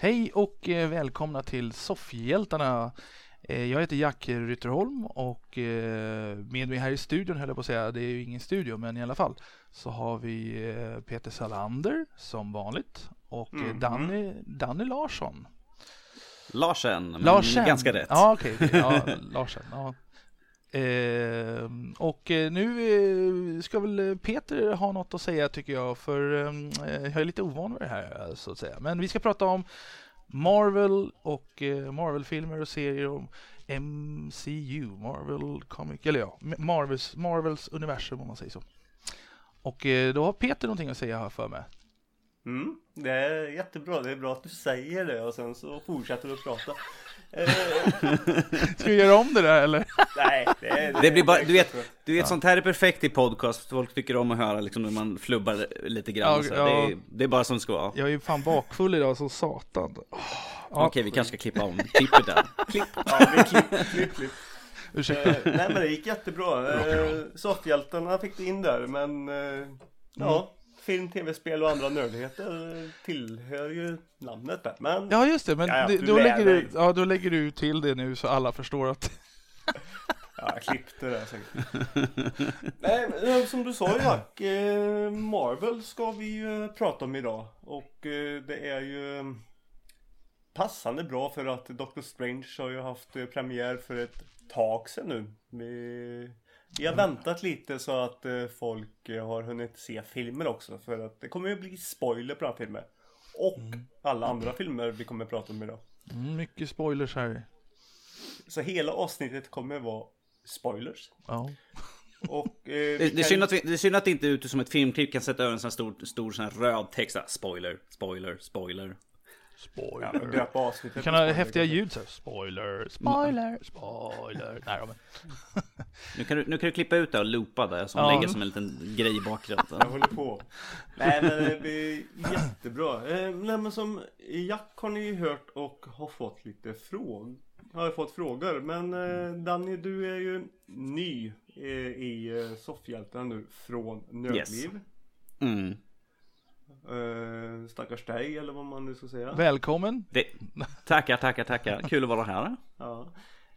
Hej och välkomna till Soffhjältarna. Jag heter Jack Rytterholm och med mig här i studion, höll jag på att säga, det är ju ingen studio men i alla fall, så har vi Peter Salander som vanligt och Danny Larsson. Larsen, ganska rätt. Ja, okej. Ja, Larsen. Ja. Och nu ska väl Peter ha något att säga tycker jag, för jag är lite ovan med det här så att säga. Men vi ska prata om Marvel och Marvel-filmer och serier om MCU, Marvel Comic, eller ja, Marvels universum om man säger så. Och då har Peter någonting att säga här för mig. Det är jättebra, det är bra att du säger det och sen så fortsätter du att prata. Ska vi göra om det där eller? Nej, det blir bara, du vet sånt här är perfekt i podcast. Folk tycker om att höra liksom när man flubbar lite grann. Ja. Det är bara som det ska vara. Jag är ju fan bakfull idag så satan. Okej, vi kanske ska klippa om. Klippet där. Klipp. Ja, vi klipp. Ursäkta. Nej, men det gick jättebra. Soffhjältarna fick det in där, men ja. Film, tv-spel och andra nördigheter tillhör ju namnet där. Men, ja, just det. Men då lägger du till det nu så alla förstår att... Ja, jag klippte det säkert. Nej, men, som du sa Jack, Marvel ska vi ju prata om idag. Och det är ju passande bra för att Doctor Strange har ju haft premiär för ett tag sedan nu. Vi har väntat lite så att folk har hunnit se filmer också. För att det kommer ju bli spoiler på den här filmen. Och alla andra filmer vi kommer att prata om idag. Mycket spoilers här. Så hela avsnittet kommer vara spoilers. Ja. Och, det är synd att det inte ute som ett filmklipp kan sätta över en sån här stor sån här röd text. Spoiler, spoiler, spoiler. Spoiler. Ja, du kan ha häftiga ljud så här. Spoiler, spoiler, spoiler. Nej, men. Nu kan du klippa ut det och loopa det som lägger som en liten grej i bakgrunden. Jag håller på. Nej, men det blir jättebra. Nej, men som Jack har ni ju hört och har fått lite frågor. Men Danny, du är ju ny i Soffhjältarna nu från Nördliv. Yes. Stackars dig eller vad man nu ska säga. Välkommen. Tackar. Kul att vara här. Ja.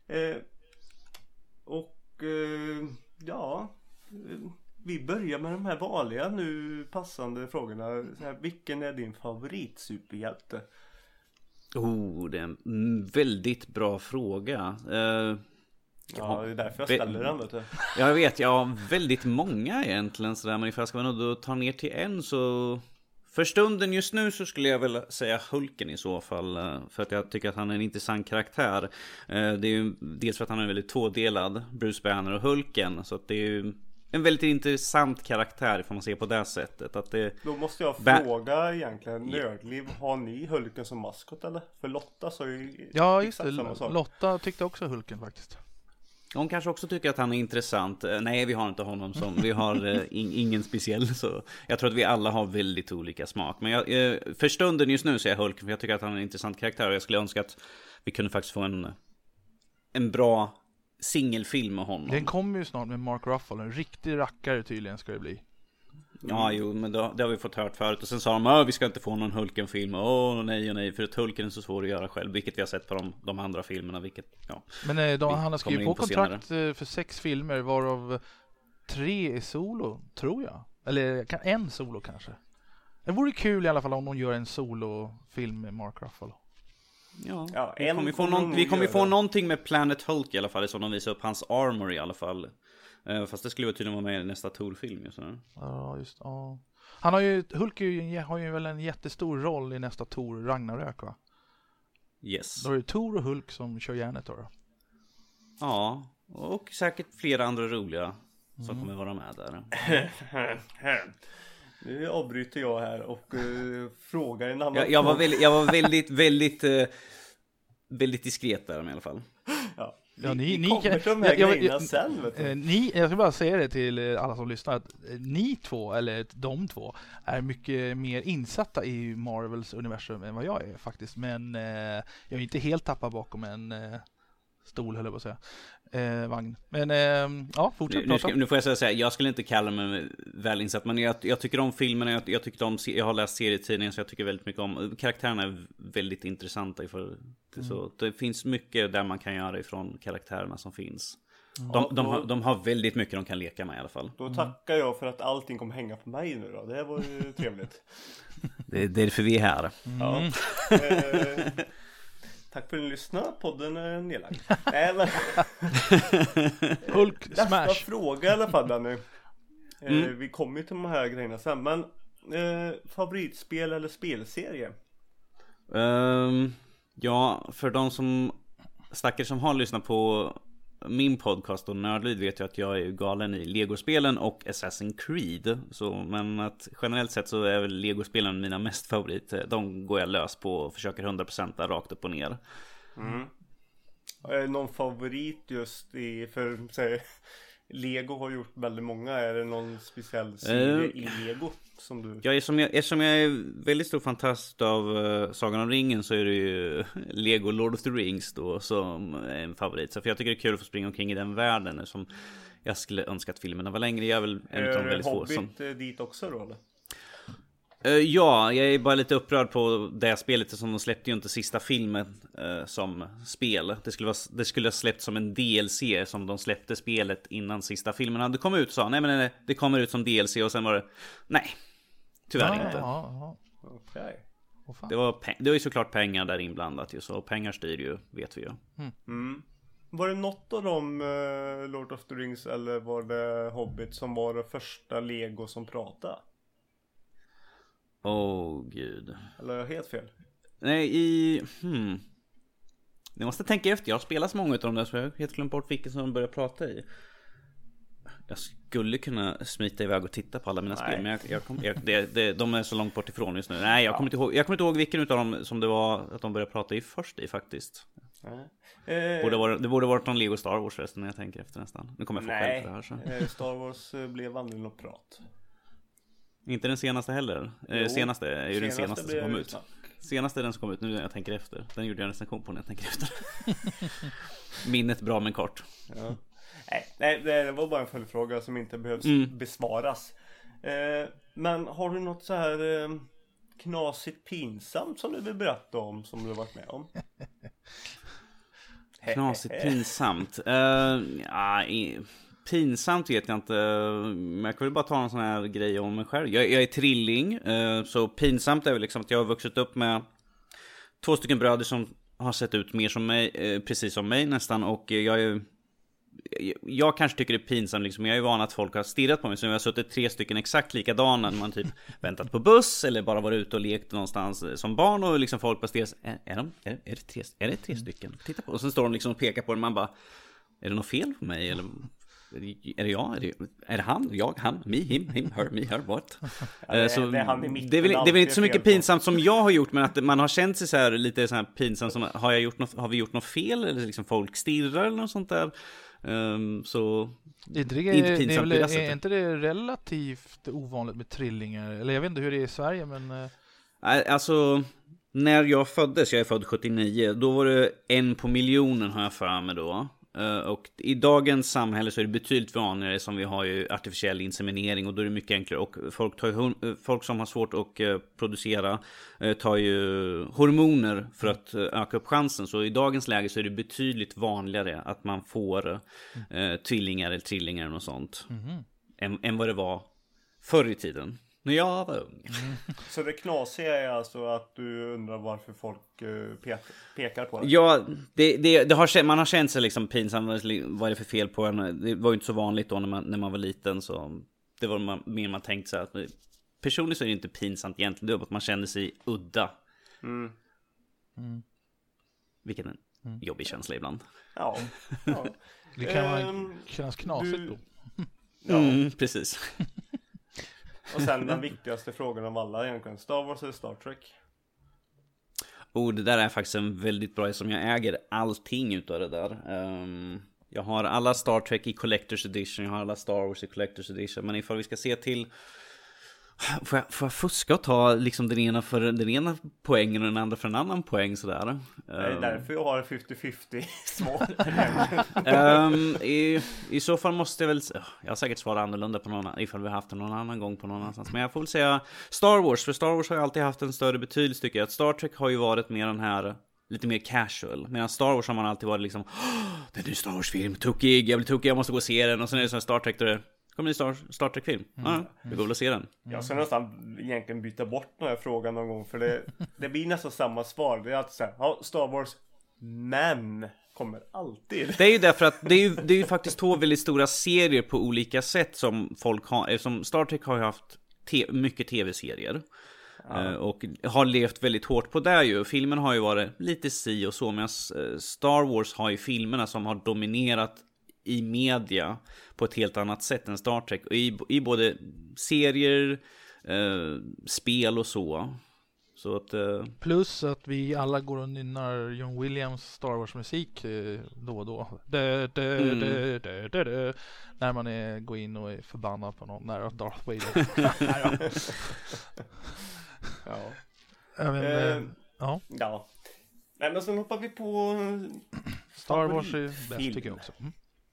Vi börjar med de här vanliga nu passande frågorna. Så här, vilken är din favoritsuperhjälte? Det är en väldigt bra fråga. Ja, det är därför jag ställer den, vet du. Jag vet, jag har väldigt många egentligen sådär, men ifall jag ska vara nöjd att ta ner till en så... För stunden just nu så skulle jag väl säga Hulken i så fall. För att jag tycker att han är en intressant karaktär. Det är ju dels för att han är väldigt tvådelad, Bruce Banner och Hulken. Så att det är ju en väldigt intressant karaktär får man se på det sättet. Att det... Då måste jag fråga egentligen, Nördliv, har ni Hulken som maskot eller? För Lotta sa ju... Ja, just det. Lotta tyckte också Hulken faktiskt. Hon kanske också tycker att han är intressant. Nej, vi har inte honom som. Vi har ingen speciell. Så jag tror att vi alla har väldigt olika smak. Men för stunden just nu så är jag Hulken. För jag tycker att han är en intressant karaktär. Och jag skulle önska att vi kunde faktiskt få en bra singelfilm med honom. Den kommer ju snart med Mark Ruffalo. En riktig rackare tydligen ska det bli. Ja, jo, men det har vi fått hört förut. Och sen sa de, vi ska inte få någon Hulken-film. Nej, för att Hulken är så svår att göra själv. Vilket vi har sett på de andra filmerna. Men han har skrivit på kontrakt för 6 filmer, varav 3 är solo, tror jag. Eller en solo kanske. Det vore kul i alla fall om de gör en solofilm med Mark Ruffalo. Ja, vi kommer få någonting med Planet Hulk i alla fall. Som de visar upp hans armor i alla fall. Fast det skulle tydligen vara med i nästa Thor-film. Ja, just ja. Han har ju, Hulk har ju väl en jättestor roll i nästa Thor Ragnarök, va? Yes. Då är det Thor och Hulk som kör järnet då. Ja, och säkert flera andra roliga som kommer vara med där. Nu avbryter jag här och frågar en annan. Jag var väldigt diskret där i alla fall. Ja. Ja, ni kommer till de här grejerna sen, vet du. Jag ska bara säga det till alla som lyssnar att ni två, eller de två, är mycket mer insatta i Marvels universum än vad jag är faktiskt. Men jag är inte helt tappad bakom en stol, höll jag på att säga. Vagn. Men ja, fortsätt prata. Nu får jag säga, jag skulle inte kalla mig välinsatt, men jag tycker om filmerna, jag har läst serietidningen, så jag tycker väldigt mycket om karaktärerna är väldigt intressanta så det finns mycket där man kan göra ifrån karaktärerna som finns. De har väldigt mycket de kan leka med i alla fall. Då tackar jag för att allting kommer hänga på mig nu då. Det var ju trevligt. Det är därför vi är här. Ja. Tack för att ni lyssnade. Podden är nedlagd. Hulk smash. Nästa fråga i alla fall där nu. Vi kommer ju till de här grejerna sen. Men favoritspel eller spelserie? Ja, för de stackare som har lyssnat på min podcast och Nördlyd vet jag att jag är galen i Lego-spelen och Assassin's Creed. Men att generellt sett så är väl Lego-spelen mina mest favorit. De går jag lös på och försöker 100% rakt upp och ner. Är det någon favorit just för säg, Lego har gjort väldigt många. Är det någon speciell serie i Lego som du... Eftersom jag är väldigt stor fantast av Sagan om ringen, så är det ju Lego Lord of the Rings då som är en favorit. Så för jag tycker det är kul att få springa omkring i den världen, som jag skulle önska att filmerna var längre. Jag är väl en av de väldigt få som... Hobbit dit också då eller? Ja, jag är bara lite upprörd på det spelet, som de släppte ju inte sista filmen som spel. Det skulle ha släppt som en DLC, som de släppte spelet innan sista filmen hade kommit ut och sa nej, det kommer ut som DLC, och sen var det nej, tyvärr inte. Okay. Det var ju såklart pengar där inblandat ju, så pengar styr ju, vet vi ju. Var det något av dem Lord of the Rings eller var det Hobbit som var det första Lego som pratade? Gud. Eller är jag helt fel? Nej, jag måste tänka efter. Jag har spelat så många av dem där, så jag har helt glömt bort vilken som de börjar prata i. Jag skulle kunna smita iväg och titta på alla mina spel, men de är så långt bort ifrån just nu. Nej, jag kommer inte ihåg vilken utav dem som det var att de började prata i först i faktiskt. Det borde varit någon Lego Star Wars förresten, när jag tänker efter nästan. Nu kommer jag få själv för det här så. Star Wars blev aldrig något prat. Inte den senaste heller. Senaste är ju den senaste som kom ut. Senaste är den som kom ut nu när jag tänker efter. Den gjorde jag en recension på när jag tänker efter. Minnet bra men kort. Ja. Nej, det var bara en följdfråga som inte behövs besvaras. Men har du något så här knasigt pinsamt som du vill berätta om, som du har varit med om? Knasigt pinsamt? Pinsamt vet jag inte. Men jag kan väl bara ta en sån här grej om mig själv. Jag är trilling. Så pinsamt är väl liksom att jag har vuxit upp med 2 stycken bröder som har sett ut mer som mig, precis som mig nästan. Och jag kanske tycker det är pinsamt liksom. Jag är van att folk har stirrat på mig. Så jag har suttit 3 stycken exakt likadana när man typ väntat på buss eller bara varit ute och lekt någonstans som barn. Och liksom folk bara stirrat. Är det 3 stycken? Titta på. Och så står de liksom och pekar på det. Man bara, är det något fel på mig? Eller är det jag? Är det han? Jag? Han? Me? Him? Her? Me? Her? What? Så det är väl inte så mycket pinsamt som jag har gjort, men att man har känt sig så här, lite så här pinsamt som, har vi gjort något fel? Eller liksom folk stirrar eller något sånt där. Så inte pinsamt. Är inte det relativt ovanligt med trillingar? Eller jag vet inte hur det är i Sverige, men... Alltså, när jag föddes, jag är född 79, då var det 1 på miljonen har jag för mig då. Och i dagens samhälle så är det betydligt vanligare, som vi har ju artificiell inseminering, och då är det mycket enklare, och folk som har svårt att producera tar ju hormoner för att öka upp chansen. Så i dagens läge så är det betydligt vanligare att man får tvillingar eller trillingar och något sånt än vad det var förr i tiden när jag var ung. Så det knasiga är alltså att du undrar varför folk pekar på det? Ja, man har känt sig liksom pinsam. Vad är det för fel på en? Det var ju inte så vanligt då när man var liten. Så det var mer man tänkte så här, att personligen så är det inte pinsamt egentligen. Det är att man känner sig udda. Vilken en jobbig känsla ibland. Ja. Det kan kännas knasigt då. Precis. Och sen den viktigaste frågan av alla egentligen. Star Wars eller Star Trek? Det där är faktiskt en väldigt bra, som jag äger allting utav det där. Jag har alla Star Trek i Collector's Edition. Jag har alla Star Wars i Collector's Edition. Men ifall vi ska se till Får jag fuska och ta liksom den ena för den ena poängen och den andra för en annan poäng sådär? Det är därför jag har 50-50 svar. I så fall måste jag väl... Jag har säkert svarat annorlunda på någon, ifall vi har haft det någon annan gång på någon annanstans. Men jag får väl säga Star Wars. För Star Wars har ju alltid haft en större betydelse tycker jag. Att Star Trek har ju varit mer den här... lite mer casual. Medan Star Wars har man alltid varit liksom det är en Star Wars-film, tokig, jag blir tokig, jag måste gå och se den. Och sen är det sån här Star Trek där det kommer en Star Trek-film. Vi går väl och se den. Jag ska nästan egentligen byta bort den här frågan någon gång. För det blir nästan samma svar. Det är alltid så här, ja, Star Wars, men kommer alltid. Det är ju därför att det är ju faktiskt två väldigt stora serier på olika sätt som folk har. Som Star Trek har ju haft mycket tv-serier. Och har levt väldigt hårt på det ju. Filmen har ju varit lite si och så. Men Star Wars har ju filmerna som har dominerat i media på ett helt annat sätt än Star Trek. I både serier, spel och så. Så att, plus att vi alla går och nynnar John Williams Star Wars musik då och då. När man går in och är förbannad på någon nära Darth Vader. Ja. Ja. Ja. Nej, men så hoppar vi på Star Wars är bäst tycker jag också.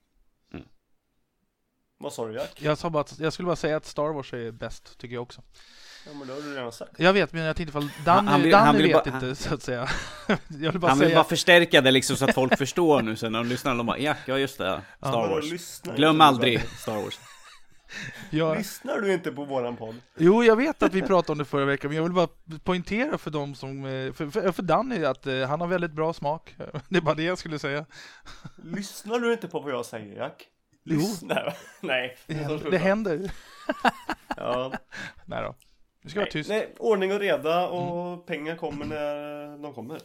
Vad sa du, Jack? Jag skulle bara säga att Star Wars är bäst tycker jag också. Ja, men det har du redan sagt. Jag vet, men jag tänkte ifall Danny vet inte så att säga. Jag vill bara han vill bara förstärka det liksom så att folk förstår nu sen när de lyssnar. De bara, ja just det, Star Wars. Glöm aldrig Star Wars. Lyssnar du inte på våran podd? Jo, jag vet att vi pratade om det förra veckan, men jag vill bara poängtera för dem som för Danny att han har väldigt bra smak. Det är bara det jag skulle säga. Lyssnar du inte på vad jag säger, Jack? Lyssnar. Nej. Det händer. Ja. Nej då. Vi ska vara tyst. Nej, ordning och reda och pengar kommer när de kommer.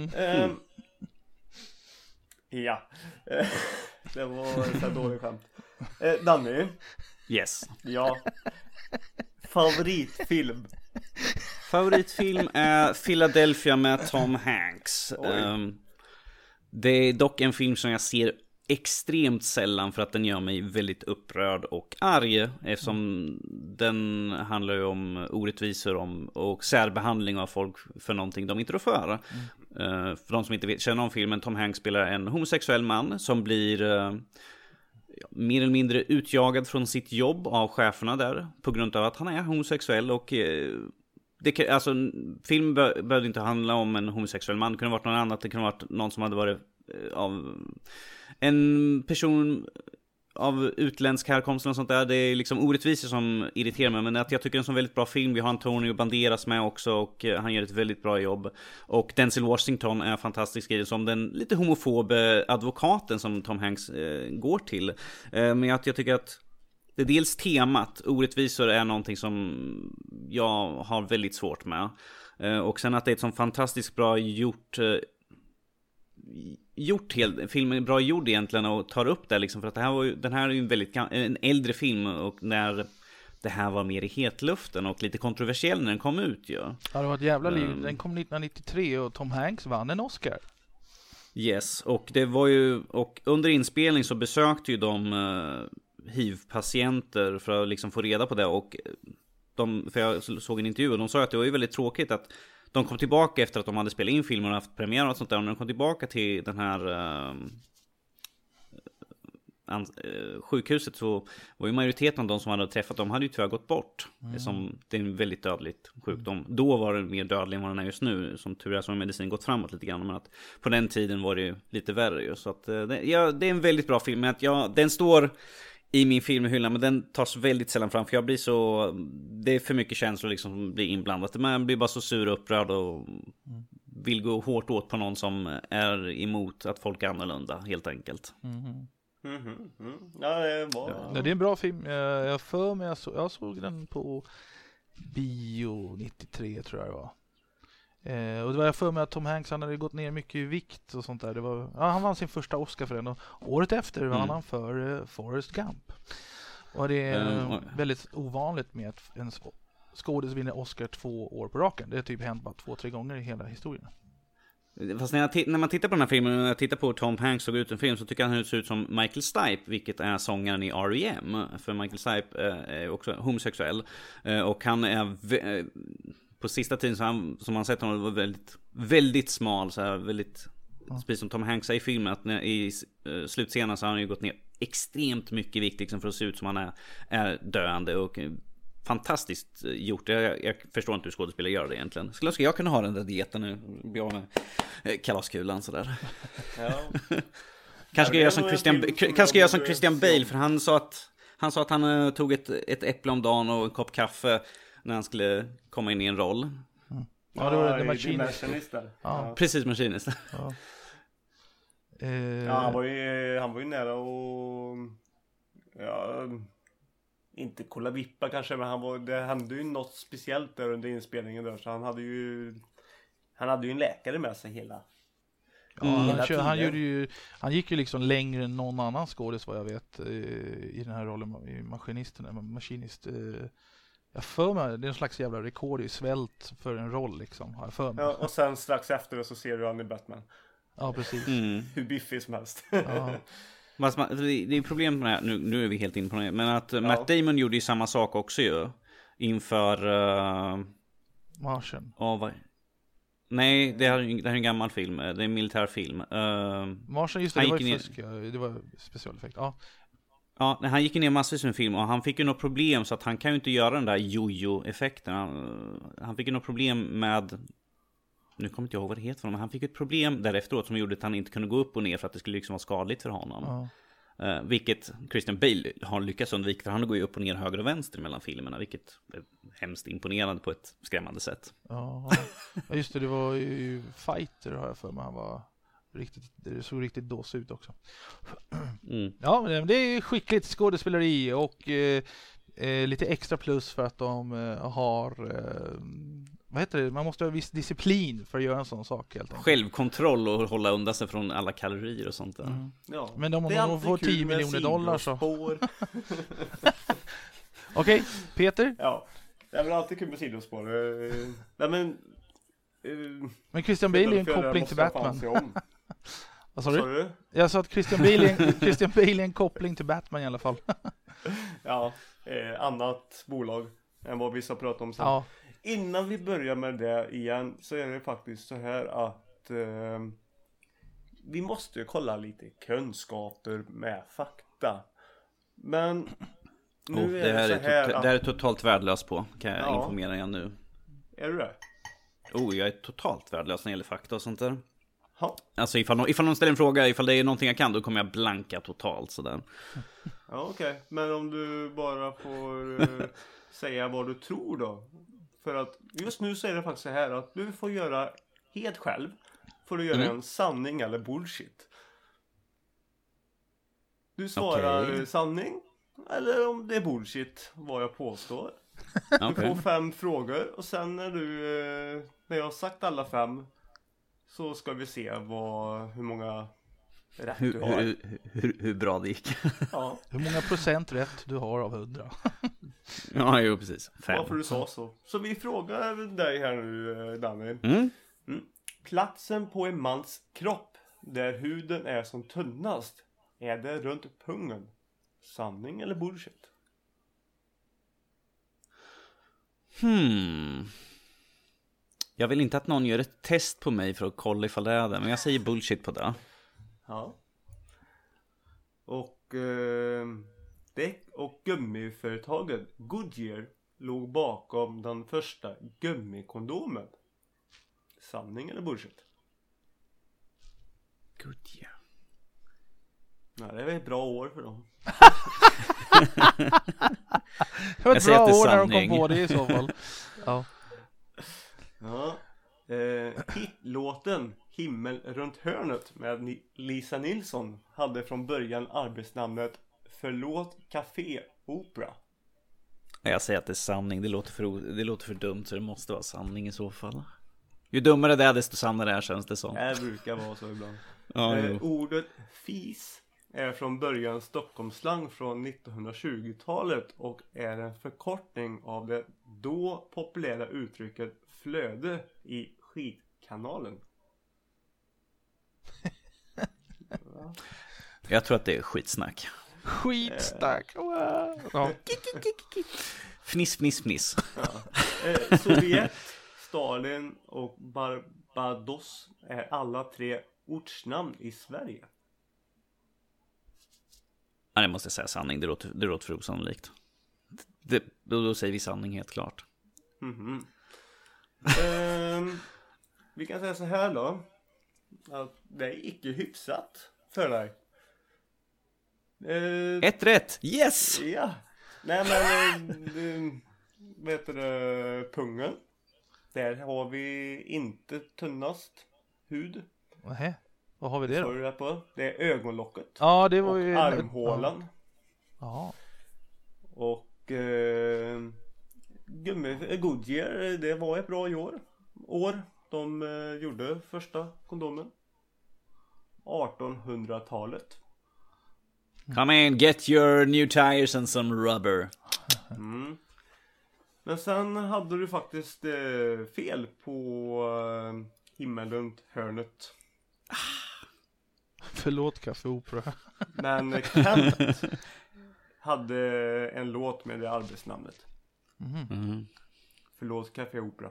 Ja. Det var så dåligt skämt. Danny. Yes. Ja. Favoritfilm är Philadelphia med Tom Hanks. Det är dock en film som jag ser extremt sällan för att den gör mig väldigt upprörd och arg, eftersom den handlar ju om orättvisor och särbehandling av folk för någonting de inte rår för. För de som inte känner om filmen, Tom Hanks spelar en homosexuell man som blir mer eller mindre utjagad från sitt jobb av cheferna där på grund av att han är homosexuell. Och film behövde inte handla om en homosexuell man. Det kunde varit någon annat. Det kunde varit någon som hade varit av en person av utländsk härkomst och sånt där. Det är liksom orättvisor som irriterar mig. Men att jag tycker det är en sån väldigt bra film. Vi har Antonio Banderas med också och han gör ett väldigt bra jobb. Och Denzel Washington är fantastisk i det som den lite homofobe advokaten som Tom Hanks går till. Men jag tycker att det är dels temat. Orättvisor är någonting som jag har väldigt svårt med. Och sen att det är ett sån fantastiskt bra filmen är bra gjord egentligen och tar upp det liksom, för att den här är ju en äldre film och när det här var mer i hetluften och lite kontroversiell när den kom ut ju. Ja, det var ett jävla liv. Den kom 1993 och Tom Hanks vann en Oscar. Yes, och det var ju, och under inspelning så besökte ju de HIV-patienter för att liksom få reda på det, och för jag såg en intervju och de sa att det var ju väldigt tråkigt att de kom tillbaka efter att de hade spelat in filmen och haft premiär och sånt där. Och när de kom tillbaka till den här sjukhuset så var ju majoriteten av de som hade träffat dem hade ju tyvärr gått bort. Det är en väldigt dödligt sjukdom. Då var den mer dödlig än vad den är just nu. Som tur är så har medicin gått framåt lite grann. Men att på den tiden var det ju lite värre ju. Så att, det är en väldigt bra film. Men att den står i min filmhylla, men den tas väldigt sällan fram. För jag blir så... Det är för mycket känslor liksom som blir inblandat. Man blir bara så sur och upprörd och vill gå hårt åt på någon som är emot att folk är annorlunda, helt enkelt. Ja, det är en bra film. Jag såg den på bio 93 tror jag det var. Och det var jag för mig att Tom Hanks han hade gått ner mycket i vikt och sånt där. Han vann sin första Oscar för den, och året efter vann han för Forrest Gump. Och det är väldigt ovanligt med att en skådis vinner Oscar 2 år på raken. Det har typ hänt bara 2-3 gånger i hela historien. Fast när man tittar på den här filmen, när jag tittar på hur Tom Hanks såg ut i en film, så tycker jag han ser ut som Michael Stipe, vilket är sångaren i R.E.M. För Michael Stipe är också homosexuell. Och han är på sista tiden så han, som man sett honom, var väldigt, väldigt smal, så här, väldigt, precis som Tom Hanks är i filmen, att i slutscenen så har han ju gått ner extremt mycket vikt liksom, för att se ut som han är döende. Och fantastiskt gjort. Jag förstår inte hur skådespelare gör det egentligen. Skulle jag kunna ha den där dieten nu? Bli av med kalaskulan sådär. Ja. Kanske ska jag göra som Christian Bale, för han sa att han tog ett äpple om dagen och en kopp kaffe när han skulle komma in i en roll. Ja, det var The Machinist. Ja. Precis, Machinist. Ja. Ja, han var ju nära och inte kolla vippa kanske, men det hände ju något speciellt där under inspelningen där, så han hade ju en läkare med sig hela. Han gick ju liksom längre än någon annan skådis, vad jag vet, i den här rollen i Machinist. Jag för mig, det är en slags jävla rekord i svält för en roll liksom, har jag för mig. Ja, och sen strax efter det så ser du han i Batman. Ja, precis. Hur biffig som helst. Ja. Det är problem med det här, nu är vi helt inne på det, men att Matt Damon gjorde ju samma sak också ju inför Martian. Nej, det här är en gammal film. Det är en militärfilm. Martian, just det, var ju fusk. Det var specialeffekt. Ja, han gick ner massvis med en film och han fick ju något problem, så att han kan ju inte göra den där jojo-effekten. Han fick ju något problem med, nu kommer inte jag ihåg vad det heter för honom, men han fick ett problem därefteråt som gjorde att han inte kunde gå upp och ner för att det skulle liksom vara skadligt för honom. Vilket Christian Bale har lyckats undvika, för han går ju upp och ner höger och vänster mellan filmerna, vilket är hemskt imponerande på ett skrämmande sätt. Ja, just det var ju Fighter, har jag för mig. Han var riktigt, det såg riktigt dås ut också. Ja, men det är skickligt skådespeleri och lite extra plus för att de har vad heter det? Man måste ha viss disciplin för att göra en sån sak, helt enkelt. Självkontroll och hålla undan sig från alla kalorier och sånt där. Ja. Men om de får $10 miljoner så. Okej, Peter? Ja, det är väl alltid kul med sidospår. Men Christian Bale är en koppling till Batman. Vad sa du? du? Jag sa att Christian Bale är en koppling till Batman i alla fall. Ja, annat bolag än vad vi ska prata om sen. Ja. Innan vi börjar med det igen så är det faktiskt så här att vi måste ju kolla lite kunskaper med fakta. Men nu är det så här det här är totalt värdelös på, kan jag informera igen nu. Är du det? Jag är totalt värdelös när det gäller fakta och sånt där. Ha. Alltså ifall någon ställer en fråga, ifall det är någonting jag kan, då kommer jag blanka totalt sådär. Ja, okej. Men om du bara får säga vad du tror då. För att just nu så är det faktiskt så här att du får göra helt själv. Får du göra en sanning eller bullshit. Du svarar sanning eller om det är bullshit, vad jag påstår. Du får 5 frågor och sen när jag har sagt alla 5 så ska vi se hur många rätt du har. Hur bra det gick. Ja. Hur många procent rätt du har av 100. Ja, jo, precis. 5. Varför du sa så. Så vi frågar dig här nu, Danny. Platsen på en mans kropp där huden är som tunnast, är det runt pungen? Sanning eller bullshit? Jag vill inte att någon gör ett test på mig för att kolla ifall det är det, men jag säger bullshit på det. Ja. Och däck- och gummiföretaget Goodyear låg bakom den första gummikondomen. Sanning eller bullshit? Goodyear. Nej, det var ett bra år för dem. Det var ett bra år när de kom på det i så fall. Ja. Hitlåten Himmel runt hörnet med Lisa Nilsson hade från början arbetsnamnet Förlåt Café Opera. Jag säger att det är sanning. Det låter för dumt, så det måste vara sanning i så fall. Ju dummare det är, desto sannare är, känns det som. Det brukar vara så ibland. Ordet fis är från början Stockholmsslang från 1920-talet och är en förkortning av det då populära uttrycket flöde i skidkanalen. Jag tror att det är skitsnack. Skitsnack. Wow. Ja. Fniss, fniss, fniss. Ja. Sovjet, Stalin och Barbados är alla 3 ortsnamn i Sverige. Ja, det måste jag säga sanning. Det låter för osannolikt. Då säger vi sanning helt klart. Vi kan säga så här då. Att det är icke hyfsat för dig. 1 rätt! Yes! Ja. Nej men vet du, pungen. Där har vi inte tunnast hud. Nähä. Vad har vi det då? Får du det på? Det är ögonlocket. Ja, det var Och ju... armhålan. Ja. Och Goodyear, det var ett bra år. De gjorde första kondomen. 1800-talet. Come in, get your new tires and some rubber. Men sen hade du faktiskt fel på himmel runt hörnet. Förlåt Café Opera. Men Kent hade en låt med det arbetsnamnet. Förlåt Café Opera.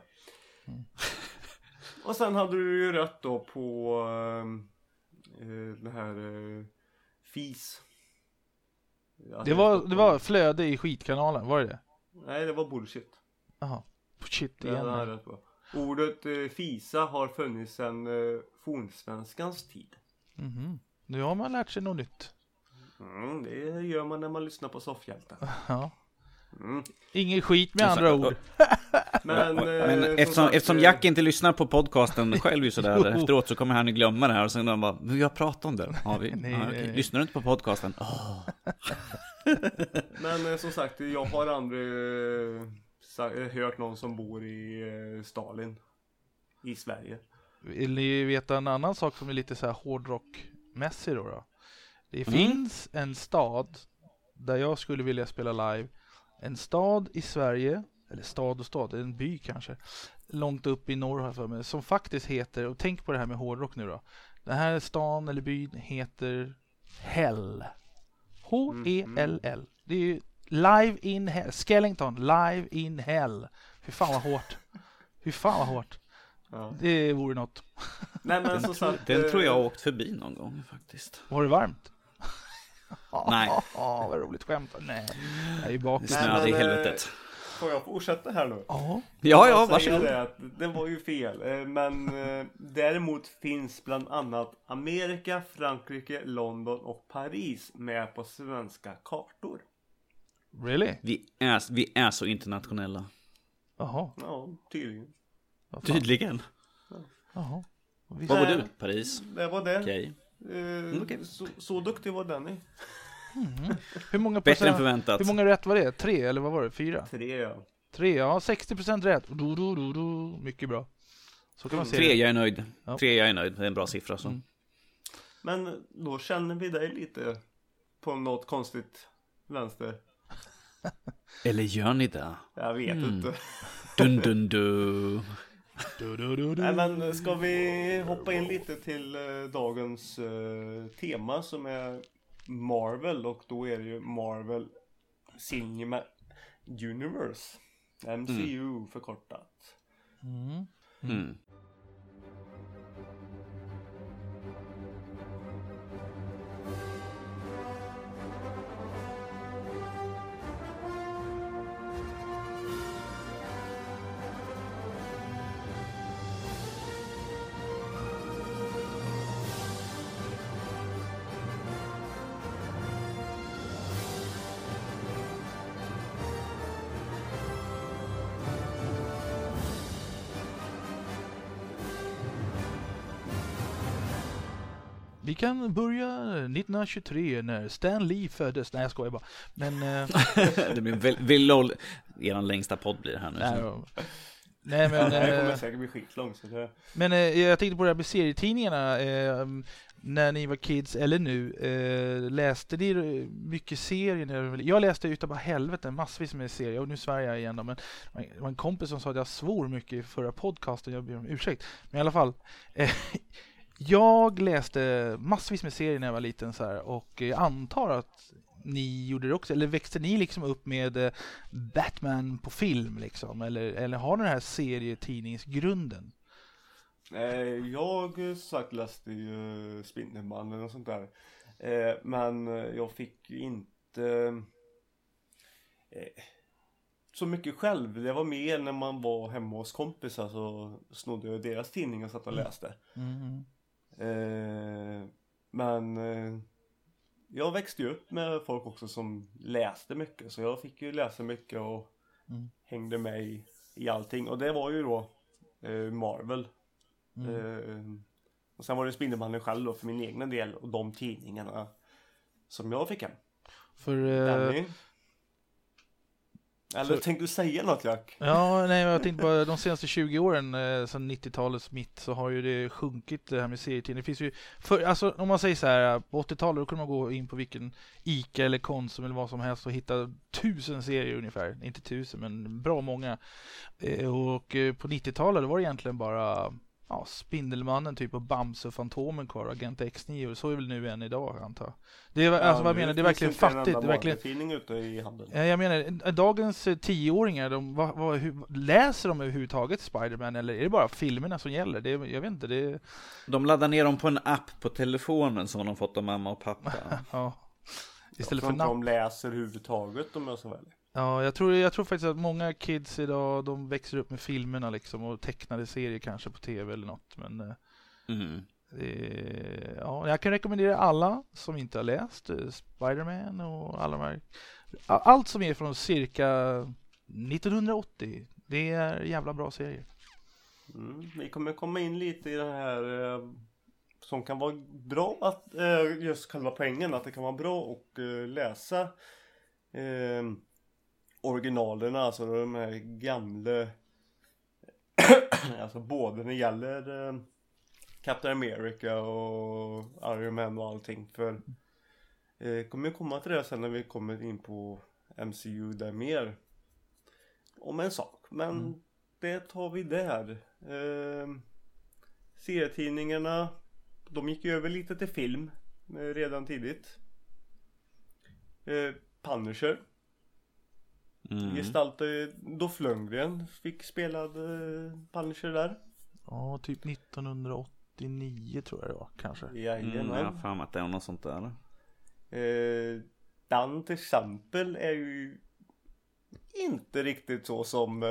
Och sen hade du ju rätt då på det här FIS. Det var flöde i skitkanalen, var det? Nej, det var bullshit. Jaha. Shit Det igen. hade han rätt på. Ordet fisa har funnits sedan fornsvenskans tid. Nu har man lärt sig något nytt. Det gör man när man lyssnar på Soffhjältar. Ja. Ingen skit med andra ord. Men eftersom Jack inte lyssnar på podcasten själv ju sådär efteråt, så kommer han att glömma det här. Och sen han bara, vi har pratat om det. Har vi? Nej. Lyssnar du inte på podcasten? Men som sagt, jag har aldrig hört någon som bor i Stalin i Sverige. Vill ni veta en annan sak som är lite så här hårdrockmässig då? Det finns en stad där jag skulle vilja spela live. En stad i Sverige, eller stad och stad, en by kanske, långt upp i norr här för mig, som faktiskt heter, och tänk på det här med hårdrock nu då. Den här stan eller byn heter Hell. H-E-L-L. Det är ju Live in Hell. Skellington, Live in Hell. Hur fan vad hårt. Ja. Det vore något. Nej, men så sagt, Den tror jag har åkt förbi någon gång faktiskt. Var det varmt? Nej. Vad roligt skämt. Nej, jag är ju bakis. Det snöade i helvetet. Får jag fortsätta här nu? Ja, varsågod. Det var ju fel. Men däremot finns bland annat Amerika, Frankrike, London och Paris med på svenska kartor. Really? Vi är så internationella. Jaha. Ja, tydligen. Tydligen. Jaha. Vad var du? Paris? Det var det. Okej. Okej. Så duktig var Danny. Hur många Bättre än förväntat. Hur många rätt var det? 3 eller vad var det? 4? 3, ja. 3, ja. 60% rätt. Mycket bra. Så kan man se 3, det. jag är nöjd. Ja. 3, jag är nöjd. Det är en bra siffra så. Men då känner vi dig lite på något konstigt vänster. Eller gör ni det? Jag vet inte. Dun dun du. Nej, men ska vi hoppa in lite till dagens tema som är Marvel, och då är det ju Marvel Cinematic Universe, MCU förkortat. Vi kan börja 1923 när Stan Lee föddes. Nej, jag skojar bara. Men Det blir eran längsta podd blir det här nu. nej, men det kommer säkert bli skitlångt så det... Men jag tänkte på det här med serietidningarna. När ni var kids eller nu, läste ni mycket serier? Jag läste utav bara helvete massvis med serier, och nu svär jag igen då, men det var en kompis som sa att jag svor mycket i förra podcasten, jag ber om ursäkt. Men i alla fall, Jag läste massvis med serier när jag var liten så här, och jag antar att ni gjorde det också, eller växte ni liksom upp med Batman på film liksom, eller har ni den här serietidningsgrunden? Jag sagt läste ju Spindelmannen och sånt där. Men jag fick ju inte så mycket själv. Det var mer när man var hemma hos kompisar, så snodde jag deras tidningar och satt och läste. Men jag växte ju upp med folk också som läste mycket, så jag fick ju läsa mycket och hängde med i allting. Och det var ju då Marvel. Och sen var det Spindelmannen själv då för min egna del, och de tidningarna som jag fick hem. För eller tänkte du säga något, Jack? Ja, nej, jag tänkte bara de senaste 20 åren, sedan 90-talets mitt, så har ju det sjunkit det här med serietidningar. Det finns ju, alltså om man säger så här, på 80-talet då kunde man gå in på vilken Ica eller Konsum eller vad som helst och hitta 1000 serier ungefär. Inte 1000, men bra många. Och på 90-talet var det egentligen bara Spindelmannen typ, och Bamse och Fantomen kvar, Agent X9, och så är väl nu än idag, antar jag. Det är, alltså vad jag menar, det är verkligen fattigt. Det är verkligen tidning ute i handeln. Jag menar, dagens 10-åringar, hur läser de överhuvudtaget Spider-Man, eller är det bara filmerna som gäller? Jag vet inte, De laddar ner dem på en app på telefonen som de fått av mamma och pappa. Ja. Istället för för de läser överhuvudtaget, om jag så väl. Ja, jag tror faktiskt att många kids idag, de växer upp med filmerna liksom, och tecknade serier kanske på tv eller något, men jag kan rekommendera alla som inte har läst Spider-Man och alla de här, allt som är från cirka 1980. Det är jävla bra serier. Vi kommer komma in lite i den här som kan vara bra, att just själva poängen, att det kan vara bra att läsa originalerna, alltså de här gamla alltså både när det gäller Captain America och Iron Man och allting, för kommer vi komma till det sen när vi kommer in på MCU där mer om en sak, men det tar vi där. Serietidningarna, de gick över lite till film redan tidigt. Punisher gestaltade Dolph Lundgren, fick spelad Punisher där. Ja, typ 1989 tror jag det var, kanske. Jajamän. Fan att det är något sånt där. Den till exempel är ju inte riktigt så som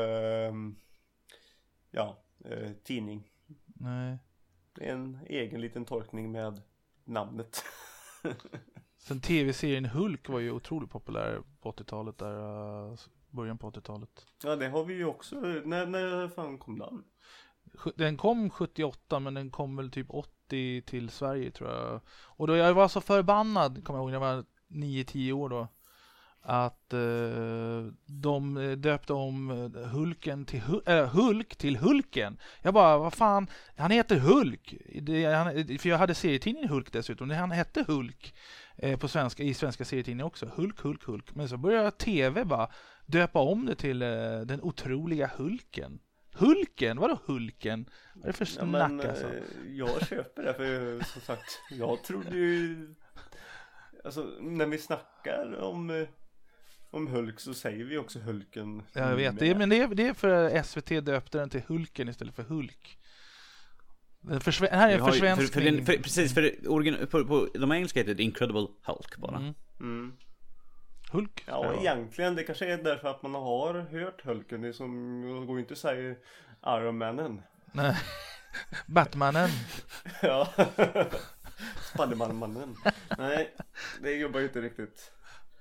tidning. Nej. Det är en egen liten tolkning med namnet. Sen tv-serien Hulk var ju otroligt populär på 80-talet där, början på 80-talet. Ja, det har vi ju också. När fan kom den? Den kom 78, men den kom väl typ 80 till Sverige tror jag. Och då jag var så förbannad, kommer jag ihåg, när jag var 9-10 år då, att de döpte om Hulken till Hulk till Hulken. Jag bara, vad fan, han heter Hulk. För jag hade serietidningen Hulk dessutom. Han hette Hulk på svenska, i svenska serietidningen också. Hulk. Men så började TV bara döpa om det till den otroliga Hulken. Hulken? Vadå Hulken? Vad är det för snack alltså? Jag köper det, för som sagt, jag trodde ju, alltså när vi snackar om Hulk så säger vi också Hulken. Jag vet det, men det är för SVT döpte den till Hulken istället för Hulk. Här är en försvenskning. Precis, på de engelska heter det Incredible Hulk bara. Hulk? Ja, egentligen det kanske är därför att man har hört Hulken. Det är som, jag går inte att säga Iron Mannen. Nej, Batmanen. Ja, Spiderman-mannen. Nej, det jobbar ju inte riktigt.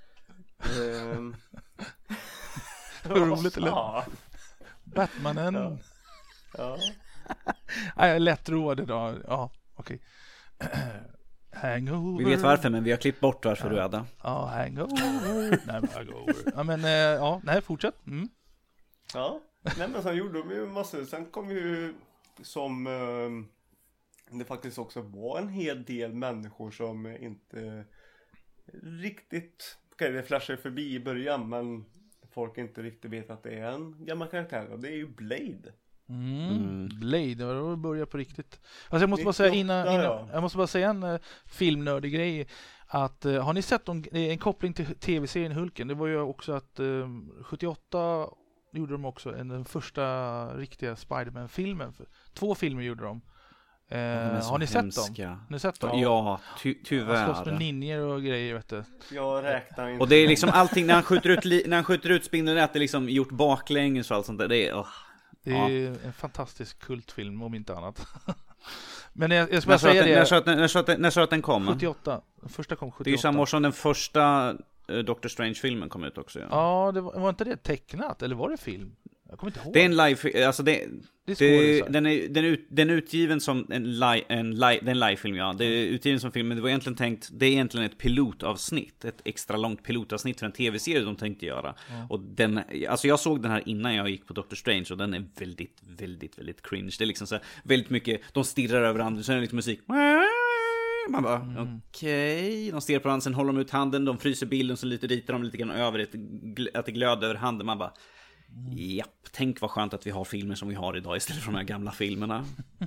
Vad roligt eller? Batmanen. Ja. Jag är lättroad idag. Ja, okej. Hangover. Vi vet varför, men vi har klippt bort varför du hade. Ja, hangover. Nej, hangover. Ja, men fortsätt. Ja, nej, men sen gjorde de ju massor. Sen kom ju som det faktiskt också var en hel del människor som inte riktigt, det flashar förbi i början, men folk inte riktigt vet att det är en gammal karaktär, och det är ju Blade. Blade, det börjar på riktigt. Alltså jag måste bara säga jag måste bara säga en filmnördig grej. Att, har ni sett en koppling till tv-serien Hulken? Det var ju också att 78 gjorde de också den första riktiga Spider-Man-filmen. 2 filmer gjorde de. Har ni sett dem? Ni sett dem? Ja, tyvärr. Han slåss med ninjer och grejer, vet du. Jag räknar inte. Och det är liksom allting när han skjuter ut Spindelnät, det är liksom gjort baklänges och allt sånt där. Det är en fantastisk kultfilm om inte annat. Men jag ska bara säga det. När sa att den kom? 78. Den första kom 78. Det är ju samma år som den första Doctor Strange-filmen kom ut också. Ja, det var inte det tecknat? Eller var det film? Jag kommer inte ihåg. Det är en live, alltså den är utgiven som en livefilm, ja. Det är utgiven som film, men det var egentligen tänkt, det är egentligen ett pilotavsnitt, ett extra långt pilotavsnitt för en tv-serie de tänkte göra. Och alltså jag såg den här innan jag gick på Doctor Strange och den är väldigt, väldigt, väldigt cringe. Det är liksom så här, väldigt mycket, de stirrar över varandra, så är det lite musik. Man bara, okej. De stirrar på varandra, sen håller de ut handen, de fryser bilden, så lite ritar de lite grann över att det glöder över handen. Man bara, japp, tänk vad skönt att vi har filmer som vi har idag istället för de här gamla filmerna.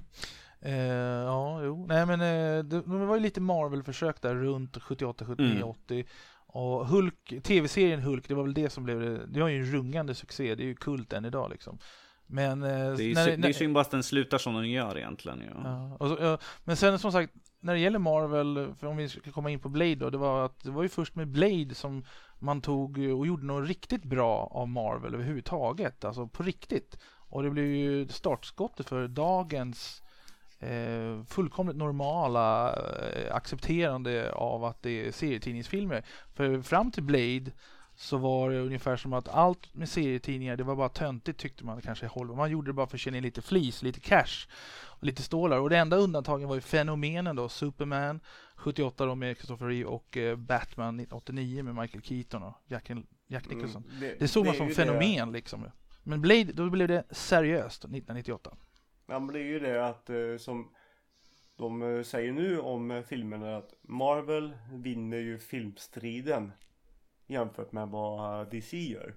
Nej, men det var ju lite Marvel-försök där runt 78, 79, 80. Och tv-serien Hulk, det var väl det som blev det var ju en rungande succé. Det är ju kult än idag liksom. Men det är ju synd bara att den slutar som den gör egentligen. Men sen som sagt, när det gäller Marvel, för om vi ska komma in på Blade då, det var ju först med Blade som man tog och gjorde något riktigt bra av Marvel överhuvudtaget, alltså på riktigt. Och det blev ju startskottet för dagens fullkomligt normala accepterande av att det är serietidningsfilmer. För fram till Blade så var det ungefär som att allt med serietidningar, det var bara töntigt, tyckte man kanske. Man gjorde det bara för att tjäna in lite flis, lite cash och lite stålar. Och det enda undantagen var ju fenomenen då. Superman 78 då med Christopher Reeve och Batman 1989 med Michael Keaton och Jack Nicholson. Det såg man som fenomen liksom. Men Blade, då blev det seriöst 1998. Ja, men det är ju det att som de säger nu om filmerna, att Marvel vinner ju filmstriden jämfört med vad DC gör.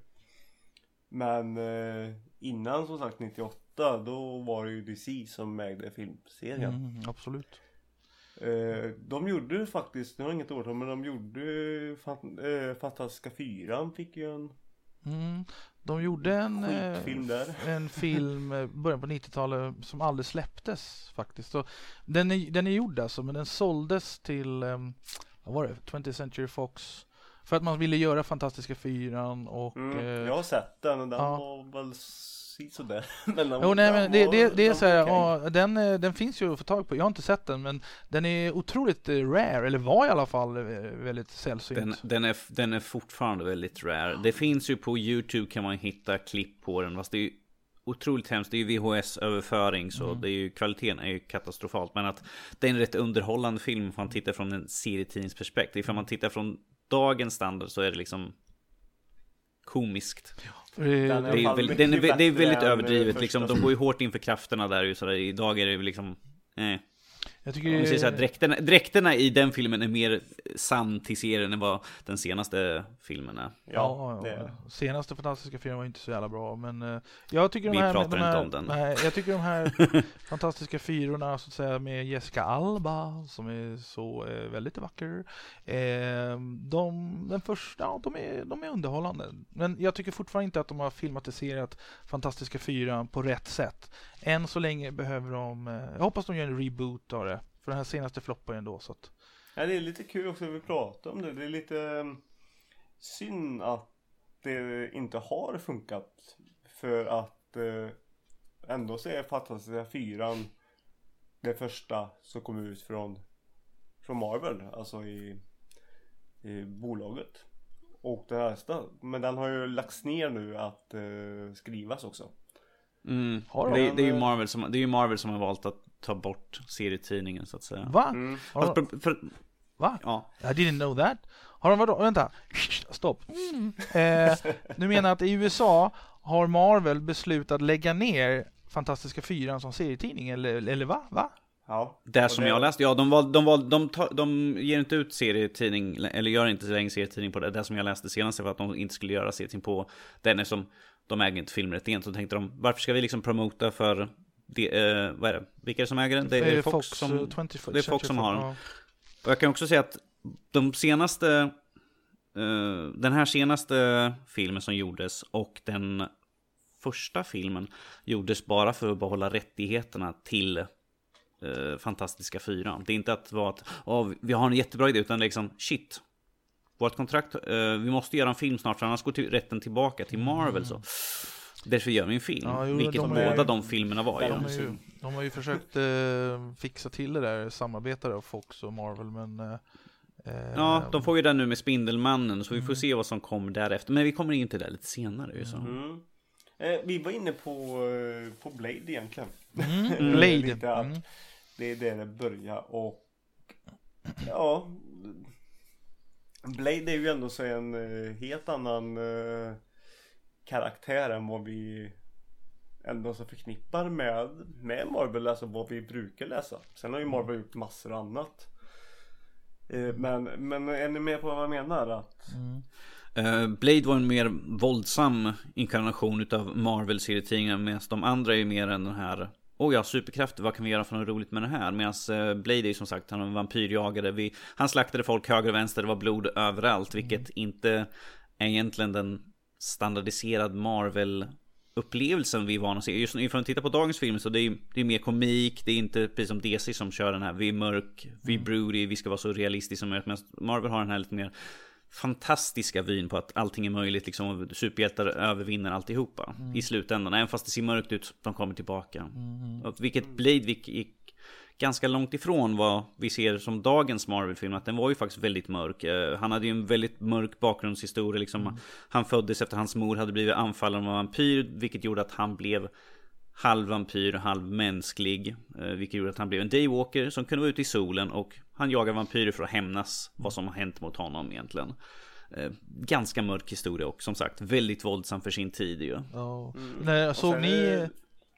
Men innan som sagt 98, då var det ju DC som ägde filmserien. Absolut. De gjorde faktiskt, det var inget årtal, men de gjorde Fantastiska 4 fick ju en de gjorde en film början på 90-talet som aldrig släpptes faktiskt. Så den är gjord alltså, men den såldes till vad var det? 20th Century Fox för att man ville göra Fantastiska 4 och jag har sett den och den var väl sådär. Men det är så här, den finns ju att få tag på. Jag har inte sett den, men den är otroligt rare, eller var i alla fall väldigt sällsynt. Den är fortfarande väldigt rare. Det finns ju på YouTube, kan man hitta klipp på den. Fast det är ju otroligt hemskt. Det är ju VHS-överföring, så det är ju, kvaliteten är ju katastrofalt. Men att det är en rätt underhållande film om man tittar från en serietidningsperspektiv. För man tittar från dagens standard så är det liksom komiskt. Det är väldigt överdrivet liksom. De går ju hårt inför krafterna där, så där. Idag är det liksom jag tycker så här, dräkterna i den filmen är mer sann till serien än vad den senaste filmen är. Senaste Fantastiska 4 var inte så jävla bra, men jag tycker jag tycker de här Fantastiska 4:orna så att säga med Jessica Alba som är så väldigt vacker. Den första, de är underhållande. Men jag tycker fortfarande inte att de har filmatiserat Fantastiska 4 på rätt sätt. Än så länge behöver de jag hoppas de gör en reboot av det. För den här senaste floppar ju ändå så att... Ja, det är lite kul också att vi pratar om det. Det är lite synd att det inte har funkat. För att ändå så är Fantastiska 4 det första som kom ut från Marvel. Alltså i bolaget. Och det här, men den har ju lagts ner nu att skrivas också. Det är ju Marvel som har valt att ta bort serietidningen så att säga. Va? Va? Ja. I didn't know that. Har de vadå? Vänta. Stopp. Du menar att i USA har Marvel beslutat lägga ner Fantastiska 4 som serietidning eller va? Ja. Det som jag läste, de ger inte ut serietidning eller gör inte längre serietidning på det. Det som jag läste senast var att de inte skulle göra serietidning på den som de äger inte filmrätten, så tänkte de, varför ska vi liksom promota för vad är det? Vilka är det som äger den? Det är Fox som, det är Fox som har den. Och jag kan också säga att den här senaste filmen som gjordes och den första filmen gjordes bara för att behålla rättigheterna till Fantastiska 4. Det är inte att vara att vi har en jättebra idé, utan liksom shit, vårt kontrakt, vi måste göra en film snart, för annars går rätten tillbaka till Marvel, så därför gör vi en film, vilket båda de filmerna var. De har ju försökt fixa till det där, samarbeta av Fox och Marvel, men ja, de får ju den nu med Spindelmannen, så vi får se vad som kommer därefter. Men vi kommer in till det lite senare. Så. Vi var inne på Blade egentligen. Blade. Det är där det börjar. Och ja, Blade är ju ändå så en helt annan karaktär än vad vi ändå så förknippar med Marvel, alltså vad vi brukar läsa. Sen har ju Marvel gjort massor annat. Men är ni med på vad jag menar? Att Blade var en mer våldsam inkarnation utav Marvel-serietidningar, medan de andra är ju mer än den här superkrafter, vad kan vi göra för något roligt med det här? Medan Blade är ju som sagt, han var en vampyrjagare, han slaktade folk höger och vänster, det var blod överallt, vilket inte är egentligen den standardiserad Marvel-upplevelsen vi är vana att se. Just nu, ifrån att titta på dagens film, så det är mer komik, det är inte precis som DC som kör den här, vi är mörk, vi är broody, vi ska vara så realistiska som möjligt, medan Marvel har den här lite mer fantastiska vyn på att allting är möjligt, liksom superhjältar övervinner alltihopa i slutändan, även fast det ser mörkt ut, de kommer tillbaka. Och vilket Blade gick ganska långt ifrån vad vi ser som dagens Marvel-film, att den var ju faktiskt väldigt mörk. Han hade ju en väldigt mörk bakgrundshistoria, liksom. Han föddes efter hans mor hade blivit anfallen av en vampyr, vilket gjorde att han blev halv vampyr, halv mänsklig, vilket gjorde att han blev en daywalker som kunde vara ute i solen, och han jagar vampyrer för att hämnas vad som har hänt mot honom egentligen. Ganska mörk historia, och som sagt väldigt våldsam för sin tid ju. Såg ni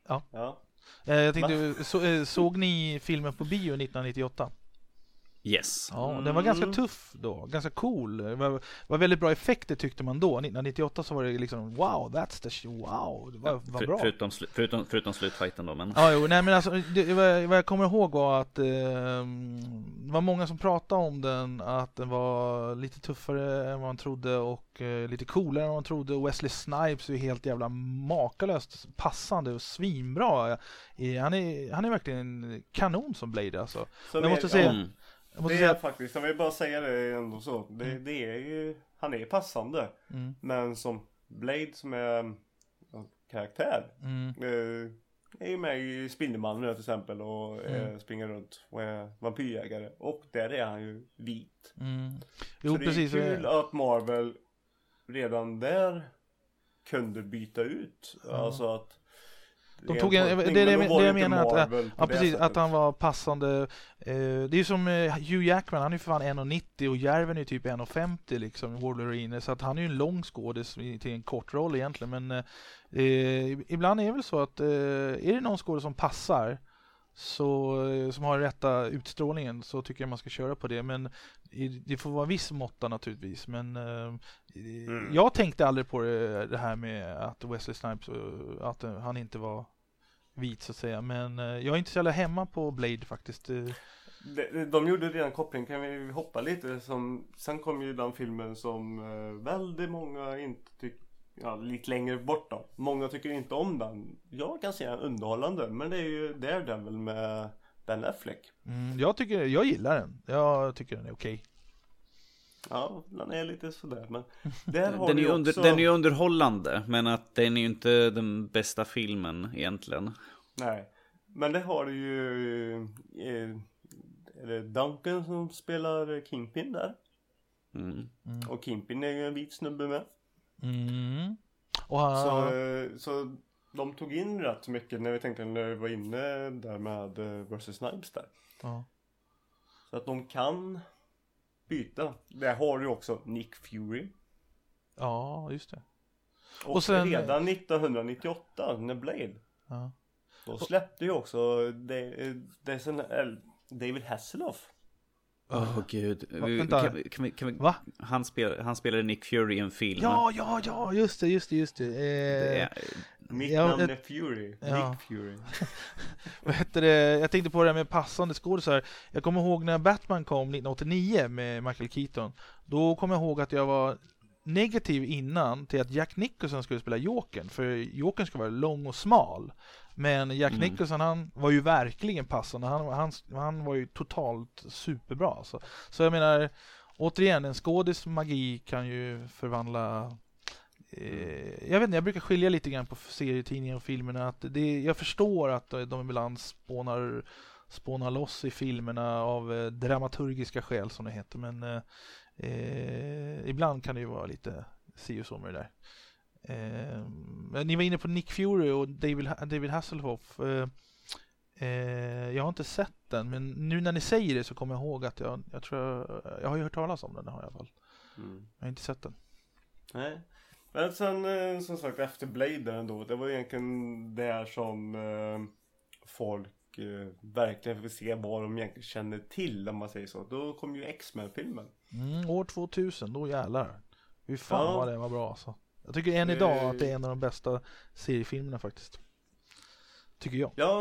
jag tänkte, såg ni filmen på bio 1998? Yes. Ja, den var ganska tuff då, ganska cool. Det var väldigt bra effekter tyckte man då. 1998 så var det liksom wow, det var bra. Förutom slutfighten då, men. Ja, nej, men alltså vad jag kommer ihåg var att det var många som pratade om den, att den var lite tuffare än vad man trodde och lite coolare än vad man trodde. Wesley Snipes är ju helt jävla makalöst passande och svinbra. Han är verkligen en kanon som Blade, alltså. Så jag måste säga det är faktiskt, jag vill bara säga det ändå så. Det är ju, han är passande. Men som Blade, som är karaktär, är ju med i Spindelmannen till exempel, och springer runt och är vampyrjägare. Och där är han ju vit. Jo, så det precis, är kul att Marvel redan där kunde byta ut. Alltså att de tog det jag menar, att precis, att han var passande. Det är ju som Hugh Jackman, han är ju för fan 1,90 och Järven är typ 1,50 liksom, Wolverine, så att han är ju en lång skådis till en kort roll egentligen, men ibland är det väl så att är det någon skådis som passar, så som har rätta utstrålningen, så tycker jag man ska köra på det, men det får vara viss måtta naturligtvis, men jag tänkte aldrig på det här med att Wesley Snipes, att han inte var vit så att säga, men jag är inte så jävla hemma på Blade faktiskt. De gjorde redan koppling, kan vi hoppa lite, sen kom ju den filmen som väldigt många inte tycker, lite längre bort då. Många tycker inte om den. Jag kan säga underhållande, men det är ju Daredevil med Ben Affleck. Jag gillar den. Jag tycker den är okej. Ja, den är lite sådär, men där har den är ju också underhållande, men att den är ju inte den bästa filmen egentligen. Nej, men det har du ju är det Duncan som spelar Kingpin där. Och Kingpin är ju en vit snubbe med. Så de tog in rätt mycket när vi var inne där med Wesley Snipes där. Så att de kan byta. Där har du också Nick Fury. Ja, just det. Och sen redan 1998 när Blade. Då släppte ju också David Hasselhoff Gud. Vänta. Kan vi, Va? han spelade Nick Fury i en film. Ja, just det. Det är, Mitt Ja, namn är Fury. ja. Nick Fury. Vad heter det? Jag tänkte på det här med passande skådisar. Jag kommer ihåg när Batman kom 1989 med Michael Keaton. Då kommer jag ihåg att jag var negativ innan till att Jack Nicholson skulle spela Jokern. För Jokern ska vara lång och smal. Men Jack Nicholson, han var ju verkligen passande. Han var ju totalt superbra. Så jag menar, återigen, en skådis magi kan ju förvandla... jag vet inte, jag brukar skilja lite grann på serietidningar och filmerna. Att jag förstår att de ibland spånar loss i filmerna av dramaturgiska skäl, som det heter. Men ibland kan det ju vara lite si och så med det där. Ni var inne på Nick Fury och David Hasselhoff. Jag har inte sett den, men nu när ni säger det så kommer jag ihåg att jag tror jag har ju hört talas om den i alla fall. Jag har inte sett den. Nej. Men sen som sagt efter Blade ändå, det var egentligen där som folk verkligen får se vad de egentligen känner till, om man säger så. Då kom ju X-Men-filmen. År 2000, då jävlar. Hur fan vad det var bra alltså. Jag tycker än idag att det är en av de bästa seriefilmerna faktiskt. Tycker jag. Ja,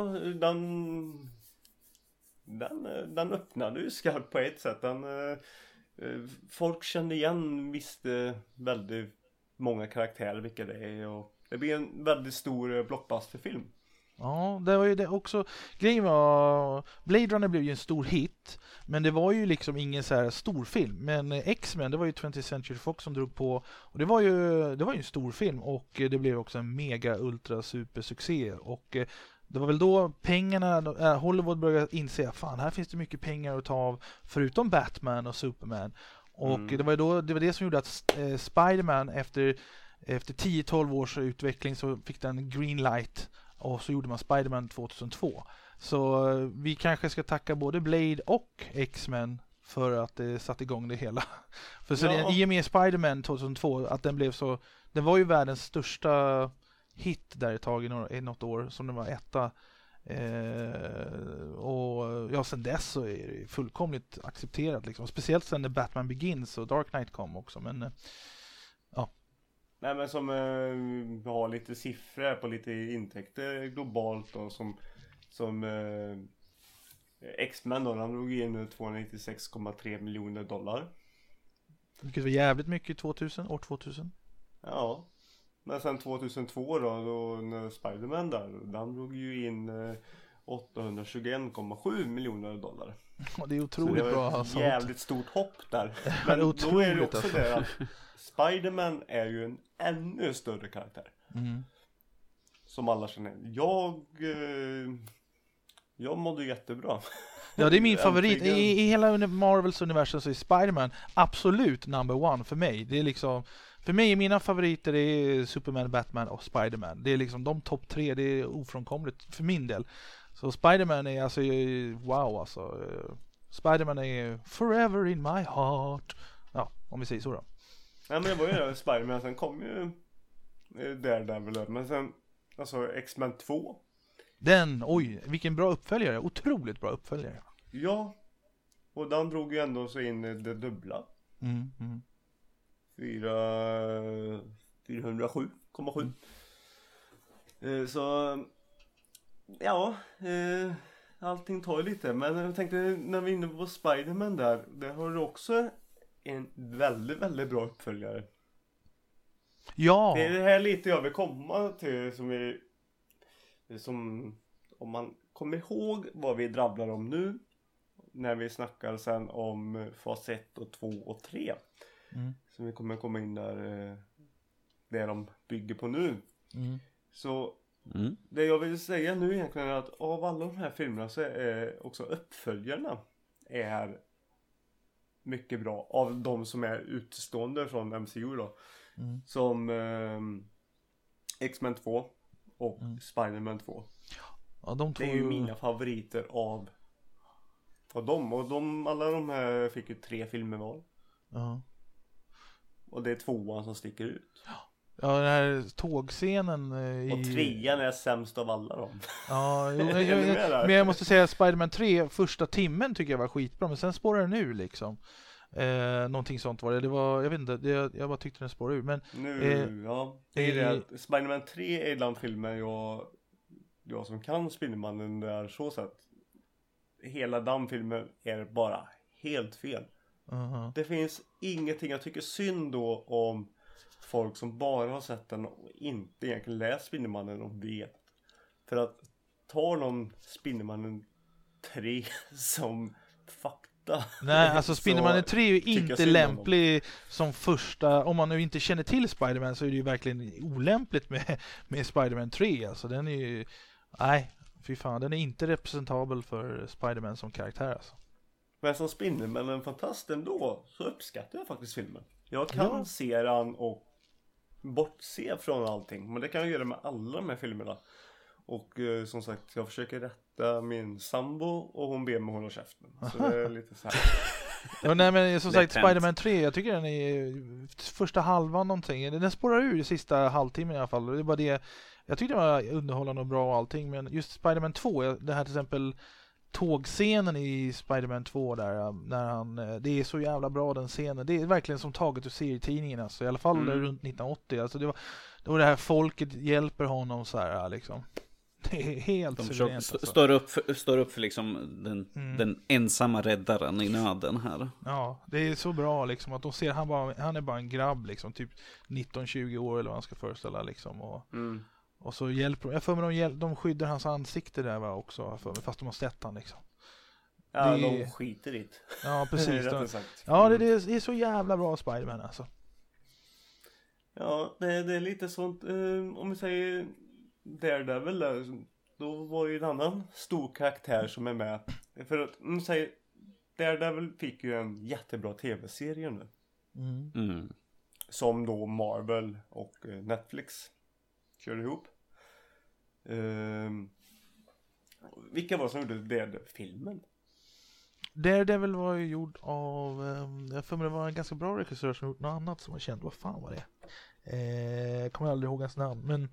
den öppnade ju skarpt på ett sätt. Folk kände igen, visste väldigt många karaktärer vilka det är. Och det blir en väldigt stor blockbusterfilm. Ja, det var ju det också. Grejen var, Blade Runner blev ju en stor hit, men det var ju liksom ingen så här stor film. Men X-Men, det var ju 20th Century Fox som drog på, och det var ju en stor film, och det blev också en mega ultra super succé. Och det var väl då pengarna, Hollywood började inse, fan, här finns det mycket pengar att ta av förutom Batman och Superman. Och det var det som gjorde att Spider-Man efter 10-12 års utveckling så fick den green light. Och så gjorde man Spider-Man 2002. Så vi kanske ska tacka både Blade och X-Men för att det satte igång det hela. För så i och med Spider-Man 2002, att den var ju världens största hit där ett tag i något år, som den var etta. Och sen dess så är det fullkomligt accepterat liksom. Speciellt sen när Batman Begins och Dark Knight kom också. Men Nej, men som vi har lite siffror på lite intäkter globalt då, som X-Men då, han drog in 296,3 miljoner dollar. Vilket var jävligt mycket år 2000. Ja. Men sen 2002 då när Spider-Man där, han drog ju in 821,7 miljoner dollar. Det är otroligt så det bra. Ett alltså. jävligt stort hopp där. Men då är det också alltså. det att Spider-Man är ju en ännu större karaktär. Som alla känner. Jag mådde jättebra. Ja, det är min favorit. I hela Marvels universum så är Spider-Man absolut number one för mig. Det är liksom, för mig är mina favoriter är Superman, Batman och Spider-Man. Det är liksom de topp 3, det är ofrånkomligt för min del. Så Spider-Man är alltså, wow alltså. Spider-Man är forever in my heart. Ja, om vi säger så då. Nej, men det var ju Spider-Man, sen kom ju Daredevil, men sen alltså X-Men 2. Vilken bra uppföljare, otroligt bra uppföljare. Ja, och den drog ju ändå så in det dubbla. 407,7. Så ja, allting tar ju lite. Men jag tänkte, när vi är inne på Spider-Man där har du också en väldigt, väldigt bra uppföljare. Ja. Det är det här lite jag vill komma till, som om man kommer ihåg vad vi drabblar om nu, när vi snackar sen om fas 1 och 2 och 3. Så vi kommer komma in där det de bygger på nu. Så det jag vill säga nu egentligen är att av alla de här filmerna så är också uppföljarna är mycket bra. Av de som är utstående från MCU då. Som X-Men 2 och Spider-Man 2. Ja, de två... Det är ju mina favoriter av dem. Och alla de här fick ju 3 filmer var. Och det är 2:an som sticker ut. Ja, den här tågscenen Och 3:an är sämst av alla dem. Ja, Är ni med där? men jag måste säga att Spider-Man 3 första timmen tycker jag var skitbra, men sen spårar den ur liksom. Någonting sånt var det. Det var, jag vet inte, jag bara tyckte den spårade ur. Men Nu, ja. Det är det att Spider-Man 3 är bland filmen jag som kan Spindelmannen där så sett. Hela den filmen är bara helt fel. Det finns ingenting, jag tycker synd då om folk som bara har sett den och inte egentligen läst Spindelmannen och vet. För att ta någon Spindelmannen 3 som fakta. nej, alltså Spindelmannen 3 är ju tycker jag inte synd om lämplig som första, om man nu inte känner till Spider-Man så är det ju verkligen olämpligt med Spider-Man 3. Alltså den är ju, nej, fy fan, den är inte representabel för Spider-Man som karaktär alltså. Men som Spindelmannen-fantast ändå så uppskattar jag faktiskt filmen. Jag kan se den och bortse från allting. Men det kan jag göra med alla de här filmerna. Och som sagt, jag försöker rätta min sambo och hon ber mig hålla käften. Så det är lite så här. Ja, nej, men som sagt, Lätt hänt. Spider-Man 3, jag tycker den är första halvan någonting. Den spårar ur i sista halvtimmen i alla fall. Det är bara det, jag tyckte det var underhållande och bra och allting, men just Spider-Man 2, det här till exempel tågscenen i Spider-Man 2 där, när han, det är så jävla bra den scenen. Det är verkligen som taget ur serietidningen alltså, i alla fall runt 1980. Alltså det var det här folket hjälper honom så här liksom. Det är helt suveränt alltså. Står upp för liksom den ensamma räddaren i nöden här. Ja, det är så bra liksom att de ser han är bara en grabb liksom, typ 19-20 år eller vad han ska föreställa liksom, och så hjälper de. Jag för mig de skyddar hans ansikte där va, också för mig, fast de har sett han liksom. Ja, de skiter i det. Ja, precis. Rättare sagt. Ja, det är så jävla bra Spider-Man alltså. Ja, det är lite sånt, om vi säger Daredevil där, då var ju en annan stor karaktär som är med. För att, om vi säger, Daredevil fick ju en jättebra tv-serie nu. Som då Marvel och Netflix körde ihop. Vilka var det som gjorde Daredevil-filmen? Daredevil var ju gjord av, jag för mig det var en ganska bra regissör som gjort något annat som var känt. Vad fan var det? Jag kommer aldrig ihåg hans namn, men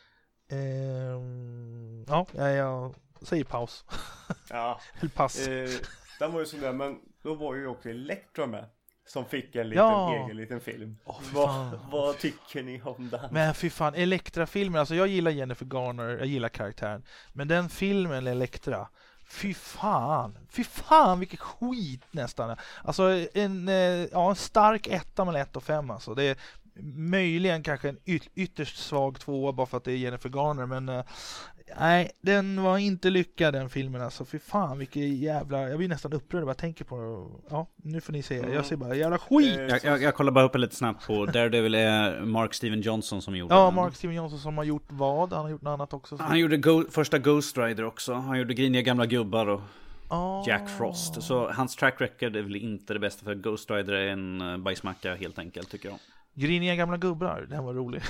jag säger paus. Ja. Eller pass. Den var ju sådär, men då var ju också Elektra med. Som fick en egen liten film. Vad tycker ni om den? Men fy fan, Elektra-filmen, alltså jag gillar Jennifer Garner, jag gillar karaktären. Men den filmen, Elektra, fy fan vilket skit nästan. Alltså en stark 1 mellan 1 och 5 alltså. Det är möjligen kanske en ytterst svag 2 bara för att det är Jennifer Garner, men nej, den var inte lyckad den filmen alltså. Fy fan vilket jävla, jag blir nästan upprörd bara tänker på det. Ja, nu får ni se. Jag ser bara jävla skit. Jag kollar bara upp lite snabbt på Daredevil är Mark Steven Johnson som gjorde den. Mark Steven Johnson som har gjort vad? Han har gjort något annat också. Han gjorde första Ghost Rider också. Han gjorde Griniga gamla gubbar och Jack Frost. Så hans track record är väl inte det bästa, för Ghost Rider är en bajsmacka helt enkelt tycker jag. Griniga gamla gubbar, den var rolig.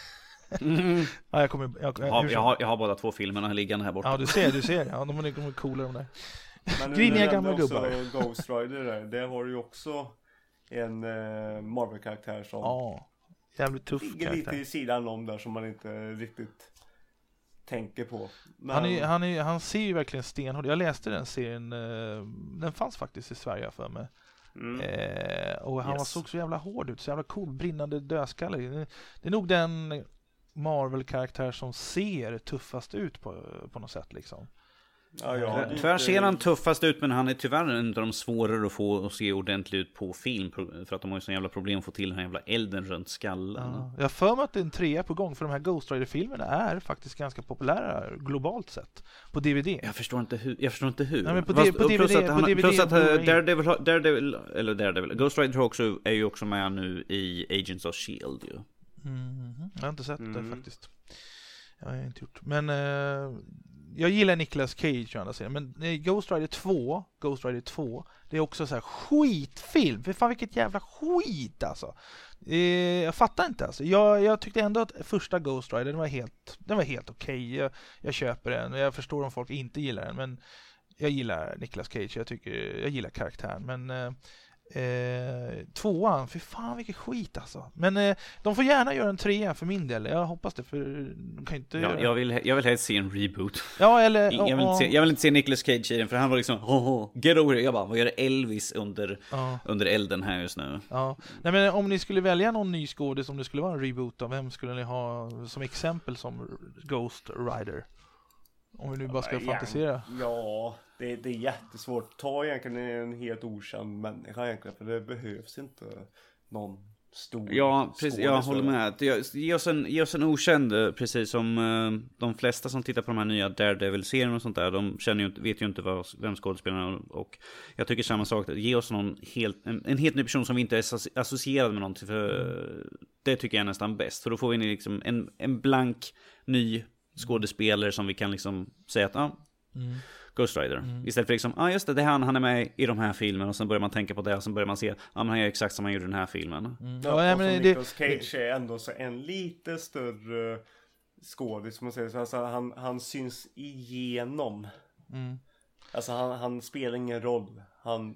Ja, jag har båda två filmerna liggande här borta. Ja, du ser. Ja, de är coola de där. Men Griniga gamla gubbar. Ghost Rider där har du ju också en Marvel-karaktär som jävligt tuff ligger karaktär. lite i sidan om där som man inte riktigt tänker på. Men Han ser ju verkligen stenhård. Jag läste den serien, den fanns faktiskt i Sverige för mig. Och han såg så jävla hård ut, så jävla cool, brinnande dödskalle. Det är nog den Marvel-karaktär som ser tuffast ut på något sätt liksom. Tyvärr ser han tuffast ut, men han är tyvärr en av de svårare att få att se ordentligt ut på film, för att de har ju så jävla problem att få till den här jävla elden runt skallen. Jag för mig att det är en 3 på gång, för de här Ghost Rider-filmerna är faktiskt ganska populära globalt sett på DVD. Jag förstår inte hur. Nej, men på DVD, plus att Daredevil Ghost Rider är ju också med nu i Agents of S.H.I.E.L.D. ju. Jag har inte sett det faktiskt. Jag har inte gjort. Men jag gillar Nicolas Cage, men Ghost Rider 2, det är också så här skitfilm. För fan vilket jävla skit alltså. Jag fattar inte alltså. Jag tyckte ändå att första Ghost Rider den var helt okej. Jag köper den och jag förstår om folk inte gillar den, men jag gillar Nicolas Cage. Jag gillar karaktären, men Tvåan, för fan vilket skit alltså. Men de får gärna göra en trea för min del. Jag hoppas det, för de kan inte göra... jag vill helst se en reboot. Ja, eller... Jag vill inte se Nicolas Cage i den, för han var liksom get over it. Jag bara, vad gör Elvis under elden här just nu? Ja. Nej, men om ni skulle välja någon ny skådis, om det skulle vara en reboot, av vem skulle ni ha som exempel som Ghost Rider? Om vi nu bara ska fantisera. Ja, det är jättesvårt. Ta egentligen en helt okänd människa egentligen, för det behövs inte någon stor. Ja, precis, jag håller med. Ge oss en okänd, precis som de flesta som tittar på de här nya Daredevil-serien och sånt där. De vet ju inte vem skådespelaren är, och jag tycker samma sak. Ge oss någon en helt ny person som vi inte är associerad med någonting, för det tycker jag är nästan bäst. För då får vi liksom en blank ny skådespelare som vi kan liksom säga att Ghost Rider. Istället för liksom, just det är han är med i de här filmerna, och sen börjar man tänka på det, och sen börjar man se, men han är exakt som han gjorde den här filmen. Ja, men Nicolas Cage är ändå så en lite större skådis, som man säger så. Alltså, han syns igenom. Alltså han spelar ingen roll. Han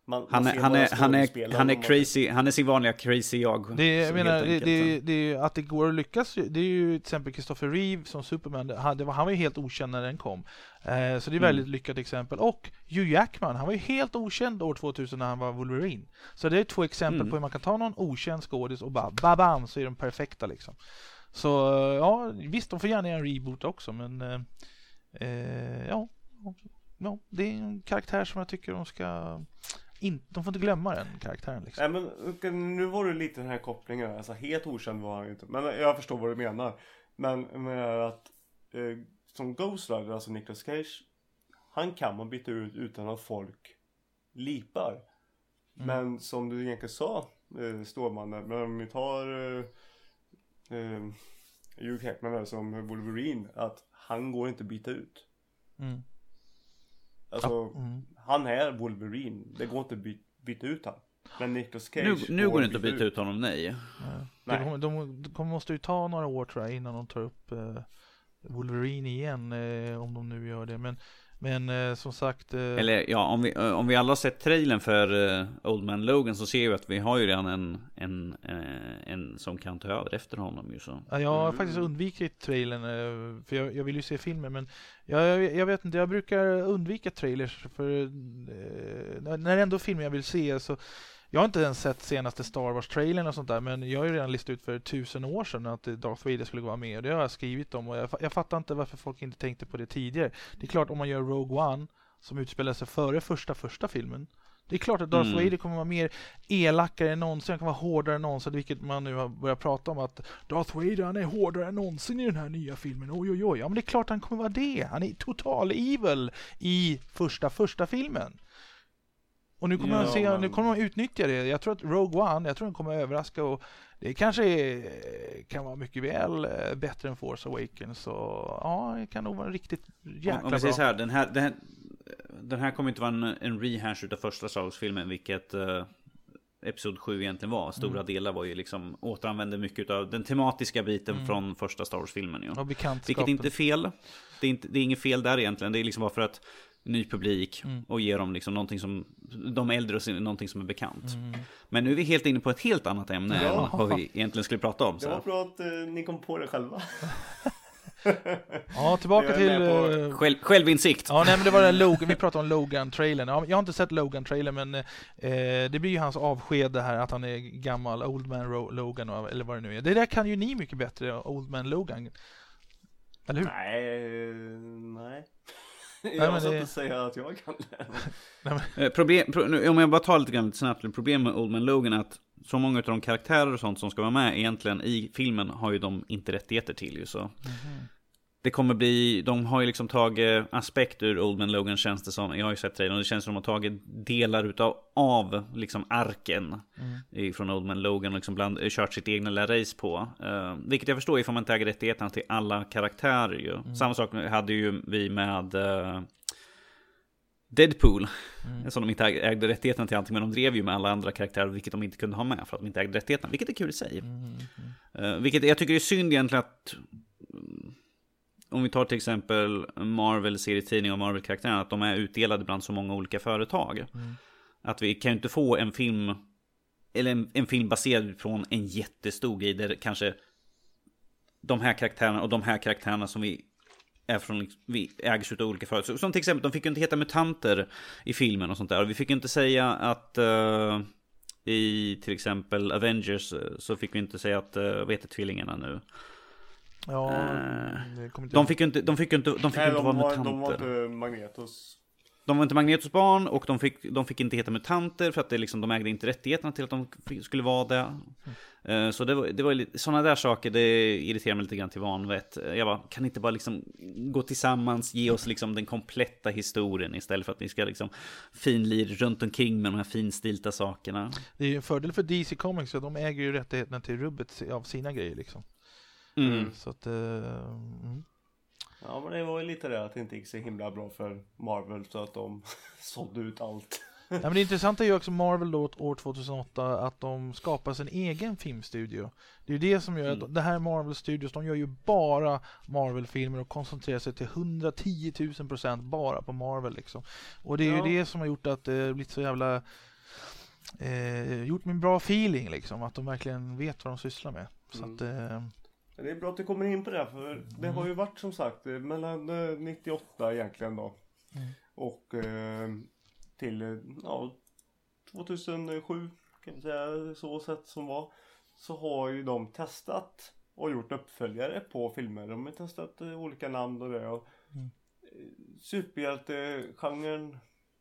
är crazy, han är sin vanliga crazy jag. Jag menar, det att det går att lyckas, det är ju till exempel Christopher Reeve som Superman. Han var ju helt okänd när den kom. Så det är väldigt lyckat exempel. Och Hugh Jackman, han var ju helt okänd år 2000 när han var Wolverine. Så det är 2 exempel på hur man kan ta någon okänd skådis och bara bam, så är de perfekta liksom. Så ja, visst, de får gärna göra en reboot också, men ja, det är en karaktär som jag tycker de ska... de får inte glömma den karaktären liksom. Nej, men nu var det lite den här kopplingen. Alltså helt okänd var han ju inte. Men jag förstår vad du menar. Men att som Ghost Rider, alltså Nicolas Cage, han kan man byta ut utan att folk lipar. Men som du egentligen sa, Stålman, men om vi tar Hugh Jackman som Wolverine, att han går inte byta ut. Alltså, han är Wolverine. Det går inte att byta ut han. Men Nicolas Cage... Nu går det inte att byta ut honom, nej. Nej. De måste ju ta några år, tror jag, innan de tar upp Wolverine igen, om de nu gör det. Men som sagt... Eller ja, om vi alla har sett trailern för Old Man Logan, så ser vi att vi har ju redan en som kan ta över efter honom ju så. Ja, jag har faktiskt undvikit trailern, för jag vill ju se filmen, men jag vet inte, jag brukar undvika trailers, för när det ändå filmer jag vill se, så jag har inte ens sett senaste Star Wars-trailern och sånt där, men jag har ju redan listat ut för 1000 år sedan att Darth Vader skulle vara med, och det har jag skrivit om, och jag fattar inte varför folk inte tänkte på det tidigare. Det är klart, om man gör Rogue One, som utspelar sig före första filmen, det är klart att Darth Vader kommer vara mer elakare än någonsin, han kommer vara hårdare än någonsin, vilket man nu har börjat prata om, att Darth Vader, han är hårdare än någonsin i den här nya filmen. Oj. Ja, men det är klart han kommer vara det. Han är total evil i första filmen. Och nu kommer man utnyttja det. Jag tror att Rogue One, den kommer att överraska, och det kanske kan vara mycket väl bättre än Force Awakens. Så ja, det kan nog vara riktigt jäkla om vi säger bra. Så här, den här kommer inte vara en rehash utav första Star Wars-filmen, vilket Episod 7 egentligen var. Stora delar var ju liksom, återanvände mycket av den tematiska biten från första Star Wars-filmen ju. Vilket inte är fel. Det är inget fel där egentligen. Det är liksom bara för att ny publik och ge dem liksom någonting som de äldre och någonting som är bekant. Men nu är vi helt inne på ett helt annat ämne än vad vi egentligen skulle prata om. Det var bra att ni kom på det själva. Ja, tillbaka till självinsikt. Ja, nej, men det var den Logan, vi pratade om Logan-trailern. Ja, jag har inte sett Logan-trailern, men det blir ju hans avsked det här, att han är gammal Old Man Logan, eller vad det nu är. Det där kan ju ni mycket bättre, Old Man Logan. Eller hur? Nej. Jag ska inte säga att jag kan det. Om jag bara tar lite grann snabbt, problem med Old Man Logan är att så många av de karaktärer och sånt som ska vara med egentligen i filmen har ju de inte rättigheter till ju så. Det kommer bli, de har ju liksom tagit aspekter ur Old Man Logan, känns det som. Jag har ju sett det och det känns som att de har tagit delar av liksom arken från Old Man Logan och liksom kört sitt egna lilla race på. Vilket jag förstår ifall man inte äger rättigheterna till alla karaktärer ju. Samma sak hade ju vi med Deadpool, som de inte ägde rättigheterna till allting, men de drev ju med alla andra karaktärer, vilket de inte kunde ha med för att de inte ägde rättigheterna, vilket är kul i sig. Vilket jag tycker är synd egentligen att om vi tar till exempel Marvel-serietidning och Marvel-karaktärerna, att de är utdelade bland så många olika företag. Att vi kan ju inte få en film, eller en film baserad från en jättestor grej där kanske de här karaktärerna och de här karaktärerna som vi är från, vi ägs av olika företag. Som till exempel, de fick ju inte heta mutanter i filmen och sånt där. Och vi fick ju inte säga att i till exempel Avengers så fick vi inte säga att vad heter tvillingarna nu? Ja, det kommer inte de fick inte vara mutanter. De var inte Magnetos. De var inte Magnetos barn, och de fick inte heta mutanter för att det liksom, de ägde inte rättigheterna till att de skulle vara det. Så det var lite, sådana där saker, det irriterar mig lite grann till vanvett. Jag bara, kan inte bara liksom gå tillsammans, ge oss liksom den kompletta historien istället för att ni ska liksom finlir runt omkring med de här finstilta sakerna. Det är ju en fördel för DC Comics, så de äger ju rättigheterna till rubbet av sina grejer liksom. Så att Ja, men det var ju lite det att det inte gick så himla bra för Marvel, så att de sålde ut allt. Ja, men det intressanta är ju också Marvel då år 2008 att de skapar sin egen filmstudio. Det är ju det som gör att det här Marvel Studios, de gör ju bara Marvel-filmer och koncentrerar sig till 110 000% bara på Marvel liksom. Och det är ju det som har gjort att det blivit så jävla gjort med en bra feeling liksom, att de verkligen vet vad de sysslar med. Så att det är bra att du kommer in på det, för det har ju varit som sagt mellan 98 egentligen då och till 2007 kan vi säga, så sätt som var, så har ju de testat och gjort uppföljare på filmer. De har testat olika namn och det, och superhjältegenren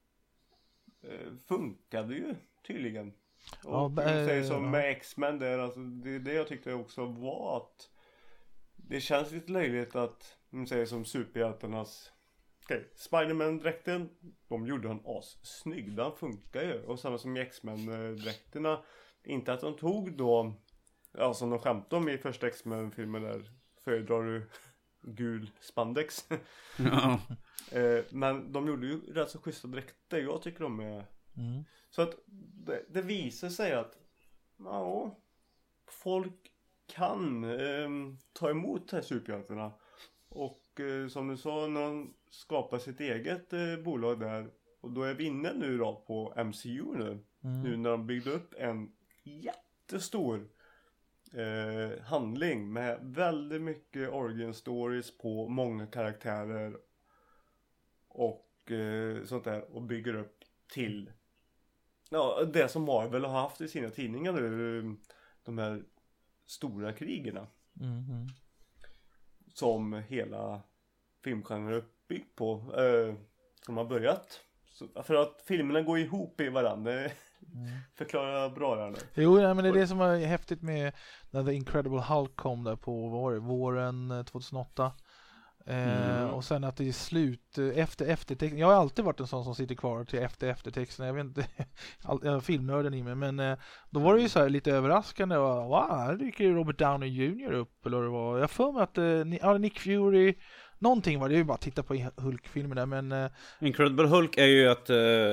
funkade ju tydligen. Och säger som med X-Men där, alltså, det jag tyckte också var att det känns lite löjligt att de säger som superhjältarnas Spider-Man-dräkten, de gjorde han snygg, den funkar ju. Och samma som X-Men-dräkterna, inte att de tog då, alltså de skämtade om i första X-Men-filmen där, föredrar du gul spandex. Ja. Men de gjorde ju rätt så schyssta dräkter, jag tycker de är så att det visar sig att folk kan ta emot de här superhjältarna. Och som du sa, när de skapar sitt eget bolag där, och då är vi inne nu då på MCU nu när de byggde upp en jättestor handling med väldigt mycket origin stories på många karaktärer och sånt där, och bygger upp till det som Marvel har haft i sina tidningar nu, de här stora krigerna som hela filmgenren är uppbyggd på, som har börjat. Så, för att filmerna går ihop i varandra. Förklara bra där nu. Jo, men det är det som var häftigt med när The Incredible Hulk kom där på våren 2008. Och sen att det är slut efter eftertexten. Jag har alltid varit en sån som sitter kvar till eftertexten. Jag vet inte, jag har filmnörden i mig, men då var det ju så här lite överraskande. Här dyker Robert Downey Jr. upp, eller det var. Jag får mig att Nick Fury, någonting var det, ju bara att titta på Hulk-filmer där, men Incredible Hulk är ju att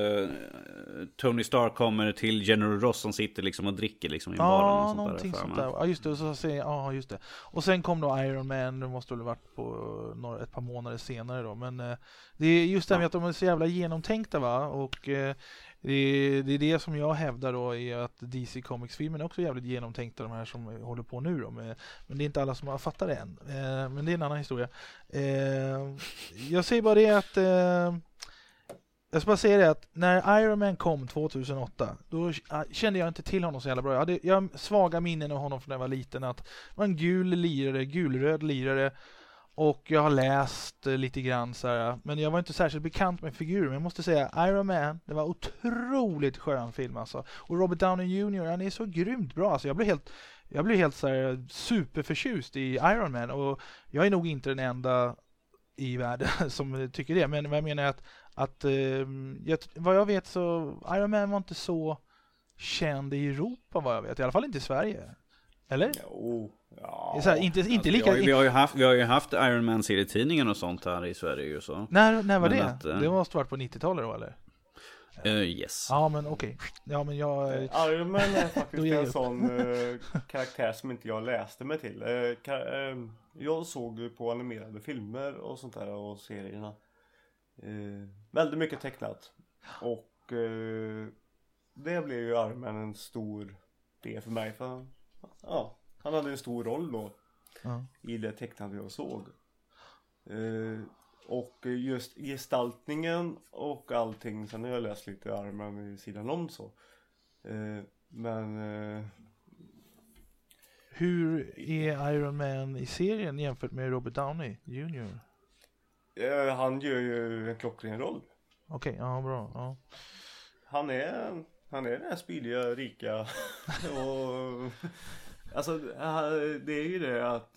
Tony Stark kommer till General Ross som sitter liksom och dricker liksom i baren och sånt någonting där. Sånt där. Ja, just det. Och så säger just det. Och sen kom då Iron Man, det måste väl varit på ett par månader senare då, men det är just det med att de är så jävla genomtänkta, va? Och det är det som jag hävdar då, är att DC Comics-filmen är också jävligt genomtänkta, de här som håller på nu då, men det är inte alla som har fattat det än. Men det är en annan historia. Jag säger bara det att jag ska bara säga det att när Iron Man kom 2008, då kände jag inte till honom så jävla bra. Jag har svaga minnen av honom från när jag var liten, att det var en gulröd lirare. Och jag har läst lite grann så här, men jag var inte särskilt bekant med figuren. Men jag måste säga, Iron Man, det var otroligt skön film alltså. Och Robert Downey Jr., han är så grymt bra alltså. Jag blev helt så här superförtjust i Iron Man, och jag är nog inte den enda i världen som tycker det. Men vad jag menar är att vad jag vet så Iron Man var inte så känd i Europa, vad jag vet. I alla fall inte i Sverige. Eller? Jo. Ja. Så här, inte lika... Vi har ju haft Iron Man serietidningen och sånt här i Sverige ju så. När var det? Det måste varit på 90-talet då, eller? Yes. Ja, men okej. Ja, men Iron Man är faktiskt en sån karaktär som inte jag läste mig till. Jag såg på animerade filmer och sånt där och serierna. Väldigt mycket tecknat. Och det blev ju Iron Man en stor del för mig. För han hade en stor roll då i det tecknade jag såg. Och just gestaltningen och allting. Sen har jag läst lite Iron Man i sidan om så. Men... Hur är Iron Man i serien jämfört med Robert Downey Jr.? Han gör ju en klockren roll. Okej, ja bra. Ja. Han är den här spydiga, rika och alltså det är ju det att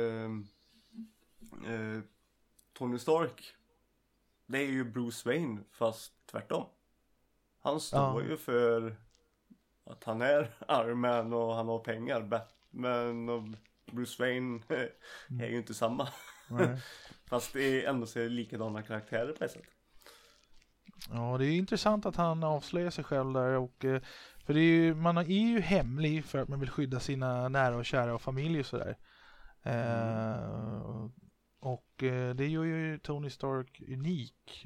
Tony Stark, det är ju Bruce Wayne fast tvärtom. Han står ju för att han är Iron Man och han har pengar. Batman och Bruce Wayne är ju inte samma. Fast det är ändå så likadana karaktärer på ett sätt. Ja, det är intressant att han avslöjar sig själv där. Och, för det är ju, man är ju hemlig för att man vill skydda sina nära och kära och familj och sådär. Och det gör ju Tony Stark unik.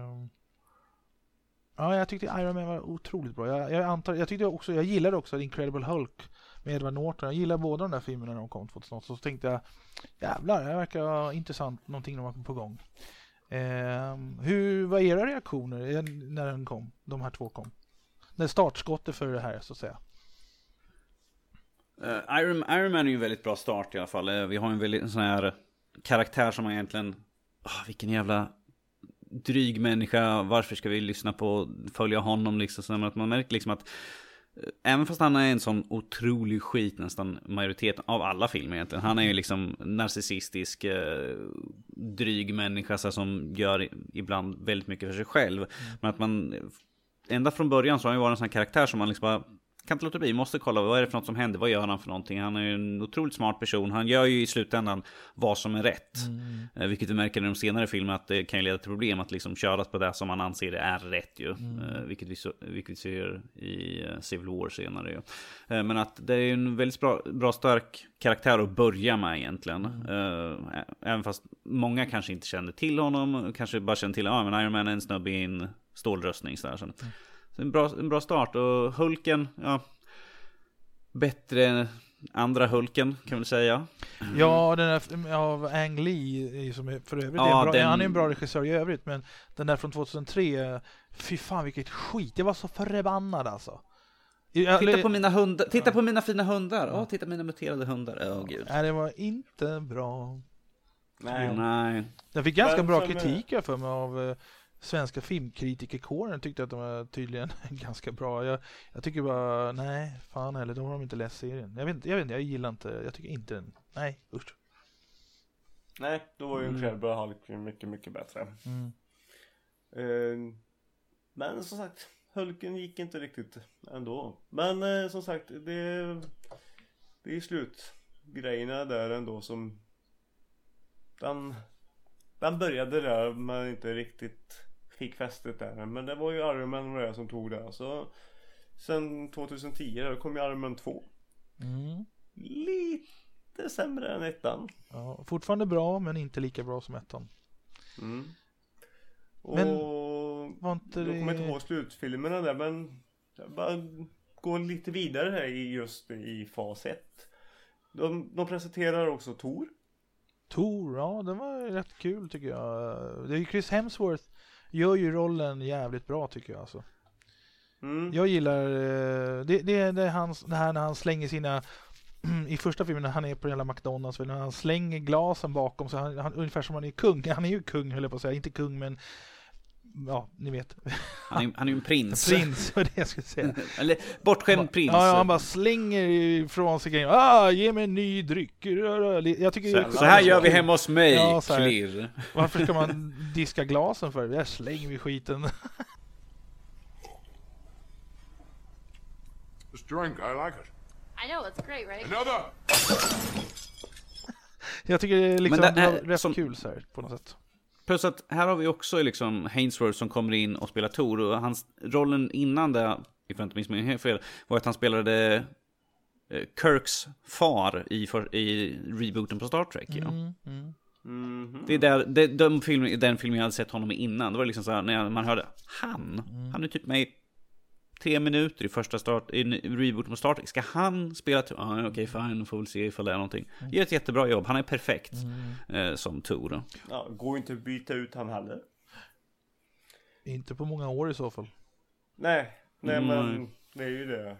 Ja, jag tyckte Iron Man var otroligt bra. Jag gillade också Incredible Hulk med Edward Norton. Jag gillar båda de där filmerna när de kom 2008. Så tänkte jag, jävlar, det verkar intressant. Någonting de var på gång. Hur var era reaktioner när den kom? De här två kom. När startskottet för det här, så att säga. Iron Man är ju en väldigt bra start i alla fall. Vi har en väldigt sån här karaktär som egentligen... vilken jävla dryg människa. Varför ska vi lyssna på följa honom liksom? Så att man märker liksom att även fast han är en sån otrolig skit nästan majoriteten av alla filmer egentligen. Han är ju liksom narcissistisk dryg människa så som gör ibland väldigt mycket för sig själv. Men att man ända från början så har han ju varit en sån här karaktär som man liksom bara kan inte låta bli, måste kolla vad är det för något som händer, vad gör han för någonting. Han är ju en otroligt smart person, han gör ju i slutändan vad som är rätt, vilket vi märker i de senare filmerna att det kan ju leda till problem att liksom köras på det som man anser är rätt ju, vilket vi ser i Civil War senare ju. Men att det är en väldigt bra stark karaktär att börja med egentligen, även fast många kanske inte kände till honom, kanske bara kände till men Iron Man är en snubbe i en stålröstning så där, så en bra start. Och Hulken, bättre än andra Hulken kan man säga. Ja, den där av Ang Lee som är för övrigt han är en bra regissör i övrigt, men den där från 2003, fy fan vilket skit. Jag var så förbannad alltså. Titta på mina hundar, titta på mina fina hundar. Titta på mina muterade hundar. Gud. Nej, det var inte bra. Nej. Jag fick ganska bra kritik för mig av svenska filmkritikerkåren, tyckte att de var tydligen ganska bra. Jag tycker bara, nej, fan heller, då har de inte läst serien. Jag vet inte, jag gillar inte, jag tycker inte den. Nej, usch. Nej, då var ju Incredible Hulk mycket, mycket bättre. Men som sagt, Hulken gick inte riktigt ändå. Men som sagt, det är slut. Grejerna där ändå som den började där, men inte riktigt fick fästet där. Men det var ju Iron Man som tog det. Så sen 2010 där kom ju Iron Man 2. Lite sämre än ettan. Ja, fortfarande bra, men inte lika bra som ettan. Och men var inte jag kommer inte ihåg slutfilmerna där, men jag bara gå lite vidare här i fas 1. De presenterar också Thor, ja, den var rätt kul tycker jag. Det är ju Chris Hemsworth gör ju rollen jävligt bra tycker jag alltså. Jag gillar det här när han slänger sina i första filmen när han är på den jävla McDonalds, när han slänger glasen bakom så han ungefär som han är kung. Han är ju kung, höll jag på att säga, inte kung men ja, ni vet. Han är ju en prins. Prins, vad det jag skulle säga. Eller bortskämd prins. Ja, han bara slänger ifrån sig grejer. Ge mig en ny dryck. Jag tycker så här gör vi hemma hos mig, Klirr. Varför ska man diska glasen för? Jag slänger vi skiten. This drink, I like it. I know, it's great, right? Another! Jag tycker det är liksom rätt som kul så här, på något sätt. Plus att här har vi också liksom Hainsworth som kommer in och spelar Thor, och hans rollen innan det, ifall jag inte minns mig helt fel, var att han spelade Kirks far i rebooten på Star Trek. Det är den filmen jag hade sett honom i innan. Det var liksom så här, när man hörde han är typ med i 3 minuter i första reboot på Star Trek. Ska han spela Thor? Okej, fine, får väl se ifall det är någonting. Gör ett jättebra jobb, han är perfekt som Thor. Ja, går inte att byta ut han heller. Inte på många år i så fall. Nej, men det är ju det.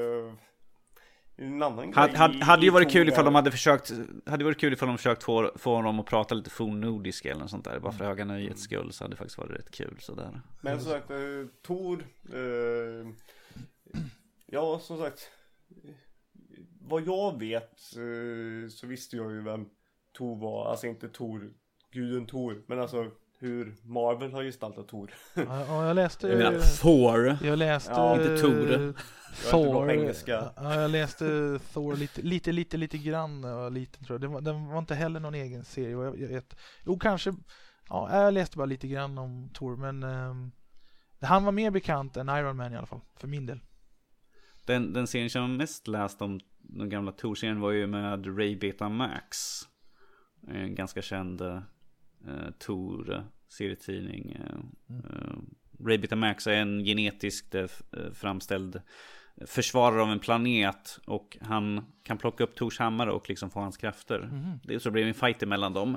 En annan grej hade ju varit kul ifall de hade försökt. Hade varit kul ifall de försökt få honom att prata lite fornnordiska eller något sånt där. Bara för höga nöjets skull, så hade det faktiskt varit rätt kul sådär. Men som sagt, Thor, ja, som sagt, vad jag vet så visste jag ju vem Thor var. Alltså inte Thor, guden Thor, men alltså hur Marvel har gestaltat Thor. Ja, jag läste... Jag menar Thor. Jag läste... Ja, inte Thor. Thor. Engelska. Ja, jag läste Thor lite grann. Lite, tror jag. Den var inte heller någon egen serie. Kanske... Ja, jag läste bara lite grann om Thor, men han var mer bekant än Iron Man i alla fall, för min del. Den serien som jag mest läst om den gamla Thor-serien var ju med Ray Betamax. En ganska känd Thor-serietidning. Ray Betamax är en genetiskt framställd försvarare av en planet, och han kan plocka upp Thors hammare och liksom få hans krafter. Så blir det en fight mellan dem.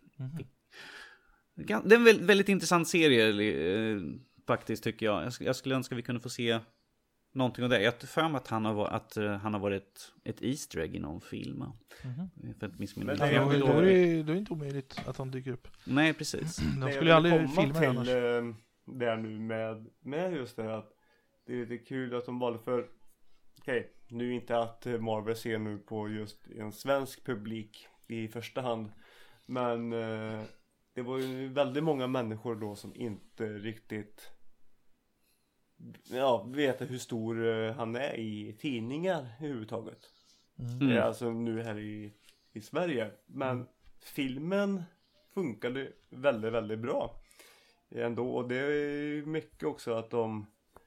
Det är en väldigt intressant serie faktiskt, tycker jag. Jag skulle önska vi kunde få se någonting av det. Jag tror för mig att han har varit ett Easter egg i någon film. För att missminna. Det är inte omöjligt att han dyker upp. Nej, precis. De skulle ju aldrig filma till annars. Det är nu med just det att det är lite kul att de valde för nu inte att Marvel ser nu på just en svensk publik i första hand, men det var ju väldigt många människor då som inte riktigt vet hur stor han är i tidningar överhuvudtaget. Alltså nu här i Sverige. Men filmen funkade väldigt, väldigt bra ändå. Och det är mycket också att de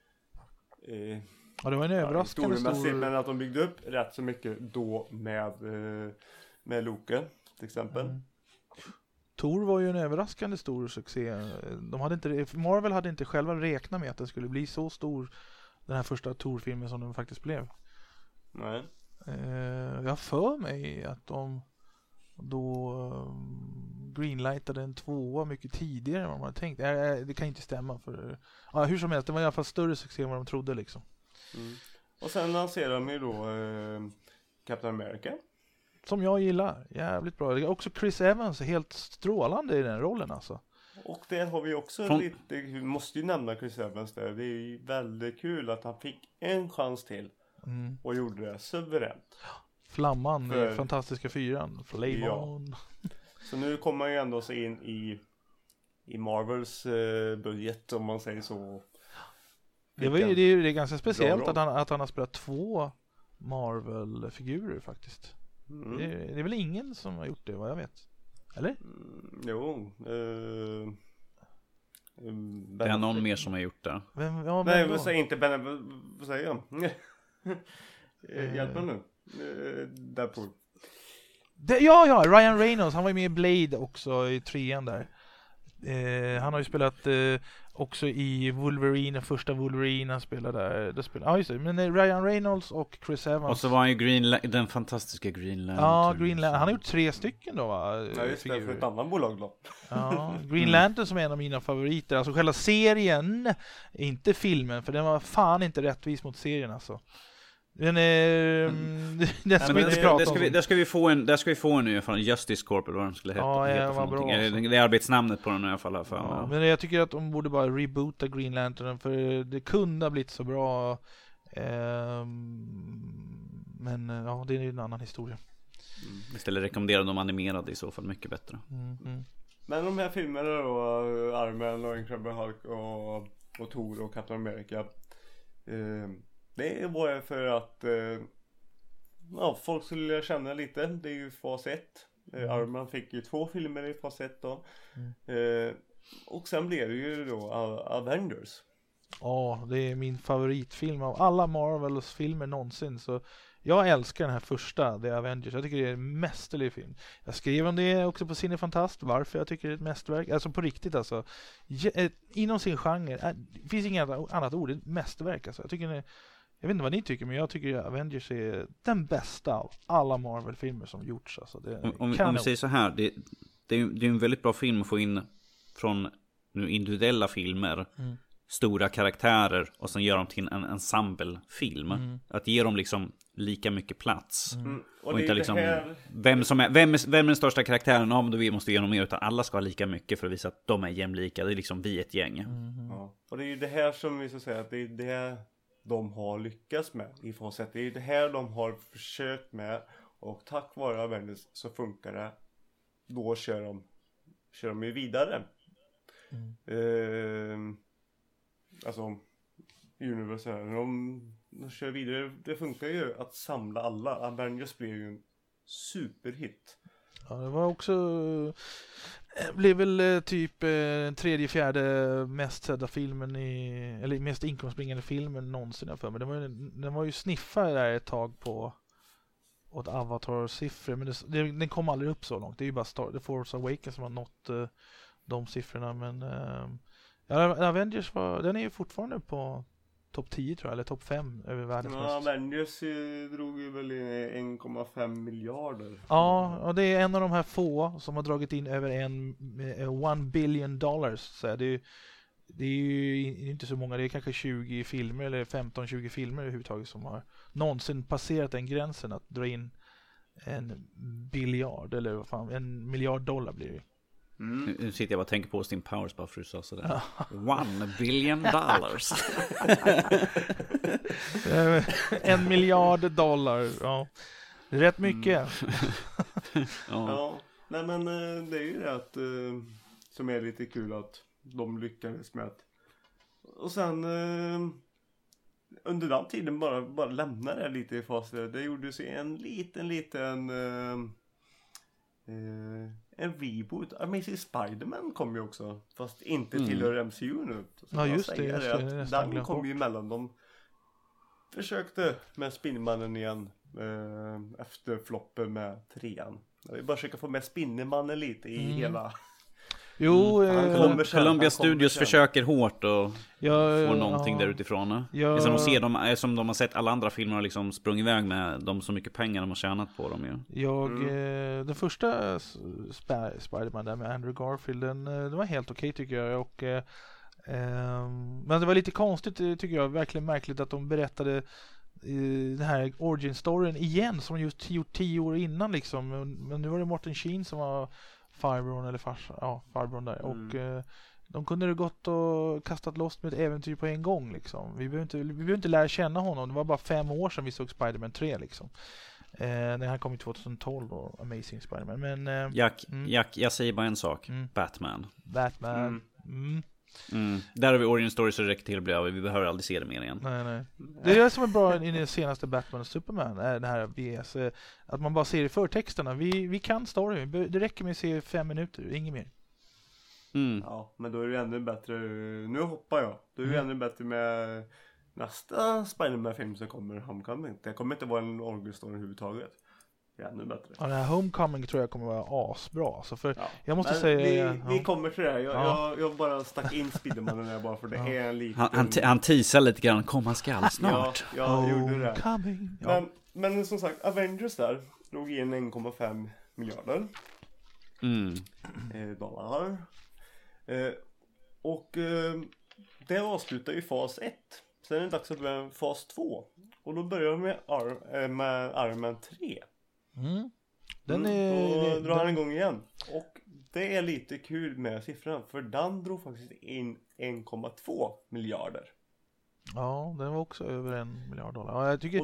det var en överraskande stor... Men att de byggde upp rätt så mycket då med Loke till exempel. Thor var ju en överraskande stor succé. Marvel hade inte själva räknat med att den skulle bli så stor, den här första Thor-filmen, som den faktiskt blev. Nej. Jag har för mig att de då greenlightade en 2 mycket tidigare än vad man hade tänkt. Det kan inte stämma, för hur som helst, det var i alla fall större succé än vad de trodde liksom. Och sen lanserade de ju då Captain America. Som jag gillar, jävligt bra. Det är också Chris Evans är helt strålande i den rollen alltså. Och det har vi också vi måste ju nämna Chris Evans där. Det är ju väldigt kul att han fick en chans till och gjorde det suveränt. Flamman i Fantastiska 4:an. Flamon. Ja. Så nu kommer man ju ändå se in i Marvels budget, om man säger så. Det är ganska speciellt att han har spelat 2 Marvel-figurer faktiskt. Det är väl ingen som har gjort det, vad jag vet. Eller? Jo. Det är någon mer som har gjort det. Nej, vad säger inte Ben? Vad säger jag? Hjälp mig nu. Deadpool. Ja, Ryan Reynolds, han var ju med i Blade också i 3:an där. Han har ju spelat också i Wolverine, första Wolverine han spelade där. Ja, just det. Men Ryan Reynolds och Chris Evans. Och så var han ju den fantastiska Green Lantern. Ja, Green Lantern. Han har gjort 3 stycken då, va? Ja, just det, för ett annat bolag då. Ja, Green Lantern som är en av mina favoriter. Alltså själva serien, inte filmen, för den var fan inte rättvis mot serien alltså. Den ska vi inte prata om. Där ska vi få en ny från Justice Corp, eller vad de skulle heta. Ja, vad bra. Det är arbetsnamnet på den i alla fall. Ja, men jag tycker att de borde bara reboota Green Lantern, för det kunde ha blivit så bra. Men ja, det är en annan historia. Istället rekommenderar de animerade i så fall mycket bättre. Men de här filmerna då, Iron Man och Incredible Hulk och Thor och Captain America, det var ju för att folk skulle känna lite. Det är ju fas 1. Iron Man fick ju 2 filmer i fas 1 då. Och sen blev det ju då Avengers. Ja, det är min favoritfilm av alla Marvels filmer någonsin. Så Jag älskar den här första, The Avengers. Jag tycker det är en mästerlig film. Jag skrev om det också på Cinefantast, varför jag tycker det är ett mästerverk. Alltså på riktigt alltså. Inom sin genre, det finns inget annat ord, det är ett mästerverk alltså. Jag vet inte vad ni tycker, men jag tycker Avengers är den bästa av alla Marvel-filmer som gjorts. Alltså, om vi säger så här, det är en väldigt bra film att få in från individuella filmer, stora karaktärer, och sen göra dem till en ensemblefilm. Att ge dem liksom lika mycket plats. Och inte liksom vem är den största karaktären, då vi måste ge dem mer, utan alla ska ha lika mycket för att visa att de är jämlika. Det är liksom vi ett gäng. Ja. Och det är ju det här som vi ska säga, att det är det de har lyckats med ifrån sätt. Det är det här de har försökt med, och tack vare Avengers så funkar det. Då kör de ju vidare. Alltså Universe här, de kör vidare. Det funkar ju att samla alla. Avengers blev ju en superhit. Ja, det var också blev väl typ tredje, fjärde mest sedda filmen eller mest inkomstbringande filmen någonsin för mig. Den var ju sniffad där ett tag på åt Avatar-siffror, men den kom aldrig upp så långt. Det är ju bara The Force Awakens som har nått de siffrorna, men Avengers den är ju fortfarande på topp 10 tror jag, eller topp 5 över världens mest. Avengers drog ju väl 1,5 miljarder. Ja, och det är en av de här få som har dragit in över $1 billion. Så det är ju inte så många, det är kanske 20 filmer eller 15-20 filmer överhuvudtaget som har någonsin passerat den gränsen att dra in $1 biljard, eller vad fan, $1 miljard blir det. Nu sitter jag bara och tänker på Austin Powers bara för att du sa sådär. $1 billion. $1 miljard, ja. Rätt mycket. Ja, nej men det är ju det att som är lite kul att de lyckades med att, och sen under den tiden bara lämna det lite i fas. Det gjorde sig en liten en reboot. Amazing Spider-Man kom ju också, fast inte tillhör MCU nu. Så ja, just det. Den kom ju emellan. De försökte med Spindelmannen igen efter floppen med 3:an. Jag vill bara försöka få med Spindelmannen lite i hela. Jo, Columbia Studios försöker hårt och få någonting där utifrån. Som de har sett alla andra filmer och liksom sprungit iväg med dem, så mycket pengar de har tjänat på dem. Den första Spider-Man där med Andrew Garfield, den var helt okej tycker jag. Och, men det var lite konstigt tycker jag, verkligen märkligt att de berättade den här origin-storyn igen som just gjort 10 år innan liksom. Men nu var det Martin Sheen som var farbrorn eller farbrorn där. Och de kunde det gått och kastat loss med ett äventyr på en gång liksom. Vi behöver inte lära känna honom. Det var bara 5 år sedan vi såg Spider-Man 3 liksom. Den här kom i 2012 och Amazing Spider-Man. Men Jack, jag säger bara en sak. Batman. Där har vi origin story så det räcker till att bli av. Vi behöver aldrig se det mer igen. Nej. Det är det som är bra i den senaste Batman och Superman, den här VS, att man bara ser i förtexterna. Vi kan story. Det räcker med att se 5 minuter, inget mer. Ja, men då är det ännu bättre. Nu hoppar jag. Då är det ännu bättre med nästa Spider-Man-film som kommer, Homecoming. Det kommer inte vara en origin story överhuvudtaget. Det är ännu bättre. Ja, den här Homecoming tror jag kommer vara asbra. Alltså, för jag måste säga... Vi kommer till det här. Jag bara stack in Spidermannen där bara för det är en liten... Han teasar lite grann. Komma skall snart. Jag gjorde det. Homecoming. Men som sagt, Avengers där drog in 1,5 miljarder dollar. Och det avslutar ju fas 1. Sen är det dags att börja fas 2. Och då börjar vi med Iron Man 3. Då drar han igång igen. Och det är lite kul med siffran, för den drog faktiskt in 1,2 miljarder. Ja, den var också över $1 miljard. Ja, jag tycker... Och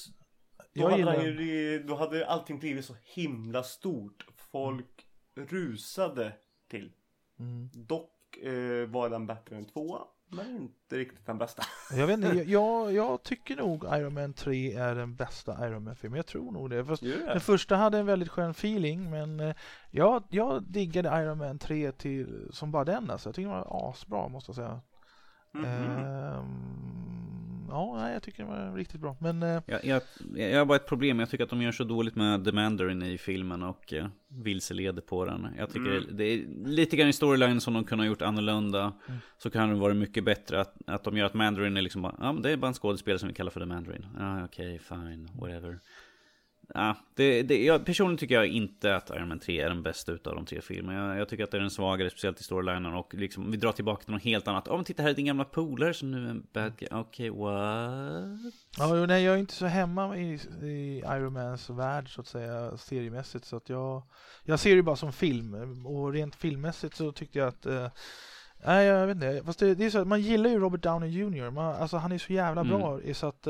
då hade allting blivit så himla stort. Folk rusade till. Dock var den bättre än 2, men inte riktigt den bästa. Jag vet inte, jag tycker nog Iron Man 3 är den bästa Iron Man-filmen. Jag tror nog det. Fast den första hade en väldigt skön feeling, men jag diggade Iron Man 3 som bara den. Alltså. Jag tycker det var asbra, måste jag säga. ja, jag tycker det var riktigt bra. Men jag har bara ett problem. Jag tycker att de gör så dåligt med The Mandarin i filmen och vilseleder på den. Jag tycker det är lite grann i storyline som de kunde ha gjort annorlunda. Så kan det vara mycket bättre att de gör att Mandarin är liksom bara, ja, men det är bara en skådespelare som vi kallar för The Mandarin. Ja, okej, fine, whatever. Ja, jag personligen tycker jag inte att Iron Man 3 är den bästa utav de 3 filmerna. Jag tycker att det är den svagare, speciellt i storylinen. Och liksom, vi drar tillbaka till något helt annat. Men titta, här är din gamla polare som nu är en bad guy. Okej, what? Ja, nej, jag är inte så hemma i Iron Mans värld så att säga, seriemässigt. Så att jag ser det bara som film. Och rent filmmässigt så tyckte jag att nej, jag vet inte. Fast det är så att man gillar ju Robert Downey Jr. Alltså han är så jävla bra så att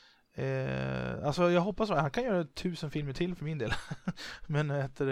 alltså jag hoppas att han kan göra 1000 filmer till för min del. Men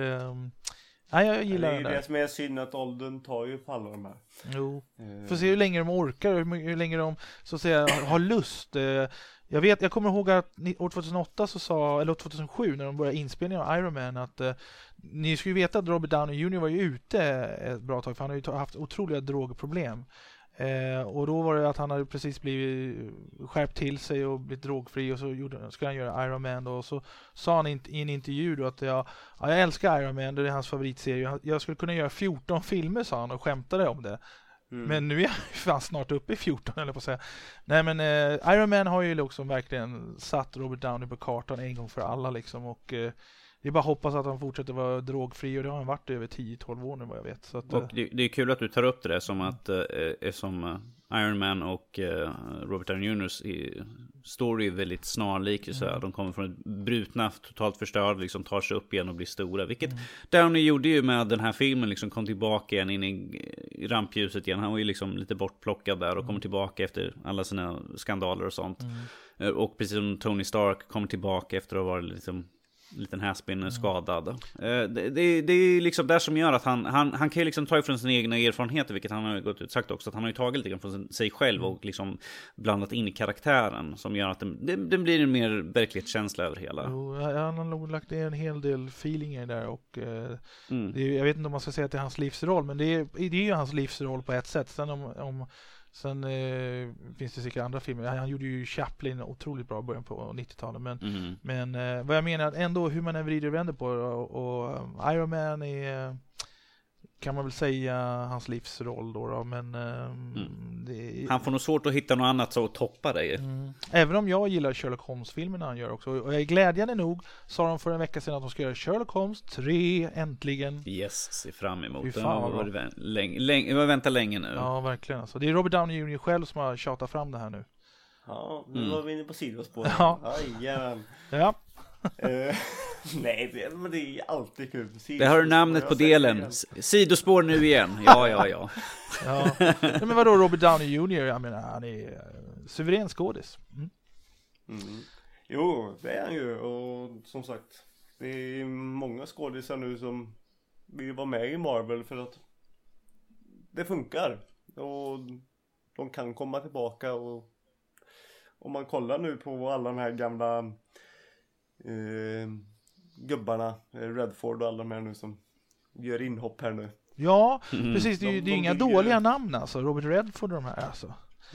nej, jag gillar det. Det är det som är synd, att åldern tar ju på alla de här. Jo. Får se hur länge de orkar och hur länge de så att säga har lust. Jag kommer ihåg att år 2008 eller 2007 när de började inspelningen av Iron Man att ni skulle ju veta att Robert Downey Jr. var ju ute ett bra tag, för han har ju haft otroliga drogproblem. Och då var det att han hade precis blivit skärpt till sig och blivit drogfri, och så skulle han göra Iron Man då, och så sa han i en intervju då att jag älskar Iron Man, det är hans favoritserie, jag skulle kunna göra 14 filmer, sa han och skämtade om det. Men nu är jag fan snart uppe i 14 eller på att säga. Nej, men Iron Man har ju liksom verkligen satt Robert Downey på kartan en gång för alla liksom, och det är bara hoppas att han fortsätter vara drogfri, och det har han varit över 10-12 år nu vad jag vet. Så att, och det är kul att du tar upp det där som att som Iron Man och Robert Downey Jr.'s story är väldigt snarlik. Så de kommer från ett brutna, totalt förstörd, liksom tar sig upp igen och blir stora. Vilket Downey gjorde ju med den här filmen, liksom kom tillbaka igen in i rampljuset igen. Han var ju liksom lite bortplockad där och kommer tillbaka efter alla sina skandaler och sånt. Och precis som Tony Stark kommer tillbaka efter att ha varit liksom liten häspin skadad. Det är liksom det som gör att han kan ju liksom ta ifrån sina egna erfarenheter, vilket han har gått ut sagt också, att han har ju tagit lite grann från sig själv och liksom blandat in i karaktären, som gör att det blir en mer verklighetskänsla över hela. Jo, han har nog lagt en hel del feelingar där, och jag vet inte om man ska säga att det är hans livsroll, men det är ju hans livsroll på ett sätt. Sen finns det säkert andra filmer. Han gjorde ju Chaplin otroligt bra i början på 90-talet. Men vad jag menar, ändå hur man än vrider och vänder på det, och Iron Man är, kan man väl säga, hans livsroll då, men han får nog svårt att hitta något annat så att toppa det. Även om jag gillar Sherlock Holmes-filmerna han gör också, och jag är glädjande nog sa de för en vecka sedan att de ska göra Sherlock Holmes 3 äntligen. Yes, se fram emot det. Jag väntar länge nu. Ja, verkligen alltså. Det är Robert Downey Jr. själv som har tjatat fram det här nu. Ja, nu var vi inne på sidospår. Ja. Nej, men det är alltid kul. Det har du namnet på delen. Sidospår nu igen. Ja. Men vadå, Robert Downey Jr., jag menar, han är suverän skådis. Jo, det är han ju. Och som sagt, det är många skådisar nu som vill vara med i Marvel för att det funkar. Och de kan komma tillbaka, och om man kollar nu på alla de här gamla gubbarna, Redford och alla de här nu som gör inhopp här nu. Ja, precis. Det är inga dåliga namn alltså. Robert Redford och de här alltså.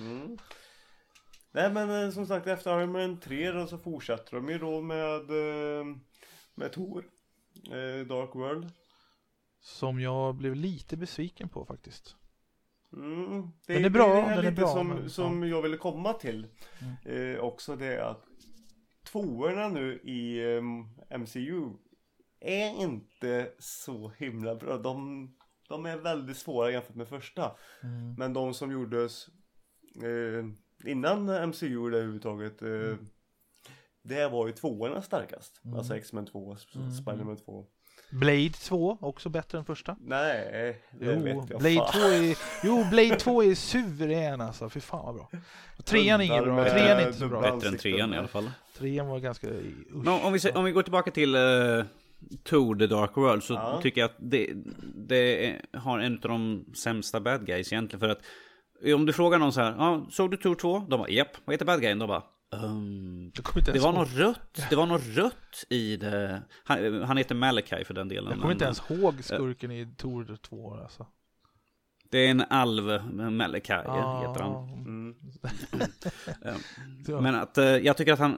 Nej, men som sagt, efter Iron Man 3 då, så fortsätter de ju då med Thor, Dark World. Som jag blev lite besviken på faktiskt. Den är bra. Den är bra, som jag ville komma till. Också det att tvåorna nu i MCU är inte så himla bra. De är väldigt svåra jämfört med första. Men de som gjordes innan MCU där överhuvudtaget, det var ju tvåorna starkast. Alltså X-Men 2, Spider-Man 2. Blade 2 också bättre än första. Nej, det vet jag. Blade 2 är suverän alltså. Fy fan vad bra. Och trean är ingen bra. Trean är inte så bra. Bättre än trean i alla fall. Trean var ganska om vi går tillbaka till Thor The Dark World, så tycker jag att det har en av de sämsta bad guys egentligen, för att om du frågar någon så här, såg du Thor 2? De bara, japp. Vad heter bad guyen? De bara, det var något rött i det. Han heter Malachi för den delen. Jag kommer inte ens ihåg skurken i Thor 2 alltså. Det är en alv, Malachi heter han. Men att jag tycker att han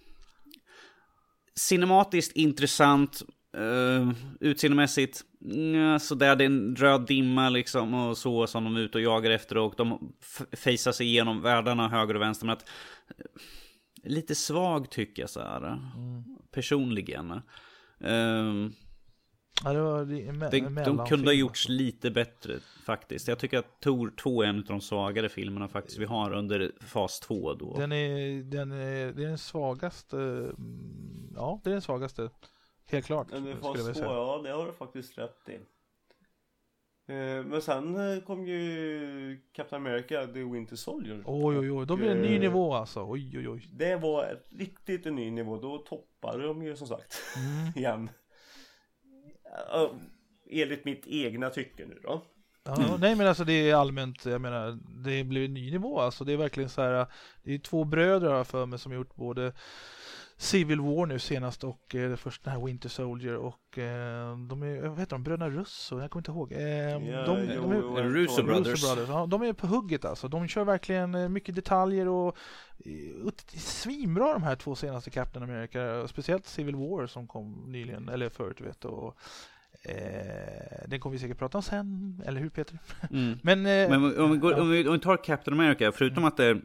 cinematiskt intressant, utseendemässigt så där det är en röd dimma liksom, och så som de är ute och jagar efter, och de facear sig igenom världarna höger och vänster, men att lite svag tycker jag så här personligen. Ja, de kunde ha gjorts lite bättre faktiskt. Jag tycker att Thor 2 är en av de svagare filmerna faktiskt vi har under fas 2 då. Det är den svagaste. Ja, det är den svagaste. Helt klart. Under fas 2, ja, det har du faktiskt rätt i. Men sen kom ju Captain America, The Winter Soldier. Oj, då blir det en ny nivå alltså. Oj. Det var riktigt en ny nivå. Då toppade de ju som sagt igen. Enligt mitt egna tycke nu då. Ja, nej, men alltså det är allmänt, jag menar, det blir en ny nivå alltså. Det är verkligen så här, det är 2 bröder för mig som gjort både Civil War nu senast och först den här Winter Soldier, och de är, vad heter de, bröderna Russo, jag kommer inte ihåg. De är Russo Brothers. Ja, de är på hugget alltså. De kör verkligen mycket detaljer och svinbra de här 2 senaste Captain America, speciellt Civil War som kom nyligen, eller förut vet, och den kommer vi säkert prata om sen, eller hur Peter? Men om vi tar Captain America, förutom att det är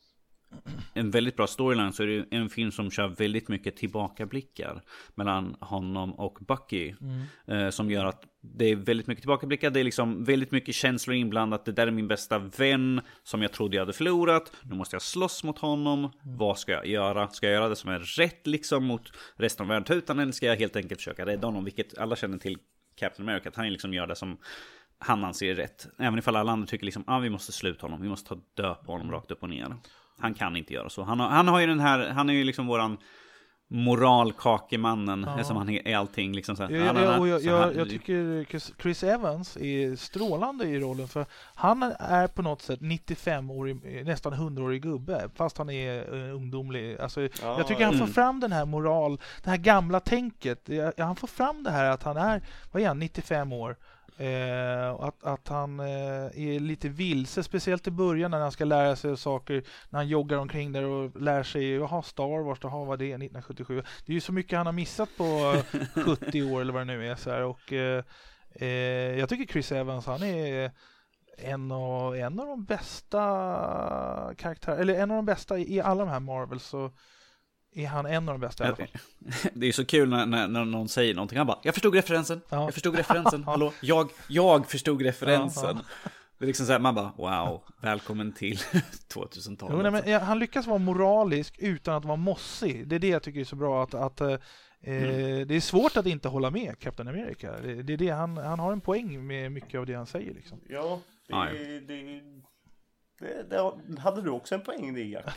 en väldigt bra storyline, så är det en film som kör väldigt mycket tillbakablickar mellan honom och Bucky, som gör att det är väldigt mycket tillbakablickar. Det är liksom väldigt mycket känslor inblandat. Det där är min bästa vän som jag trodde jag hade förlorat. Nu måste jag slåss mot honom. Vad ska jag göra? Ska jag göra det som är rätt liksom mot resten av världen, utan eller ska jag helt enkelt försöka rädda honom? Vilket alla känner till Captain America, att han liksom gör det som han anser är rätt. Även ifall alla andra tycker liksom, vi måste sluta honom. Vi måste ta död på honom rakt upp och ner. Han kan inte göra så. Han har ju den här, han är ju liksom våran moralkakemannen, som han är allting liksom så här. Jag tycker Chris Evans är strålande i rollen, för han är på något sätt 95-årig, nästan 100-årig gubbe, fast han är ungdomlig. Alltså, jag tycker han får fram den här det här gamla tänket. Han får fram det här att han är, vad är han, 95 år. Att han är lite vilse, speciellt i början när han ska lära sig saker, när han joggar omkring där och lär sig, Star Wars, vad det är 1977. Det är ju så mycket han har missat på 70 år eller vad det nu är så här. Och jag tycker Chris Evans, han är en av de bästa karaktärer, eller en av de bästa i alla de här Marvel, så är han en av de bästa i alla fall. Det är så kul när någon säger någonting. Han bara, jag förstod referensen. Ja. Jag förstod referensen. Hallå, jag förstod referensen. Ja. Det är liksom så här, man bara, wow, välkommen till 2000-talet. Men han lyckas vara moralisk utan att vara mossig. Det är det jag tycker är så bra, att det är svårt att inte hålla med Captain America. Det är det, han har en poäng med mycket av det han säger liksom. Ja, det hade du också en poäng i, Jack.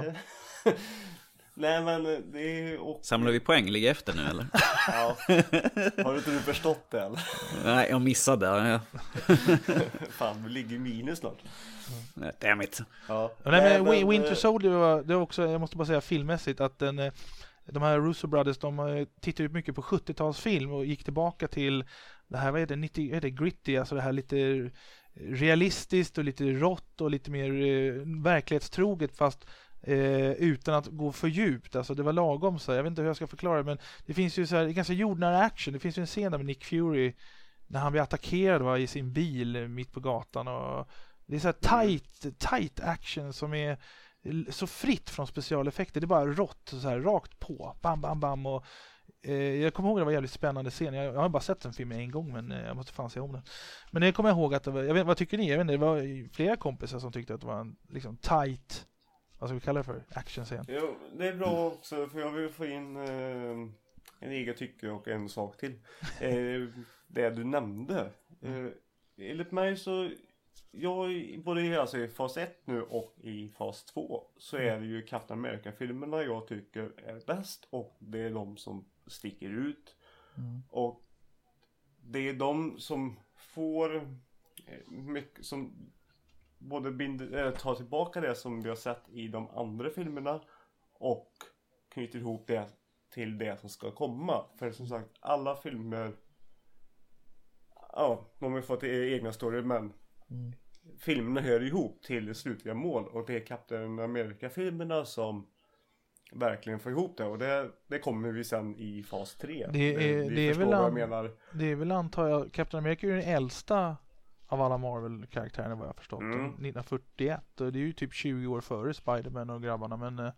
Nej, men det är också... Samlar vi poäng? Ligger efter nu eller? Ja. Har du inte förstått det eller? Nej, jag missade det. Ja. Fan, vi ligger minus snart. Damn it. Ja. Nej, men Winter Soldier det var också, jag måste bara säga filmmässigt, att de här Russo Brothers, de tittade ut mycket på 70-talsfilm och gick tillbaka till det här, vad är det gritty, alltså det här lite realistiskt och lite rått och lite mer verklighetstroget, fast utan att gå för djupt. Alltså det var lagom så. Jag vet inte hur jag ska förklara det, men det finns ju så här ganska jordnära action. Det finns ju en scen där med Nick Fury när han blir attackerad i sin bil mitt på gatan, och det är så här tight action som är så fritt från specialeffekter. Det är bara rått så här rakt på. Bam bam bam, och jag kommer ihåg att det var en jävligt spännande scen. Jag har bara sett den filmen en gång, men jag måste fan se om den. Men jag kommer ihåg att det var, jag vet, vad tycker ni? Jag vet inte, det var flera kompisar som tyckte att det var en liksom tight, vad ska vi kalla det för? Actionscen. Jo, det är bra också, för jag vill få in en egen tycke och en sak till. Det du nämnde. Enligt mig så, både alltså i fas 1 nu och i fas 2 så är det ju Captain America-filmerna jag tycker är bäst, och det är de som sticker ut. Och det är de som får mycket, som både tar tillbaka det som vi har sett i de andra filmerna och knyter ihop det till det som ska komma. För som sagt, alla filmer, de har fått egna story, men filmerna hör ihop till slutliga mål. Och det är Captain America-filmerna som verkligen får ihop det. Och det kommer vi sen i fas 3. Det är förstår väl vad jag menar. Det är väl, antar jag, Captain America är den äldsta av alla Marvel-karaktärerna vad jag har förstått. 1941, och det är ju typ 20 år före Spider-Man och grabbarna. Men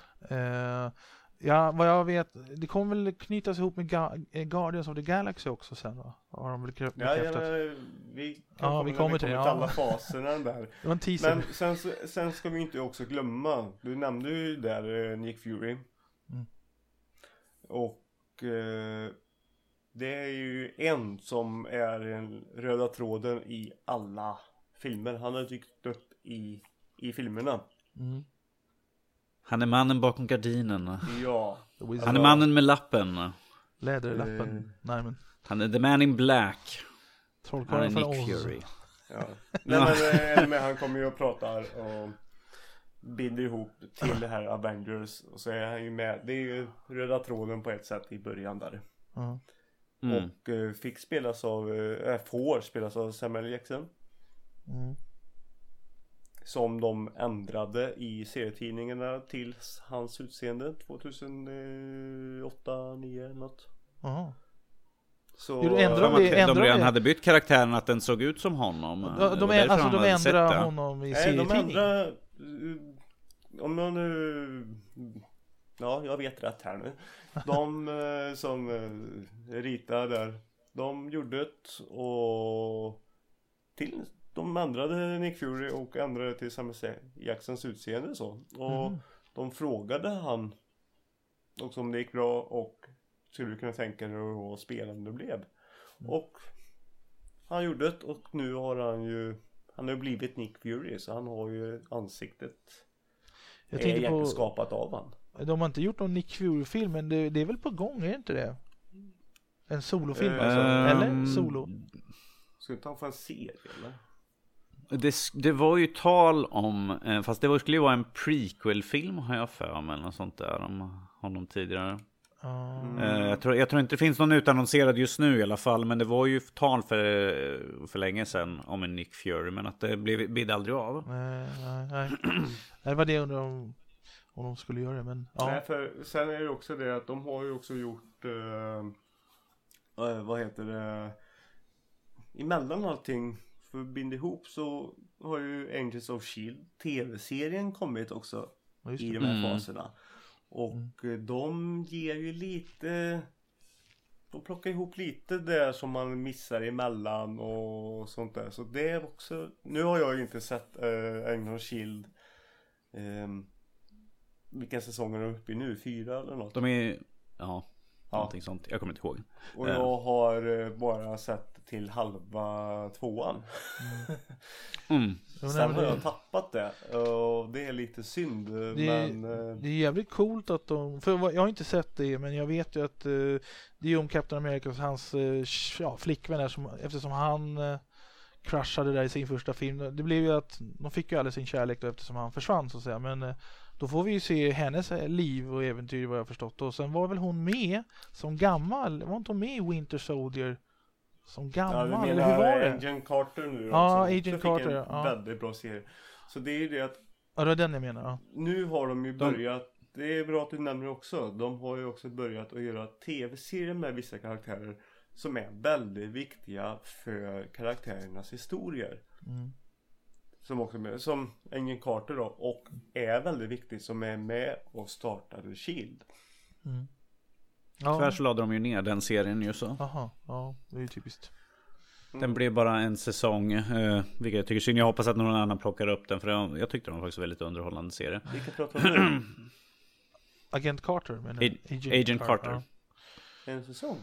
ja, vad jag vet, det kommer väl knytas ihop med Guardians of the Galaxy också sen, va? Har de väl bekräftat? Vi kommer till alla faserna där. Det var en teaser. Men sen ska vi inte också glömma, du nämnde ju där Nick Fury. Och det är ju en som är en röda tråden i alla filmer. Han har dykt upp i filmerna. Han är mannen bakom gardinen. Ja. Han är mannen med lappen. Läderlappen. Nej, men Han är the man in black. Han är Nick Fury. Ja. Nej, men han kommer ju och pratar och binder ihop till det här Avengers. Och så är han ju med. Det är ju röda tråden på ett sätt i början där. Och får spelas av Samuel Jackson. Som de ändrade i serietidningarna till hans utseende 2008-2009 något. Så de redan hade bytt karaktären att den såg ut som honom. De ändrade honom i serietidningen. Om jag nu... Ja, jag vet rätt här nu. De som ritar där, de gjorde det och de ändrade Nick Fury och ändrade till Samuel Jacksons utseende så. Och de frågade han också om det gick bra och skulle du kunna tänka dig att spela om det blev. Och han gjorde det och nu har han har blivit Nick Fury, så han har ju ansiktet egentligen skapat av han. De har inte gjort någon Nick Fury-film, men det är väl på gång, är inte det? En solofilm alltså, eller solo? Ska inte han få en serie eller? Det var ju tal om, fast det skulle ju vara en prequel-film har jag för mig, eller något sånt där om honom tidigare. Jag tror inte det finns någon utannonserad just nu i alla fall, men det var ju tal för länge sedan om en Nick Fury, men att det bidde aldrig av. Nej. Det var det jag undrar om de skulle göra det, men ja. Nej, för sen är det också det att de har ju också gjort vad heter det, emellan allting för att binda ihop, så har ju Agents of S.H.I.E.L.D. tv-serien kommit också i de här faserna. Och de ger ju lite, de plockar ihop lite där som man missar emellan och sånt där. Så det är också, nu har jag ju inte sett Agents of S.H.I.E.L.D. Vilka säsonger är uppe i nu? 4 eller något? De är, någonting sånt. Jag kommer inte ihåg. Och jag har bara sett till halva 2:an. Sen har jag tappat det. Och det är lite synd. Det är jävligt coolt att för jag har inte sett det, men jag vet ju att det är om Captain America och hans flickvän där, eftersom han crushade där i sin första film. Det blev ju att de fick ju aldrig sin kärlek då, eftersom han försvann så att säga. Men då får vi ju se hennes liv och äventyr, vad jag förstått. Och sen var väl hon med som gammal. Var inte hon med i Winter Soldier som gammal? Ja, eller hur var det? Agent Carter nu. Ja, Agent Carter. En väldigt bra serie. Så det är ju det att... Ja, det är den jag menar. Ja. Nu har de ju börjat... Det är bra att du nämner också. De har ju också börjat att göra tv-serier med vissa karaktärer som är väldigt viktiga för karaktärernas historier. Som också med, som Agent Carter då, och är väldigt viktig, som är med och startade S.H.I.E.L.D. Tyvärr så lade de ju ner den serien ju så. Jaha, ja, det är ju typiskt. Den blev bara en säsong, vilket jag tycker synd. Jag hoppas att någon annan plockar upp den, för jag tyckte de var faktiskt väldigt underhållande serie. Vilka pratar om det? Agent Carter, men Agent Carter. Ja. En säsong?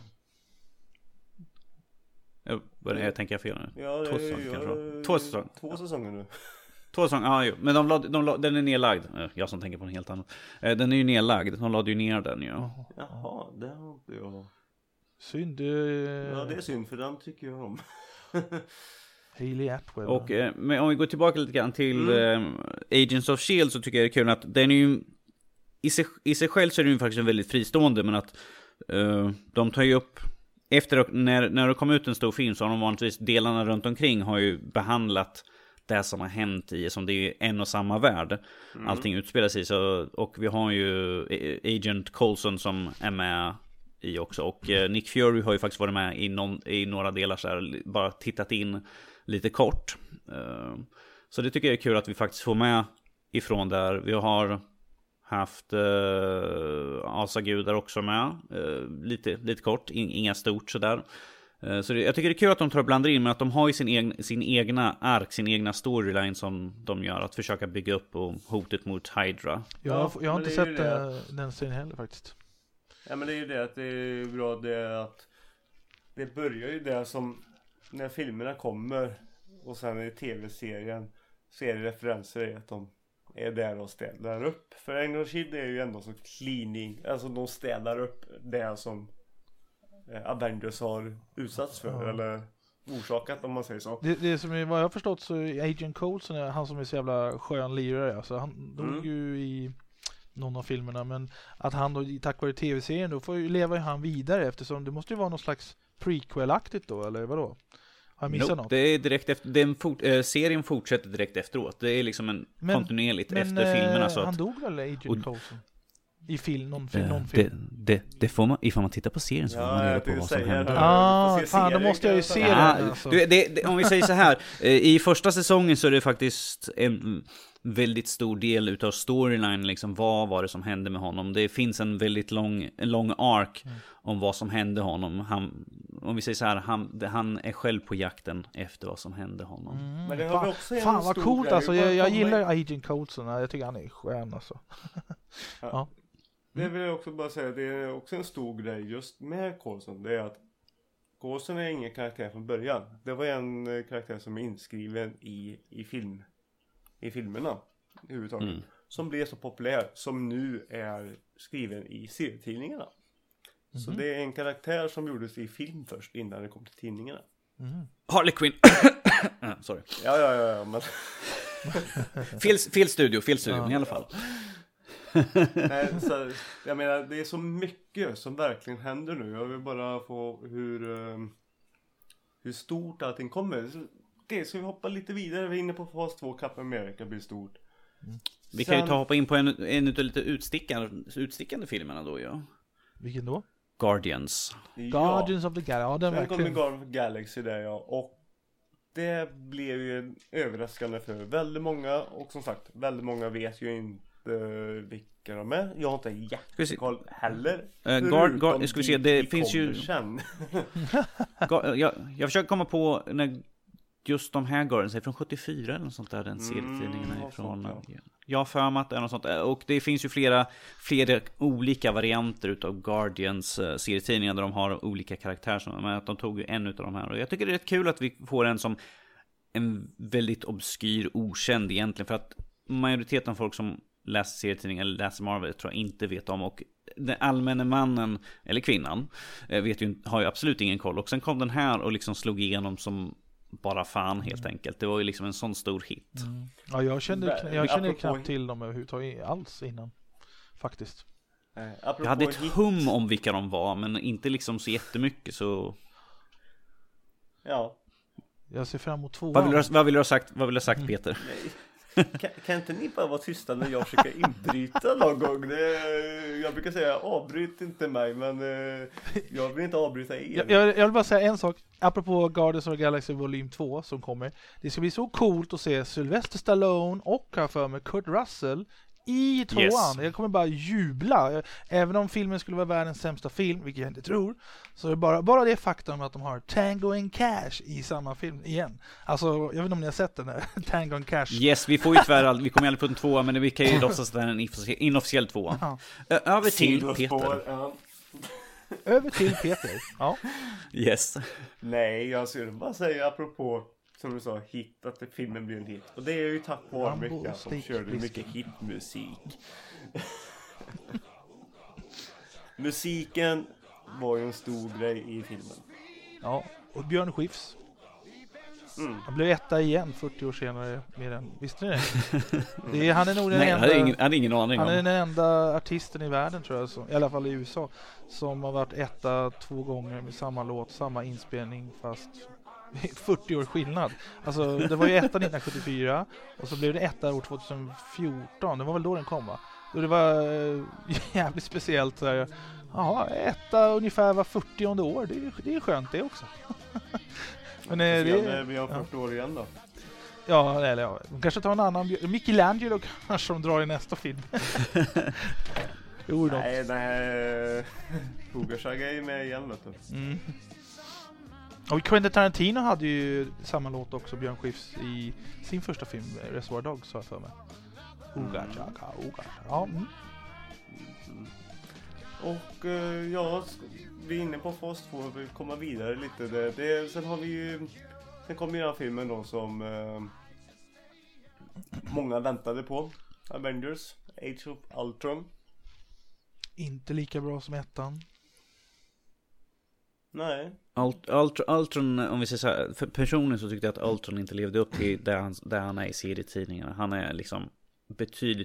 Jag tänker fel nu. Ja, 2 säsonger kanske. 2 säsonger. 2 säsonger nu. 2 säsonger, ja jo. Men den är nedlagd. Jag som tänker på en helt annan. Den är ju nedlagd. De lade ju ner den ju. Jaha, det har inte jag. Synd. Ja, det är synd, för den tycker jag om. Hayley Atwell. Och men om vi går tillbaka lite grann till Agents of S.H.I.E.L.D. så tycker jag det är kul att den är ju i sig själv så är den ju faktiskt en väldigt fristående, men att de tar ju upp efter när det kom ut en stor film, så har de vanligtvis delarna runt omkring har ju behandlat det som har hänt i, som det är en och samma värld. Allting utspelar sig så, och vi har ju Agent Coulson som är med i också, och Nick Fury har ju faktiskt varit med i några delar så här, bara tittat in lite kort. Så det tycker jag är kul att vi faktiskt får med ifrån där. Vi har haft asagudar också med, lite kort, inga stort sådär. Så jag tycker det är kul att de tar och blandar in, men att de har ju sin egna ark, sin egna storyline som de gör, att försöka bygga upp och hotet mot Hydra. Jag har inte sett den serien heller faktiskt. Ja, men det är ju det att det är bra, det att det börjar ju det som när filmerna kommer och sen i tv-serien så är det referenser i att de är där och städar upp. För Agents of Shield är ju ändå så cleaning, alltså de städar upp det som Avengers har utsatts för eller orsakat, om man säger så. Det som är, vad jag har förstått, så är Agent Coulson han som är så jävla skön lirare. Alltså han dog ju i någon av filmerna, men att han då tack vare tv-serien då får ju leva han vidare, eftersom det måste ju vara någon slags prequel-aktigt då, eller vadå? Har jag missat något? Det är direkt efter, serien fortsätter direkt efteråt. Det är liksom en kontinuerligt efter filmerna. Så han dog väl, Agent Coulson? I någon film? Det får man, ifall man tittar på serien så får man reda på vad som händer. Fan, då måste jag ju se den. Alltså. Om vi säger så här, i första säsongen så är det faktiskt en väldigt stor del utav storyline, liksom vad var det som hände med honom. Det finns en väldigt lång ark om vad som hände honom. Om vi säger så här, han är själv på jakten efter vad som hände honom. Men det har vi också fan vad coolt alltså, jag gillar Agent Coulson, jag tycker han är skön alltså. Ja. Det vill jag också bara säga, det är också en stor grej just med Coulson, det är att Coulson är ingen karaktär från början. Det var en karaktär som är inskriven i filmerna överhuvudtaget, som blev så populär, som nu är skriven i serietidningarna. Så det är en karaktär som gjordes i film först innan det kom till tidningarna. Harley Quinn. Sorry. Ja, men fel studio i alla fall. Nej, så, jag menar, det är så mycket som verkligen händer nu. Jag vill bara få hur stort allting kommer. Okej, ska vi hoppa lite vidare? Vi är inne på fas 2, Captain America blir stort. Vi kan ju hoppa in på en av lite utstickande filmerna då, ja. Vilken då? Guardians of the Galaxy. Ja, den verkligen. verkligen. Guardians of the Galaxy där, ja. Och det blev ju överraskande för väldigt många. Och som sagt, väldigt många vet ju inte vilka de är. Jag har inte jättekoll heller. Ska vi se, det finns ju jag försöker komma på när just de här Guardians är från 74 eller något sånt där, den serietidningen är ifrån. Jag har för mig att det är något sånt. Och det finns ju flera olika varianter utav Guardians serietidningar där de har olika karaktärer, men att de tog ju en utav de här. Och jag tycker det är rätt kul att vi får en som en väldigt obskyr, okänd egentligen, för att majoriteten av folk som läser serietidningar eller läser Marvel tror jag inte vet om, och den allmänna mannen eller kvinnan har ju absolut ingen koll. Och sen kom den här och liksom slog igenom som bara fan helt enkelt. Det var ju liksom en sån stor hit. Ja, jag kände knappt till dem överhuvudtaget alls innan faktiskt. Jag hade ett hum om vilka de var, men inte liksom så jättemycket, så ja. Jag ser fram emot 2. Vad vill du ha sagt Peter? Kan inte ni bara vara tysta när jag försöker inbryta någon gång? Jag brukar säga avbryt inte mig, men jag vill inte avbryta er. Jag vill bara säga en sak. Apropå Guardians of the Galaxy volym 2 som kommer. Det ska bli så coolt att se Sylvester Stallone och för mig Kurt Russell i 2:an. Yes. Jag kommer bara jubla. Även om filmen skulle vara världens sämsta film, vilket jag inte tror, så är det bara det faktum att de har Tango and Cash i samma film igen. Alltså, jag vet inte om ni har sett den där Tango and Cash. Yes, vi får ju tyvärr vi kommer aldrig få en 2, men vi kan ju låtsas att det är en inofficiell 2. Över till Peter. Över till Peter. Ja. Yes. Nej, jag skulle bara säga apropå, som du sa, hit, att filmen blir en hit. Och det är ju tack vare mycket som körde mycket hitmusik. Musiken var ju en stor grej i filmen. Ja, och Björn Skifs. Han blev etta igen 40 år senare med den. Visste ni det? Han är nog den hade ingen aning han är den enda artisten i världen, tror jag, i alla fall i USA, som har varit etta 2 gånger med samma låt, samma inspelning, fast 40 år skillnad. Alltså det var ju etta 1974 och så blev det etta år 2014. Det var väl då den kom, va? Och det var jävligt speciellt så här. Jaha, etta ungefär var 40:e år. Det är skönt det också. Men vi har 40 år igen då. Ja, eller ja. De kanske tar en annan. Michelangelo kanske de drar i nästa film. Jo, nej. Hogarsaga är ju med igen, vet du. Mm. Och Quentin Tarantino hade ju samma låt också, Björn Skifs, i sin första film, Reservoir Dogs, sa jag för mig. Hogarsaga. Ja. Mm. Och vi är inne på fas 2 och vill komma vidare lite. Sen kommer ju den här filmen då som många väntade på. Avengers, Age of Ultron. Inte lika bra som ettan. Nej. Ultron, om vi säger så här, för personligen så tyckte jag att Ultron inte levde upp till där han är i serietidningarna. Han är liksom betydligt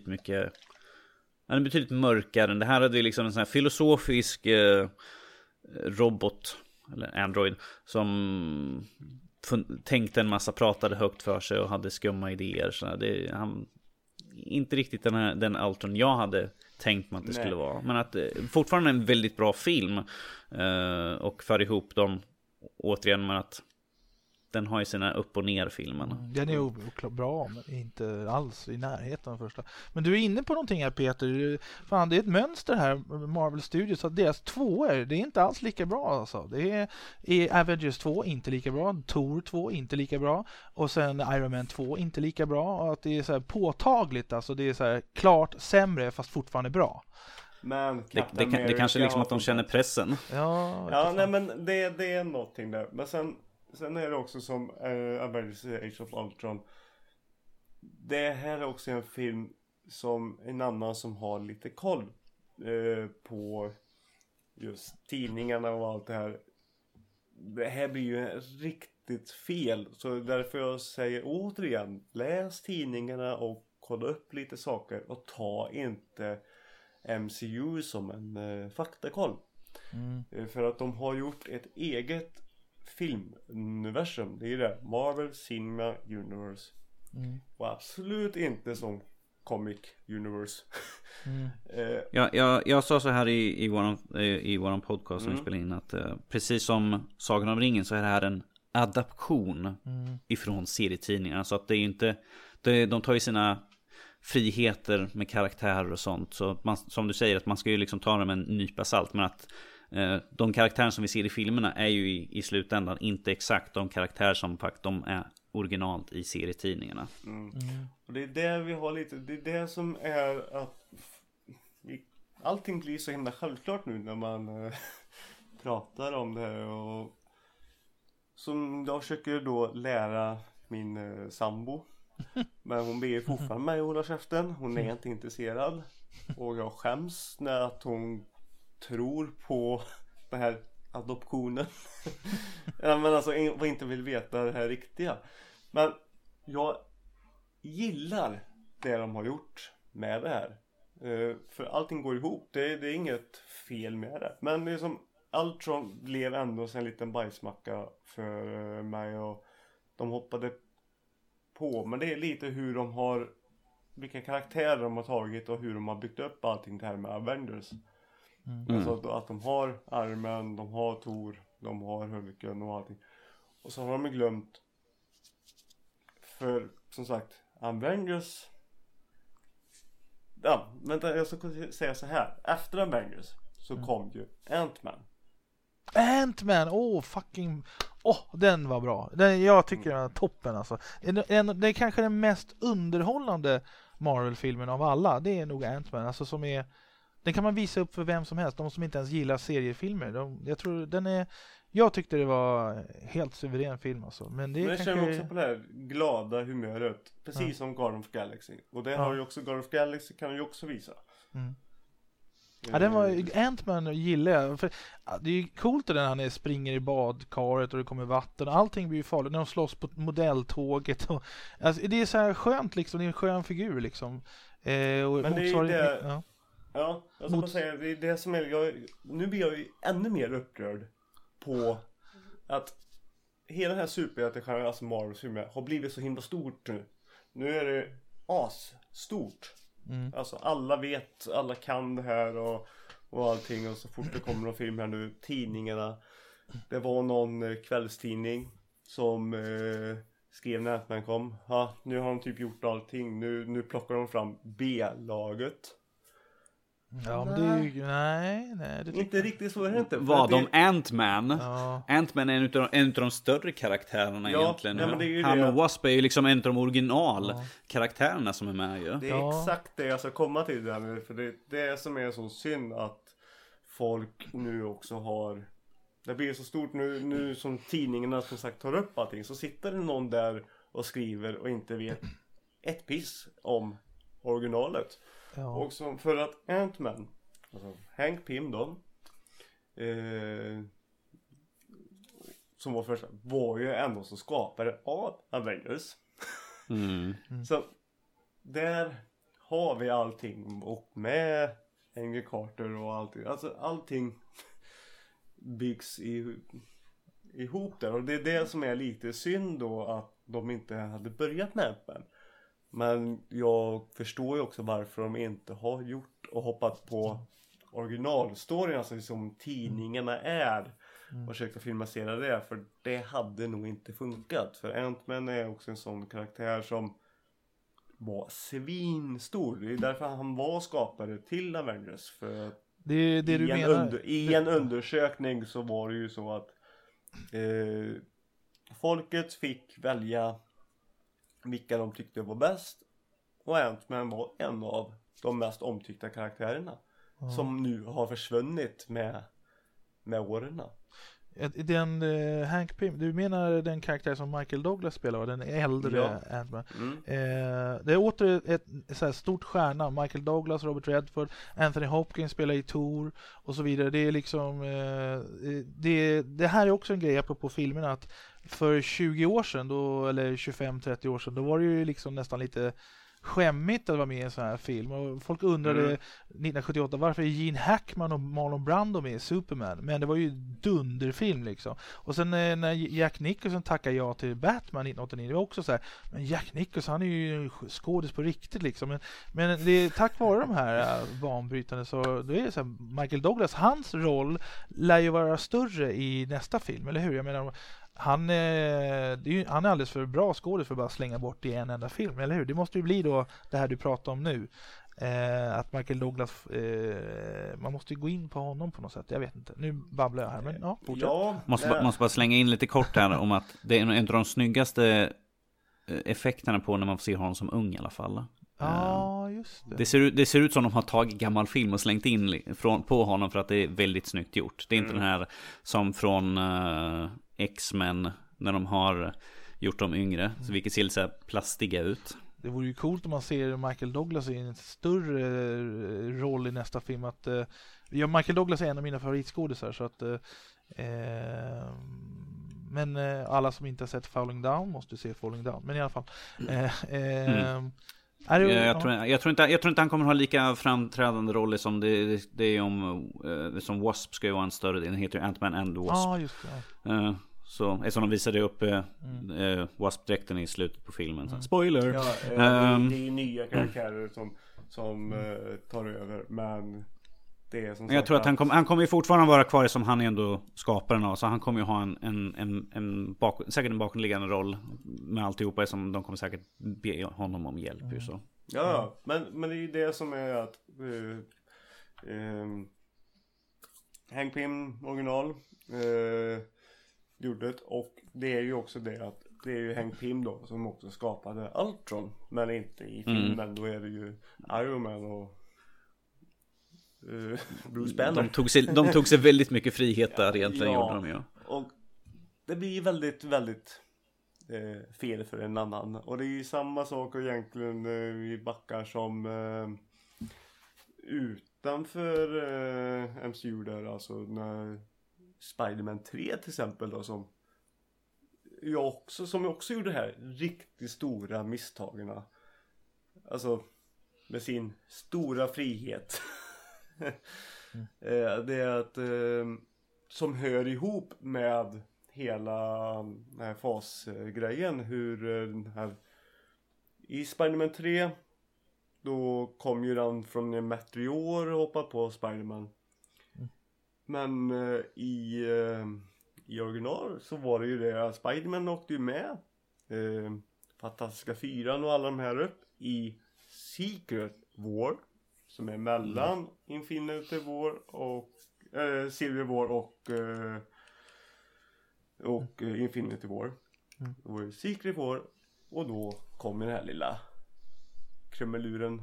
mörkare. Det här hade ju liksom en sån här filosofisk robot eller android som tänkte en massa, pratade högt för sig och hade skumma idéer. Så han inte riktigt den Ultron jag hade tänkt mig att det skulle vara. Men att fortfarande en väldigt bra film och för ihop dem återigen med att den har ju sina upp- och ner-filmerna. Den är ju bra, men inte alls i närheten av första. Men du är inne på någonting här, Peter. Fan, det är ett mönster här, Marvel Studios, att deras tvåor, det är inte alls lika bra alltså. Det är Avengers 2 inte lika bra, Thor 2 inte lika bra, och sen Iron Man 2 inte lika bra. Och att det är så här påtagligt, alltså det är så här klart sämre fast fortfarande bra. Men det kanske liksom att de känner pressen. Ja, nej, men det är någonting där. Men sen är det också som Avengers Age of Ultron. Det här är också en film som en annan som har lite koll på just tidningarna och allt det här. Det här blir ju riktigt fel. Så därför jag säger återigen, läs tidningarna och kolla upp lite saker. Och ta inte MCU som en faktakoll. För att de har gjort ett eget filmuniversum. Det är det, Marvel Cinema Universe. Och absolut inte som Comic Universe. Jag sa så här i våran podcast som vi spelade in att precis som Sagan om ringen så är det här en adaption ifrån serietidningarna. Så att det är inte de tar ju sina friheter med karaktärer och sånt. Så man, som du säger, att man ska ju liksom ta dem med en nypa salt. Men att de karaktärer som vi ser i filmerna är ju i slutändan inte exakt de karaktärer som faktiskt de är originalt i serietidningarna. Och det är det vi har lite, det är det som är att allting blir så himla självklart nu när man pratar om det här. Och som jag försöker då lära min sambo. Men hon ber fortfarande mig hålla käften. Hon är inte intresserad. Och jag skäms när att hon tror på den här adoptionen. Ja, men alltså inte vill veta det här riktiga. Men jag gillar det de har gjort med det här. För allting går ihop. Det är inget fel med det. Men det är som Ultron blev ändå en liten bajsmacka för mig. Och de hoppade på. Men det är lite hur de har, vilka karaktärer de har tagit och hur de har byggt upp allting det här med Avengers. Alltså att de har Iron, de har Thor, de har Hulken och allting. Och så har de glömt, för som sagt, Avengers. Ja, vänta, jag ska säga så här. Efter Avengers så kom ju Ant-Man. Den var bra. Jag tycker den är toppen alltså. Det är kanske den mest underhållande Marvel-filmen av alla. Det är nog Ant-Man, alltså som är, den kan man visa upp för vem som helst, de som inte ens gillar seriefilmer. Jag tyckte det var helt suverän film alltså. Men jag känner också på det här glada humöret, precis som Guardians of Galaxy. Och det har ju också, Guardians of Galaxy kan ju också visa. Ja, den var Ant-Man gillar jag. För, det är ju coolt när han springer i badkaret och det kommer vatten. Allting blir ju farligt när de slåss på modelltåget. Och, alltså, det är så här skönt liksom, det är en skön figur liksom. Och men det är det. Ja, jag ska bara säga, det är det som är, nu blir jag ju ännu mer upprörd på att hela den här superhjältegenren, alltså Marvel-filmer, har blivit så himla stort nu. Nu är det asstort. Alltså alla vet, alla kan det här och allting. Och så fort det kommer någon film här nu, tidningarna. Det var någon kvällstidning som skrev när Ant-Man kom. Ja, nu har de typ gjort allting. Nu plockar de fram B-laget. Ja, men det är ju... Nej, det Inte riktigt så är det inte. Vad om Ant-Man? Ja. Ant-Man är en av de större karaktärerna egentligen. Ja, men det är ju Han det. och Wasp är ju liksom en av de originalkaraktärerna som är med ju. Det är exakt det jag ska komma till där nu. För det som är så synd att folk nu också har... Det blir så stort nu som tidningarna som sagt tar upp allting. Så sitter det någon där och skriver och inte vet ett piss om originalet. Ja. Och som för att Ant-Man, alltså Hank Pym då, som var första, var ju ändå som skapare av Avengers. Så där har vi allting, och med Henry Carter och allting. Alltså allting byggs ihop där. Och det är det som är lite synd då, att de inte hade börjat med Ant-Man. Men jag förstår ju också varför de inte har gjort och hoppat på originalstoryn, alltså som tidningarna är, och försökt att filmatisera det, för det hade nog inte funkat. För Ant-Man är också en sån karaktär som var svinstor. Det är därför han var skapare till Avengers. För att det du menar. I en undersökning så var det ju så att folket fick välja vilka de tyckte var bäst, och Ant-Man var en av de mest omtyckta karaktärerna som nu har försvunnit med åren. Den Hank Pym, du menar den karaktär som Michael Douglas spelar, den äldre Ant-Man. Det är åter ett så här stort stjärna. Michael Douglas, Robert Redford, Anthony Hopkins spelar i Thor och så vidare. Det är liksom det här är också en grej på filmerna, att för 20 år sedan då, eller 25-30 år sedan, då var det ju liksom nästan lite skämmigt att vara med i en sån här film, och folk undrade 1978 varför är Gene Hackman och Marlon Brando med i Superman, men det var ju dunderfilm liksom. Och sen när Jack Nicholson tackade ja till Batman 1989, det var också så här, men Jack Nicholson, han är ju skådis på riktigt liksom, men det är tack vare de här banbrytande, så då är det så här, Michael Douglas, hans roll lär ju vara större i nästa film, eller hur? Jag menar, han är alldeles för bra skådis för att bara slänga bort i en enda film, eller hur? Det måste ju bli då det här du pratar om nu. Att Michael Douglas, man måste ju gå in på honom på något sätt. Jag vet inte, nu babblar jag här, men ja, fortsätt. Måste bara slänga in lite kort här om att det är en av de snyggaste effekterna på när man får se honom som ung i alla fall. Ja, just det. Det ser ut som de har tagit gammal film och slängt in på honom, för att det är väldigt snyggt gjort. Det är inte den här som från X-Men när de har gjort dem yngre, så vilket ser lite så här plastiga ut. Det vore ju coolt om man ser Michael Douglas i en större roll i nästa film. Att, Michael Douglas är en av mina favoritskådisar, så att men alla som inte har sett Falling Down måste se Falling Down. Men i alla fall jag tror inte han kommer ha lika framträdande roller som det är om som Wasp ska ju vara en större del. Den heter Ant-Man and Wasp. Ja, just det. Så eftersom de visade upp Wasp-dräkten i slutet på filmen. Spoiler! Ja, det är nya karaktärer som tar över, men det är som jag tror att han kommer ju fortfarande vara kvar som han är ändå skaparen av, så han kommer ju ha säkert en bakomliggande roll med alltihopa, som de kommer säkert be honom om hjälp ju, så. Ja, men det är ju det som är att Hank Pym original gjorde det, och det är ju också det att det är ju Hank Pym då som också skapade Ultron, men inte i filmen. Då är det ju Iron Man och Bruce Banner. De tog sig väldigt mycket frihet där egentligen, gjorde de ju. Och det blir väldigt, väldigt fel för en annan. Och det är ju samma sak egentligen i backar som utanför MCU där, alltså när Spider-Man 3 till exempel då, som jag också gjorde här riktigt stora misstagen. Alltså med sin stora frihet. Det är att som hör ihop med hela den här fasgrejen. Hur den här i Spider-Man 3 då kom ju den från en meteor och hoppade på Spider-Man. Men i original så var det ju det att Spider-Man åkte ju med Fantastiska 4 och alla de här upp i Secret War som är mellan Infinity War och Civil War och Infinity War. Det var ju Secret War och då kom den här lilla krumeluren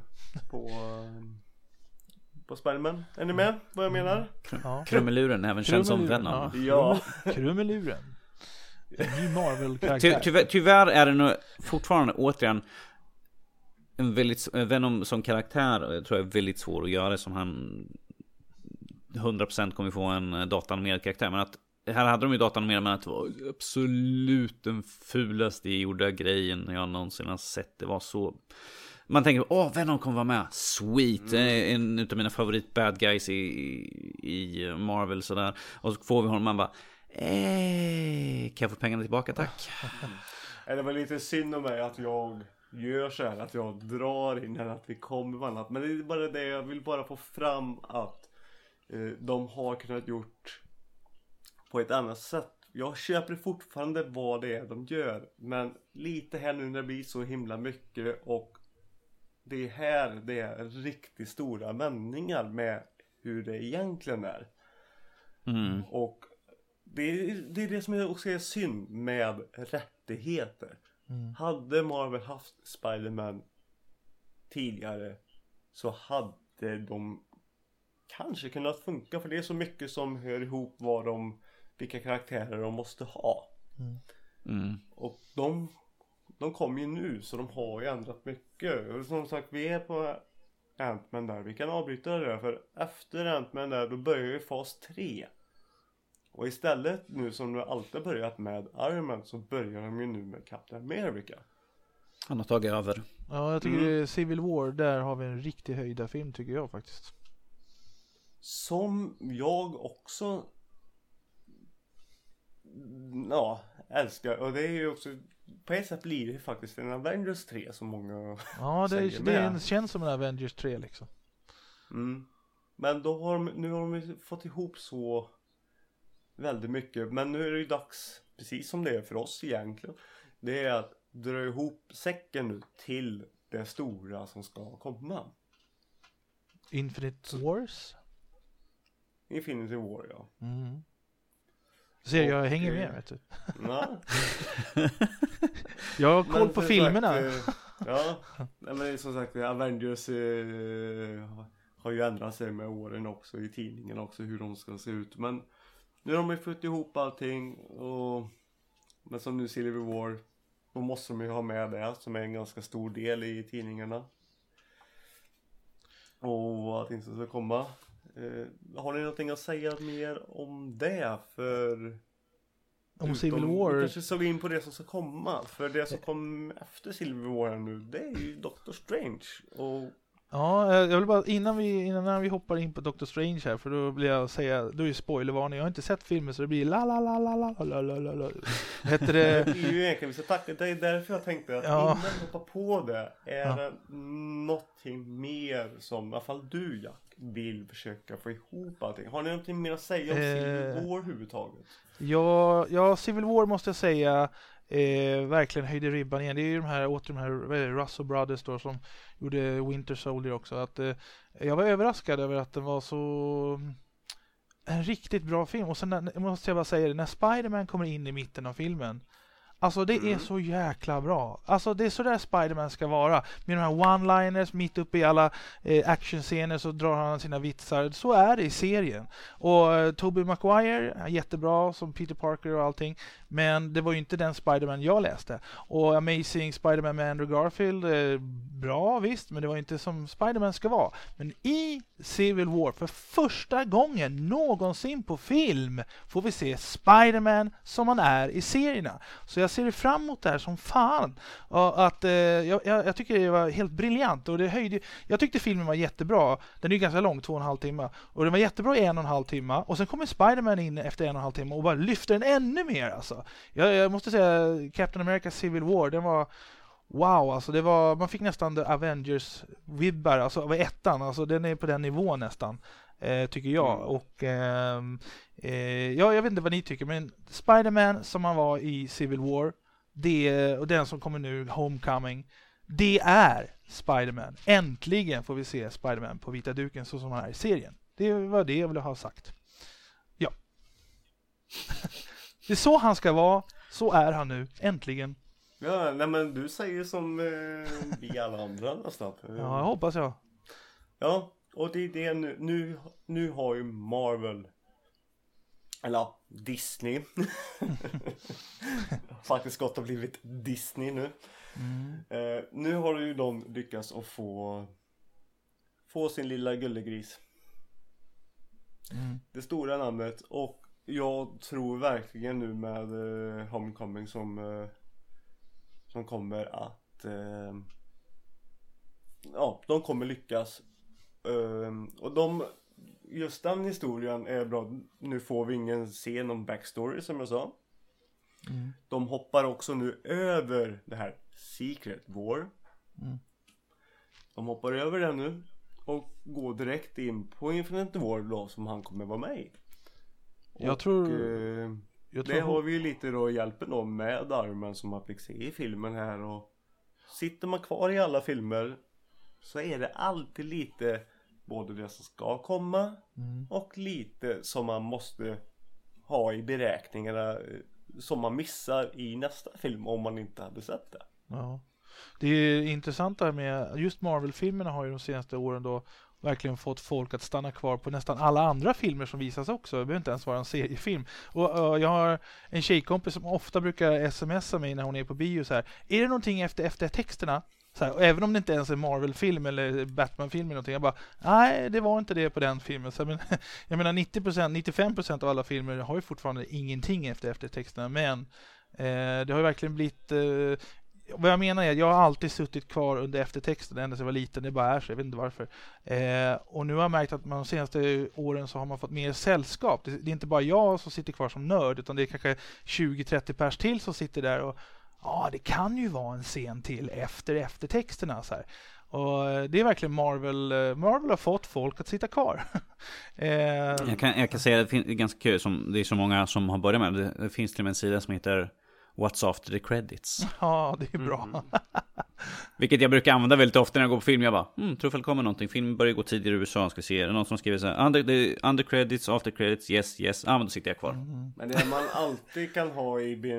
på Spider-Man. Är ni med vad jag menar? Krumeluren, även känd som Venom. Ja. Krumeluren. En ny Marvel-karaktär. Tyvärr är det nog fortfarande återigen en väldigt Venom som karaktär, och jag tror det är väldigt svår att göra som han 100% kommer få en datanimerad karaktär, men att här hade de ju datanimerad, men att det var absolut den fulaste gjorda grejen jag någonsin har sett. Det var så, man tänker, Venom kommer vara med, sweet, en utav mina favorit bad guys i Marvel sådär, och så får vi honom, man bara kan jag få pengarna tillbaka, tack. Det var lite synd om mig att jag gör så här, att jag drar in här, att vi kommer med annat. Men det är bara det, jag vill bara få fram att de har kunnat gjort på ett annat sätt. Jag köper fortfarande vad det är de gör, men lite här nu när det blir så himla mycket, och det är riktigt stora vändningar med hur det egentligen är. Och det är det som jag också är synd med rättigheter. Hade Marvel haft Spider-Man tidigare så hade de kanske kunnat funka, för det är så mycket som hör ihop vilka karaktärer de måste ha. Och de kommer ju nu, så de har ju ändrat mycket. Och som sagt, vi är på Ant-Man där. Vi kan avbryta det där, för efter Ant-Man där då börjar ju fas 3. Och istället nu som de alltid börjat med Iron Man, så börjar de ju nu med Captain America. Han har tagit över. Ja, jag tycker Civil War, där har vi en riktig höjdarfilm tycker jag faktiskt. Som jag också älskar. Och det är ju också, på ett sätt blir det faktiskt en Avengers 3 som många det känns som en Avengers 3 liksom. Men nu har de fått ihop så väldigt mycket. Men nu är det ju dags, precis som det är för oss egentligen, det är att dra ihop säcken nu till det stora som ska komma. Infinity Wars, ja. Så jag hänger med, vet du. Jag har koll på filmerna. Men som sagt, Avengers har ju ändrat sig med åren också, i tidningen också, hur de ska se ut. Men nu har de ju fått ihop allting, men som nu Civil War, då måste de ju ha med det som är en ganska stor del i tidningarna. Och allting som ska komma. Har ni någonting att säga mer om det? Om Civil War? Vi kanske såg in på det som ska komma. För det som kom efter Civil War nu, det är ju Doctor Strange. Ja, jag vill bara innan vi hoppar in på Doctor Strange här, för då blir jag säga, då är ju spoilervarning. Jag har inte sett filmen, så det blir la. Heter det? Det är ju egentligen, vi ska tacka. Det är därför jag tänkte att innan vi hoppar på det, är det någonting mer som i alla fall du, Jack, vill försöka få ihop allting. Har ni någonting mer att säga om Civil War överhuvudtaget? Ja, Civil War måste jag säga verkligen höjde ribban igen. Det är ju de här Russo Brothers då, som gjorde Winter Soldier också. Att, jag var överraskad över att den var så en riktigt bra film. Och sen måste jag bara säga det, när Spider-Man kommer in i mitten av filmen, alltså det är så jäkla bra. Alltså det är så där Spider-Man ska vara. Med de här one-liners, mitt uppe i alla actionscener så drar han sina vitsar. Så är det i serien. Och Tobey Maguire är jättebra som Peter Parker och allting. Men det var ju inte den Spider-Man jag läste. Och Amazing Spider-Man med Andrew Garfield, bra visst, men det var inte som Spider-Man ska vara. Men i Civil War, för första gången någonsin på film, får vi se Spider-Man som han är i serierna. Så jag ser fram emot det här som fan. Och att, jag tycker det var helt briljant. Och det höjde, jag tyckte filmen var jättebra. Den är ju ganska lång, 2,5 timmar. Och den var jättebra i 1,5 timmar. Och sen kommer Spider-Man in efter 1,5 timmar och bara lyfter den ännu mer. Alltså. Jag måste säga Captain America Civil War, den var wow, alltså det var, man fick nästan The Avengers-vibbar, alltså var ettan, alltså den är på den nivån nästan, tycker jag. Och jag vet inte vad ni tycker, men Spider-Man som han var i Civil War, det, och den som kommer nu, Homecoming, det är Spider-Man. Äntligen får vi se Spider-Man på vita duken så som han är i serien. Det var det jag ville ha sagt. Ja. Det är så han ska vara, så är han nu, äntligen. Ja, nej men du säger som vi alla andra nästan. Ja, jag hoppas jag. Ja, och det är det nu har ju Marvel, eller ja, Disney faktiskt gott har blivit Disney nu. Nu har ju de lyckats att få sin lilla gullegris. Det stora namnet, och jag tror verkligen nu med Homecoming som kommer att de kommer lyckas, och just den historien är bra. Nu får vi ingen se någon backstory som jag sa. De hoppar också nu över det här Secret War. De hoppar över det nu och går direkt in på Infinite War då, som han kommer vara med i. Jag tror det har vi ju lite då hjälpen då med Iron Man som man fick se i filmen här, och sitter man kvar i alla filmer så är det alltid lite både det som ska komma och lite som man måste ha i beräkningarna som man missar i nästa film om man inte hade sett det. Ja. Det är intressant där med just Marvel-filmerna har ju de senaste åren då verkligen fått folk att stanna kvar på nästan alla andra filmer som visas också. Det behöver inte ens vara en seriefilm. Och jag har en tjejkompis som ofta brukar smsa mig när hon är på bio så här: är det någonting efter texterna? Så här, och även om det inte ens är Marvel-film eller Batman-film eller någonting, jag bara, nej, det var inte det på den filmen. Så, men, jag menar 95% av alla filmer har ju fortfarande ingenting efter texterna, men det har ju verkligen blivit vad jag menar är att jag har alltid suttit kvar under eftertexten ända sedan jag var liten, det bara är så, jag vet inte varför. Och nu har jag märkt att de senaste åren så har man fått mer sällskap. Det är inte bara jag som sitter kvar som nörd, utan det är kanske 20-30 pers till som sitter där och det kan ju vara en scen till efter eftertexterna så här. Och det är verkligen Marvel har fått folk att sitta kvar. Jag kan säga att det är ganska kul, det är så många som har börjat med det finns till och med en sida som heter What's After the Credits. Ja, det är bra. Vilket jag brukar använda väldigt ofta när jag går på film. Jag bara, tror väl kommer någonting. Filmen börjar gå tidigare i USA, ska se. Är det någon som skriver så här, under credits, after credits, yes. Men då sitter jag kvar. Men det man alltid kan ha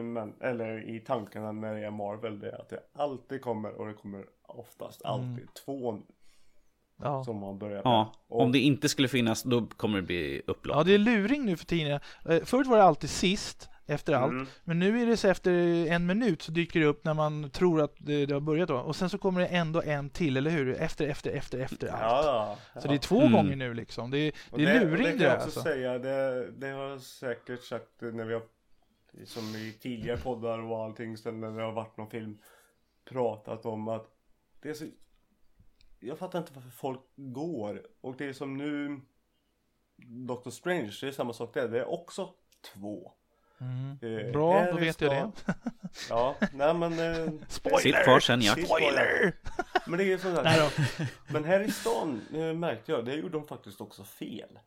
i tankarna när det är Marvel, det är att det alltid kommer, och det kommer oftast alltid två som man börjar med. Ja, om det inte skulle finnas, då kommer det bli upplagt. Ja, det är luring nu för tiden. Förut var det alltid sist efter allt. Men nu är det så efter 1 minut så dyker det upp när man tror att det har börjat då. Och sen så kommer det ändå en till, eller hur? Efter allt. Ja. Så det är 2 gånger nu liksom. Det är luring det där kan alltså. Säga, det har jag säkert sagt när vi har, som i tidigare poddar och allting, sen när det har varit någon film, pratat om att det är så, jag fattar inte varför folk går. Och det är som nu Doctor Strange, det är samma sak där. Det är också 2. Bra, då vet jag det. Ja, nej men spoiler! Sitt kvar sen, ja. Spoiler! Men det är sånt här. Men här i stan märkte jag, det gjorde de faktiskt också fel.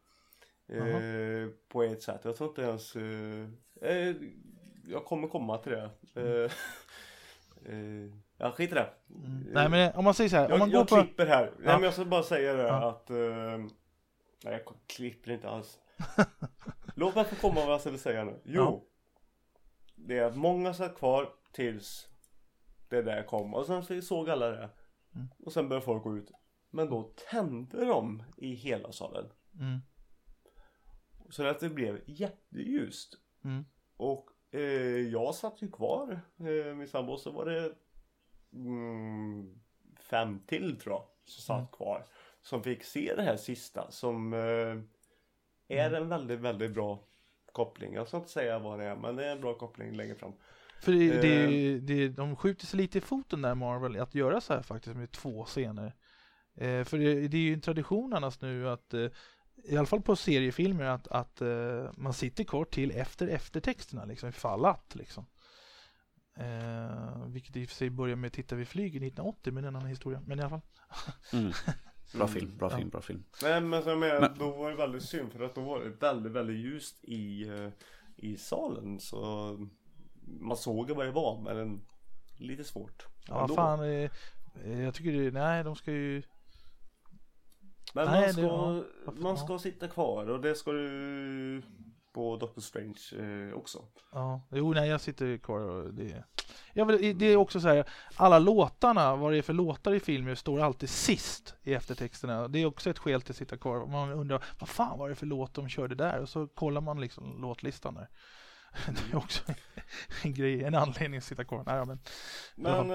På ett sätt. Jag tror inte ens jag kommer komma till det. Jag skiter det. Nej, men om man säger så här, om man jag går klipper här. Nej, men jag ska bara säga det att nej, jag klipper inte alls. Låt mig få komma vad jag skulle säga nu. Jo. Det är att många satt kvar tills det där kom. Och sen såg alla det. Och sen började folk gå ut. Men då tände de i hela salen. Så att det blev jätteljust. Och Jag satt ju kvar med sambo, så var det 5 till tror jag som satt kvar. Som fick se det här sista som är en väldigt, väldigt bra koppling. Jag ska inte säga vad det är, men det är en bra koppling längre fram. För de skjuter sig lite i foten där, Marvel, att göra så här faktiskt med 2 scener. För det är ju en tradition annars nu att i alla fall på seriefilmer att man sitter kort till efter eftertexterna liksom, ifall att liksom. Vilket i och för sig börjar med Titta vi flyger 1980, men en annan historia, men i alla fall. Bra film. Men då var det väldigt synd, för att då var det väldigt, väldigt ljust i salen, så man såg vad det var, men lite svårt. Ja, fan, jag tycker de ska ju... Men man ska sitta kvar, och det ska du på Doctor Strange också. Ja, jag sitter kvar, och det är också så här, alla låtarna, vad det är för låtar i filmer, står alltid sist i eftertexterna. Det är också ett skäl till att sitta kvar. Man undrar, vad fan var det för låt de körde där? Och så kollar man liksom låtlistan där. Det är också en grej, en anledning att sitta kvar. Nej, men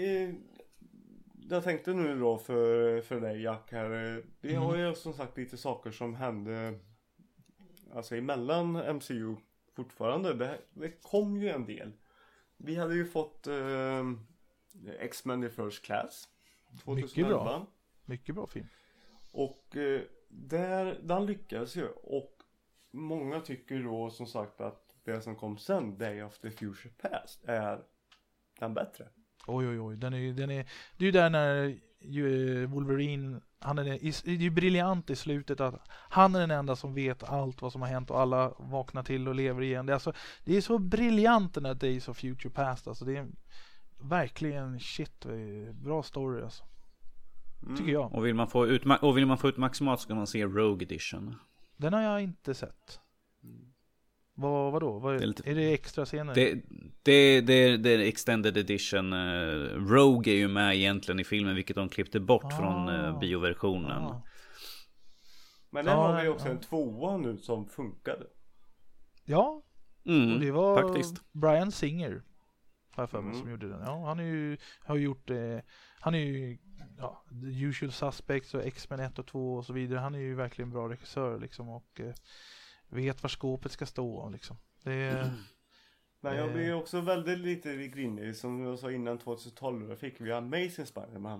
jag tänkte nu då för dig, Jack, här. Det har ju som sagt lite saker som hände alltså emellan MCU fortfarande. Det kom ju en del. Vi hade ju fått X-Men i First Class 2011. Mycket bra film. Och den lyckades ju. Och många tycker då som sagt att det som kom sen, Day of the Future Past, är den bättre. Oj. Det är ju där när Wolverine, det är ju briljant i slutet att han är den enda som vet allt vad som har hänt och alla vaknar till och lever igen. Det är så briljant den här Days of Future Past, alltså det är verkligen bra story alltså. Tycker jag. Och vill man få ut maximalt ska man se Rogue Edition. Den har jag inte sett. Vadå? Är det extra scener? Det är extended edition. Rogue är ju med egentligen i filmen, vilket de klippte bort från bioversionen. Men den har vi också en 2 nu som funkade. Ja. Och det var faktiskt Bryan Singer som gjorde den. Ja, har gjort han är ju The Usual Suspects och X-Men 1 och 2 och så vidare. Han är ju verkligen bra regissör liksom, och vet var skåpet ska stå liksom. Men jag blir också väldigt lite grinig. Som jag sa innan, 2012 fick vi Amazing Spider-Man.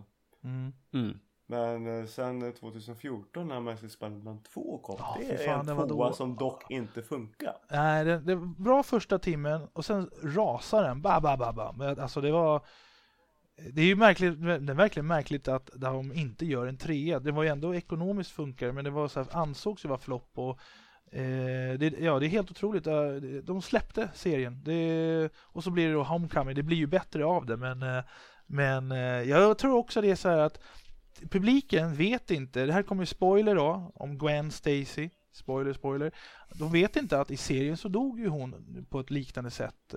Men sen 2014 när Amazing Spider-Man 2 kom, det är en 2 som dock inte funkar. Nej, det var bra första timmen och sen rasar den. Alltså det är ju märkligt, det är verkligen märkligt att de inte gör en 3. Det var ju ändå ekonomiskt funkar, men det var så här, ansågs ju vara flopp, och det är helt otroligt. De släppte serien. Och så blir det då Homecoming. Det blir ju bättre av det, men jag tror också det är så här att publiken vet inte. Det här kommer ju spoiler då om Gwen Stacy. Spoiler. De vet inte att i serien så dog ju hon på ett liknande sätt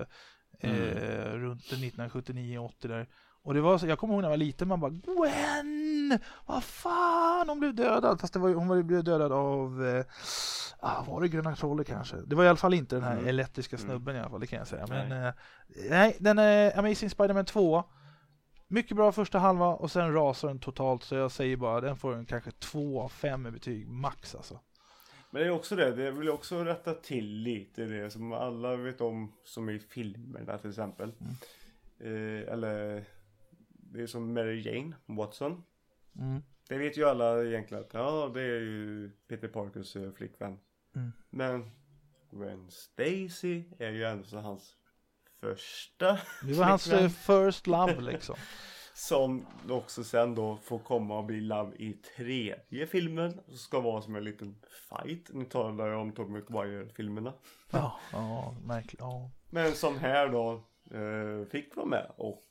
runt 1979-80 där. Och det var så, jag kommer ihåg när jag var liten, man bara, Gwen! Vad fan, hon blev dödad. Fast hon blev dödad av var det Gröna Trollet kanske? Det var i alla fall inte den här elektriska snubben i alla fall, det kan jag säga. Men nej, den är Amazing Spider-Man 2. Mycket bra första halva, och sen rasar den totalt, så jag säger bara, den får en kanske 2 av 5 i betyg max alltså. Men det är också det vill jag också rätta till lite, det som alla vet om som i filmerna till exempel. Eller det är som Mary Jane Watson. Det vet ju alla egentligen att det är ju Peter Parkers flickvän. Men Gwen Stacy är ju ändå hans första. Det var hans first love liksom. Som också sen då får komma och bli love i 3:e filmen. Så ska vara som en liten fight. Nu talar jag om Tobey Maguire-filmerna. Ja, märkligt. Ja. Men som här då fick vara med och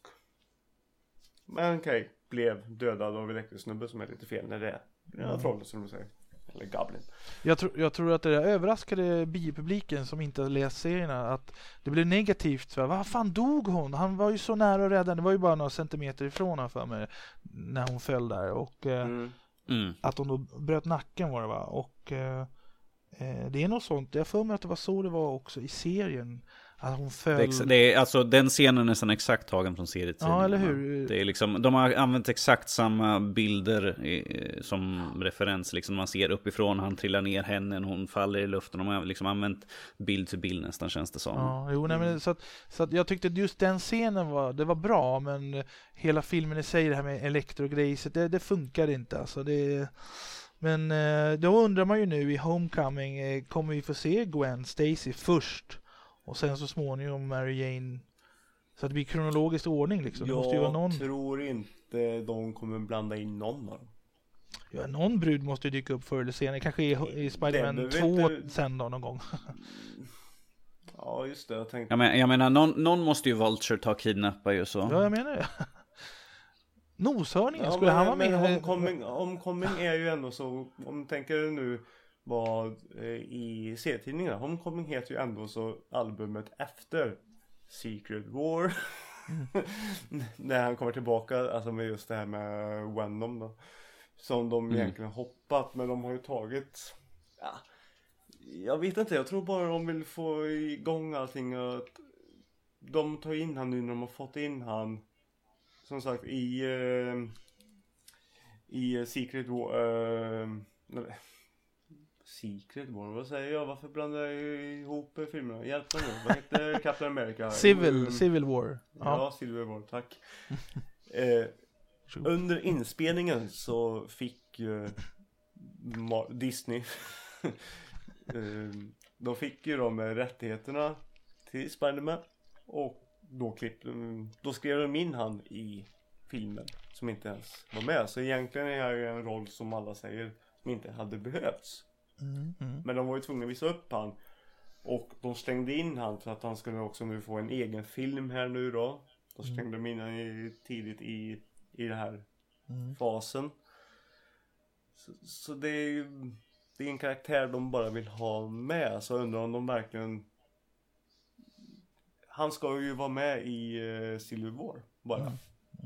blev dödad av en elektrosnubbe som är lite fel när det är trollet som du säger. Eller Goblin. Jag tror att det där överraskade biopubliken som inte läst serierna, att det blev negativt. Vad fan dog hon? Han var ju så nära att rädda. Det var ju bara några centimeter ifrån han för mig när hon föll där. Och att hon då bröt nacken var det, va? Och det är något sånt. Jag för mig att det var så det var också i serien. att hon föll. Det är alltså den scenen är nästan exakt tagen från serietidningarna. Ja, eller hur? Det är liksom, de har använt exakt samma bilder som referens. Liksom man ser uppifrån, han trillar ner henne, hon faller i luften. De har liksom använt bild för bild nästan, känns det som. Ja, jo, nej, men så att jag tyckte att just den scenen var bra, men hela filmen i sig, det här med elektrogrejset, det funkar inte. Alltså men då undrar man ju nu i Homecoming, kommer vi få se Gwen Stacy först och sen så småningom Mary Jane, så att det blir kronologisk ordning liksom. Det måste ju vara någon... tror inte de kommer blanda in någon av dem. Ja, någon brud måste ju dyka upp förr eller senare, kanske i Spider-Man 2 sen då någon gång. Ja, just det, jag tänkte... Jag menar, någon måste ju Vulture ta kidnappa ju så. Ja, jag menar det. Noshörningen, skulle han vara med? Homecoming är ju ändå så, om du tänker nu vad i serietidningarna, Homecoming heter ju ändå så albumet efter Secret War. När han kommer tillbaka, alltså med just det här med Venom då, som de egentligen hoppat, men de har ju tagit, ja, jag vet inte, jag tror bara de vill få igång allting, att de tar in han nu när de har fått in han, som sagt, i Secret War, Secret War, vad säger jag? Varför blandar jag ihop filmerna? Hjälp mig nu, vad heter Captain America? Civil War. Ja, Civil War, tack. Under inspelningen så fick Disney de fick ju de rättigheterna till Spider-Man, och då skrev de in han i filmen som inte ens var med. Så egentligen är det här en roll som alla säger som inte hade behövts. Men de var ju tvungna att visa upp han, och de slängde in han för att han skulle också nu få en egen film här nu då. Då slängde de in han tidigt i den här fasen. Så det är en karaktär de bara vill ha med. Så undrar om de verkligen... Han ska ju vara med i Civil War bara.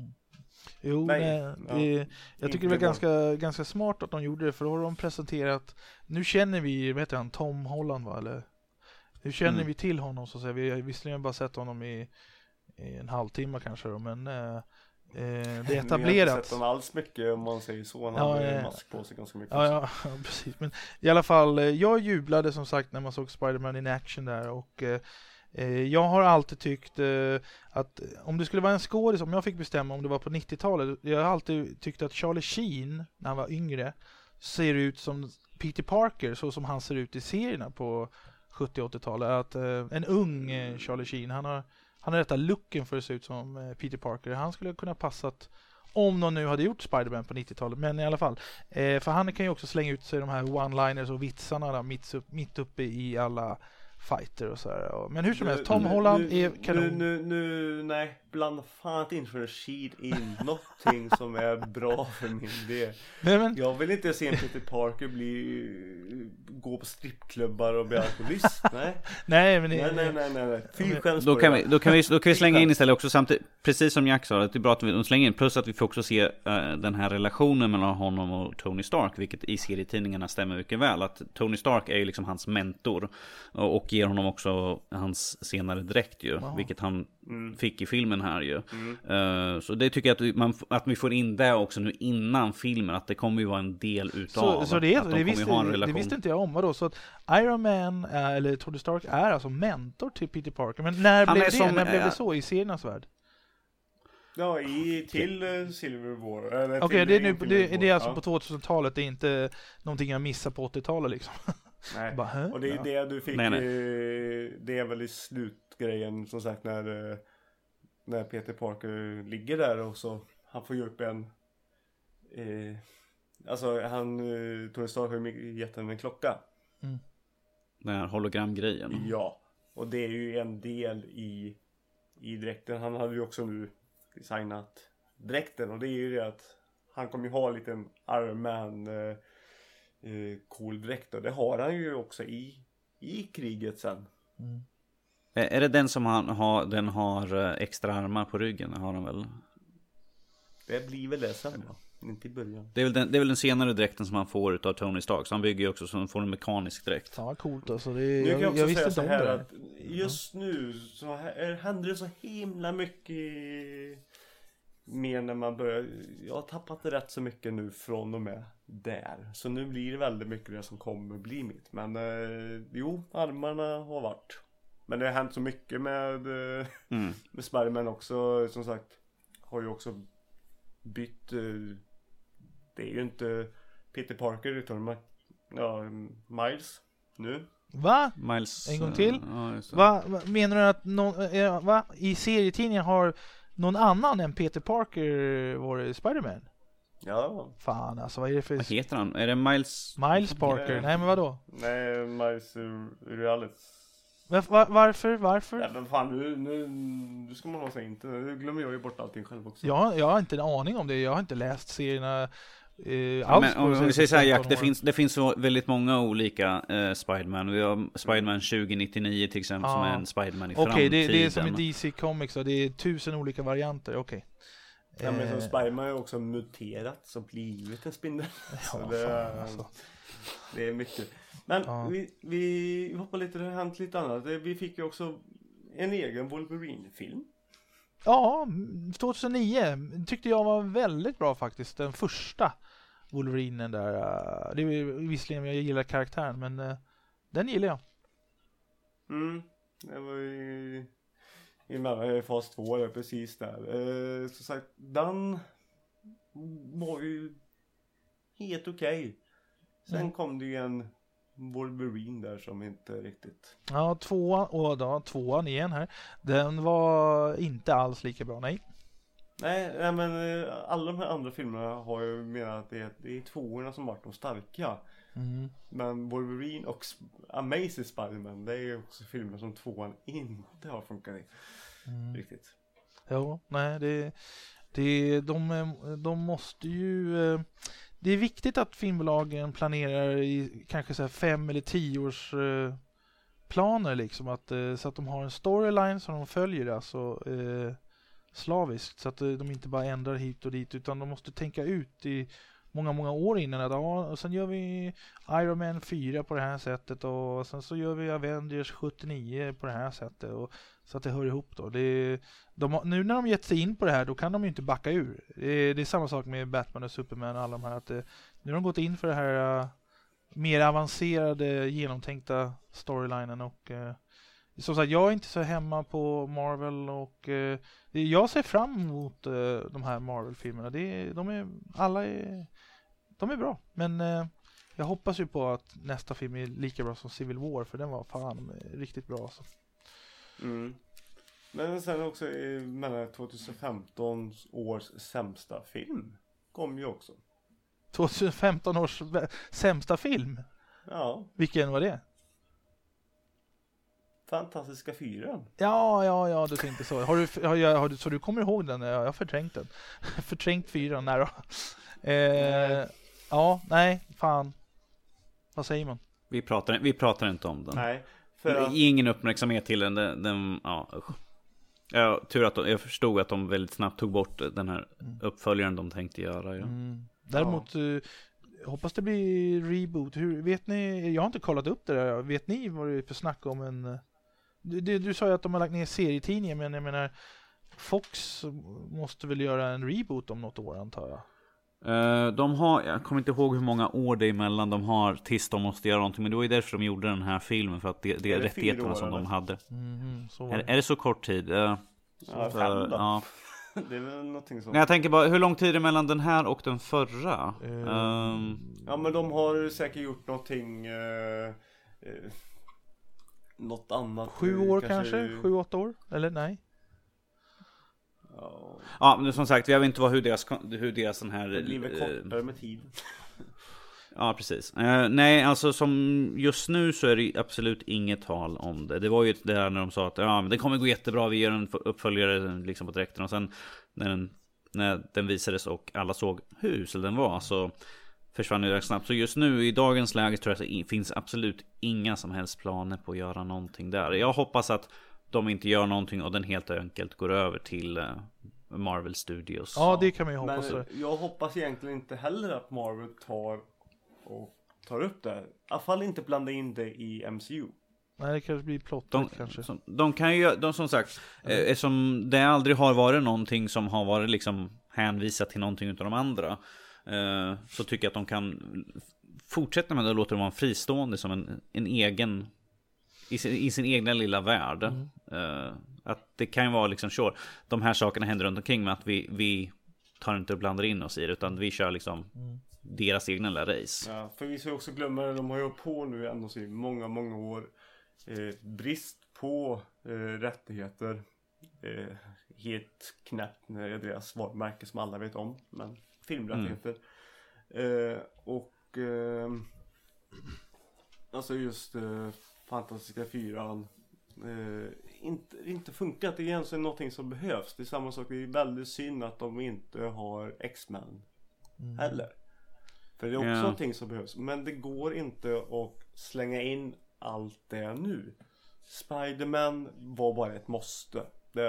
Jo, jag tycker det var ganska smart att de gjorde det, för då har de presenterat, nu känner vi, vet han, Tom Holland, va, eller nu känner vi till honom, så att säga. Vi har visserligen bara sett honom i en halvtimme kanske då, men det är etablerat. Vi har inte sett honom alls mycket, om man säger så. Han hade en mask på sig ganska mycket. Ja, precis. Men i alla fall, jag jublade som sagt när man såg Spider-Man in action där, och jag har alltid tyckt att om det skulle vara en skådis, om jag fick bestämma om det var på 90-talet, jag har alltid tyckt att Charlie Sheen när han var yngre ser ut som Peter Parker, så som han ser ut i serierna på 70-80-talet. Att en ung Charlie Sheen, han har detta looken för att se ut som Peter Parker. Han skulle kunna passat om någon nu hade gjort Spider-Man på 90-talet, men i alla fall. För han kan ju också slänga ut sig de här one-liners och vitsarna där, mitt uppe i alla fighter och så här. Men hur som helst, Tom Holland är kanon. Nej, blanda fan inte för Sheed in någonting som är bra för min del. Jag vill inte se en Peter Parker gå på strippklubbar och bli alkoholist. Nej. Fy skäms. Då kan vi slänga in istället också, samtidigt, precis som Jack sa, att det är bra att de slänger in, plus att vi får också se den här relationen mellan honom och Tony Stark, vilket i serietidningarna stämmer mycket väl, att Tony Stark är ju liksom hans mentor och ger honom också hans senare dräkt ju, vilket han fick i filmen här ju. Så det tycker jag att vi får in det också nu innan filmen, att det kommer ju vara en del utav så det visste inte jag om. Vadå? Så att Iron Man eller Tony Stark är alltså mentor till Peter Parker. Men när blev det så i seriernas värld? Ja, till Civil War. Okej, det är alltså på 2000-talet, det är inte någonting jag missar på 80-talet liksom. Nej, och det är det du fick. Det är väl i slutgrejen, som sagt, när Peter Parker ligger där och så han får ju upp en Tony Stark har ju gett en klocka. Den här hologramgrejen. Ja, och det är ju en del i dräkten. Han hade ju också nu designat dräkten, och det är ju det att han kommer ju ha en liten armen cool dräkt, och det har han ju också i kriget sen. Är det den som den har extra armar på ryggen? Har han väl? Det blir väl det sen då. Inte i början. Det är väl den senare dräkten som han får utav Tony Stark. Så han bygger ju också så han får en mekanisk dräkt. Fan vad coolt alltså. Nu kan jag också visste säga inte så om här det. att just nu så händer det så himla mycket mer när man börjar. Jag har tappat det rätt så mycket nu från och med där. Så nu blir det väldigt mycket det som kommer bli mitt. Men jo, armarna har varit. Men det har hänt så mycket med Spider-Man också. Som sagt, har ju också bytt. Det är ju inte Peter Parker utan Miles nu. Va? Miles, En gång till? Ja, just det. Va? Menar du att i serietidningen har någon annan än Peter Parker varit Spider-Man? Ja. Fan alltså, vad är det för... Vad heter han? Är det Miles? Miles Parker? Nej men vadå? Nej, Miles Morales. Varför? Ja, men fan, nu ska man ha sig inte. Nu glömmer jag ju bort allting själv också. Jag har inte en aning om det. Jag har inte läst serierna Men om vi säger så här, Jack, det finns så väldigt många olika Spider-Man. Vi har Spider-Man 2099 till exempel som är en Spider-Man i framtiden. Okej, det är som i DC Comics då. Det är 1000 olika varianter, okej. Ja, men som Spider-Man har också muterat så blivit en spindel. Så det är mycket. Men vi hoppar lite, det har hänt lite annat. Vi fick ju också en egen Wolverine-film. Ja, 2009 tyckte jag var väldigt bra faktiskt. Den första Wolverinen där. Det är visserligen jag gillar karaktären, men den gillar jag. Det var ju i fas 2 där, precis där. Så sagt, den var ju helt okej. Sen kom det ju en Wolverine där som inte riktigt... Ja, tvåan igen här. Den var inte alls lika bra, nej. Nej, men alla de här andra filmerna har ju menat att det är tvåorna som varit de starka. Men Wolverine och Amazing Spider-Man, det är ju också filmer som tvåan inte har funkat i riktigt. Ja, nej, de måste ju... Det är viktigt att filmbolagen planerar i kanske så här 5 eller 10 års planer liksom, så att de har en storyline som de följer alltså slaviskt, så att de inte bara ändrar hit och dit, utan de måste tänka ut i många år innan och sen gör vi Iron Man 4 på det här sättet och sen så gör vi Avengers 79 på det här sättet, och så att det hör ihop då. Nu när de gett sig in på det här, då kan de ju inte backa ur. Det är samma sak med Batman och Superman och alla de här, att nu har de gått in för det här mer avancerade, genomtänkta storylinen, och som sagt, jag är inte så hemma på Marvel, och jag ser fram emot de här Marvel-filmerna. De är bra, men jag hoppas ju på att nästa film är lika bra som Civil War, för den var fan riktigt bra alltså. Men sen också mellan 2015 års sämsta film kom ju också. 2015 års sämsta film? Ja. Vilken var det? Fantastiska 4. Ja, du tänkte så. Så du kommer ihåg den? Jag har förträngt den. Förträngt 4, nej då. Ja, nej, fan. Vad säger man? Vi pratar inte om den. Nej. Ingen uppmärksamhet till den jag förstod att de väldigt snabbt tog bort den här uppföljaren de tänkte göra. Ja. Däremot hoppas det blir reboot. Hur vet ni? Jag har inte kollat upp det där. Vet ni vad det är för snack om en... Du sa ju att de har lagt ner serietidningen, men jag menar, Fox måste väl göra en reboot om något år, antar jag. Jag kommer inte ihåg hur många år det emellan de har tills de måste göra någonting, men det var ju därför de gjorde den här filmen, för att det är rättigheterna som de hade. Är det så kort tid? Ja, 5 då. Ja. Det är väl någonting sånt. Jag tänker bara, hur lång tid är det mellan den här och den förra? Ja, men de har säkert gjort någonting något annat. 7 år kanske? 7-8 år? Eller nej? Ja, men som sagt, jag vet inte hur deras den här... Det blir väl kortare med tid. Ja, precis. Nej, alltså som just nu så är det absolut inget tal om det. Det var ju det där när de sa att men det kommer gå jättebra, vi gör en uppföljare liksom på direkten. Och sen när den visades och alla såg hur usel den var, så försvann det snabbt. Så just nu i dagens läge tror jag att det finns absolut inga som helst planer på att göra någonting där. Jag hoppas att de inte gör någonting och den helt enkelt går över till Marvel Studios. Ja, det kan man ju hoppas. Men jag hoppas egentligen inte heller att Marvel tar upp det. I alla fall inte blanda in det i MCU. Nej, det kanske blir plottat kanske. De kan ju, som sagt, eftersom det aldrig har varit någonting som har varit liksom hänvisat till någonting utav de andra, så tycker jag att de kan fortsätta med det och låta dem vara fristående som en egen i sin egna lilla värld. Att det kan ju vara liksom, sure, de här sakerna händer runt omkring, men att vi tar inte och blandar in oss i det, utan vi kör liksom deras egna lilla race. Ja, för vi ska också glömma det, de har ju på nu ändå i många år brist på rättigheter, helt knäppt när det är deras varumärke som alla vet om, men filmrättigheter och alltså just Fantastiska 4 inte funkat. Det är egentligen någonting som behövs. Det är samma sak, det är väldigt synd att de inte har X-Men heller, för det är också någonting som behövs, men det går inte att slänga in allt det nu. Spider-Man var bara ett måste.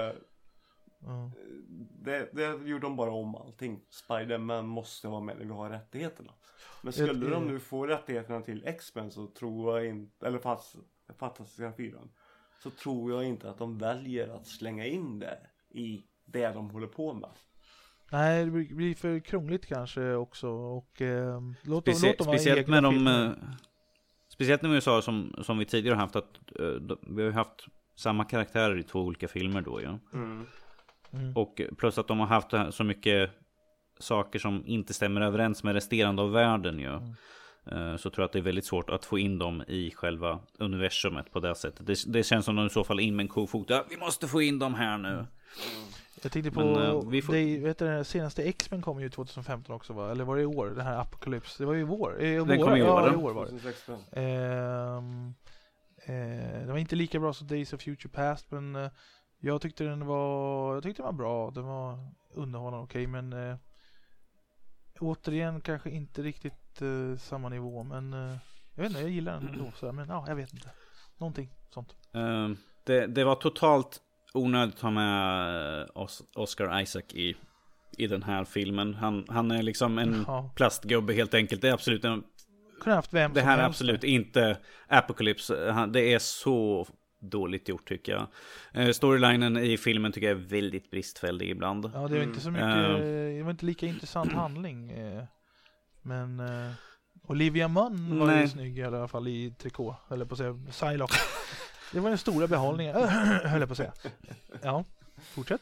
Det gjorde de bara om allting. Spider-Man måste vara med när vi har rättigheterna. Men skulle de nu få rättigheterna till X-Men, så tror jag inte, eller Fantastiska 4, så tror jag inte att de väljer att slänga in det i det de håller på med. Nej, det blir för krångligt kanske också, och låt dem speciellt med de speciellt när vi sa som vi tidigare har haft, att vi har haft samma karaktärer i 2 olika filmer då, ja. Och plus att de har haft så mycket saker som inte stämmer överens med resterande av världen, ja. Så tror jag att det är väldigt svårt att få in dem i själva universumet på det sättet. Det känns som de i så fall in med en kofot. Ja, vi måste få in dem här nu. Jag tänkte på det senaste X-Men kom ju 2015 också, va? Eller var det i år? Det här Apocalypse. Det var ju i år. Den kom i år. Ja, i år var det. Det var inte lika bra som Days of Future Past, men jag tyckte den var bra. Den var underhållande, okej, men återigen kanske inte riktigt samma nivå, men jag vet inte, jag gillar den ändå, så men ja, jag vet inte. Någonting sånt. Det var totalt onödigt att ha med Oscar Isaac i den här filmen. Han är liksom en plastgubbe helt enkelt. Det är absolut det här är absolut inte Apocalypse. Det är så dåligt gjort, tycker jag. Storylinen i filmen tycker jag är väldigt bristfällig ibland. Ja, det är inte så mycket, det var inte lika intressant handling. Men Olivia Munn var ju snygg i alla fall i trikå, eller på att säga Psylocke. Det var den stora behållningen, höll jag på att säga. Ja, fortsätt.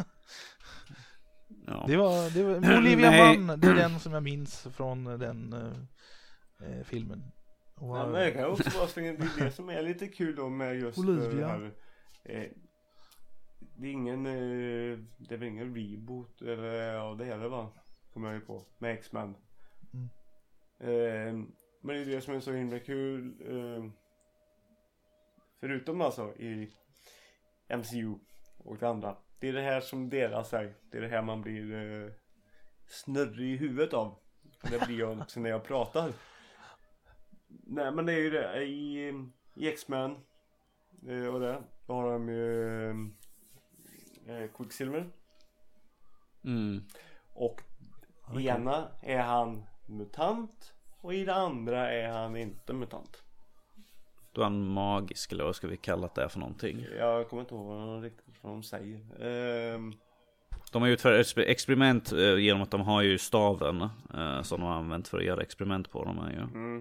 Ja. Det var Olivia Munn, det är den som jag minns från den filmen. Och, men det kan också vara det som är lite kul då med just det här. Det är väl ingen reboot eller det heller, va? Kommer jag ju på med X-Men. Men det är det som är så himla kul, förutom alltså i MCU och det andra. Det är det här som delar sig. Det är det här man blir snurrig i huvudet av. Det blir jag också när jag pratar. Nej, men det är ju det i X-Men och det. Då har de ju Quicksilver. Och i ena är han mutant, och i det andra är han inte mutant. Då är han magisk, eller vad ska vi kalla det för någonting? Jag kommer inte ihåg vad de säger. De har utfört experiment genom att de har ju staven som de har använt för att göra experiment på dem här, ju.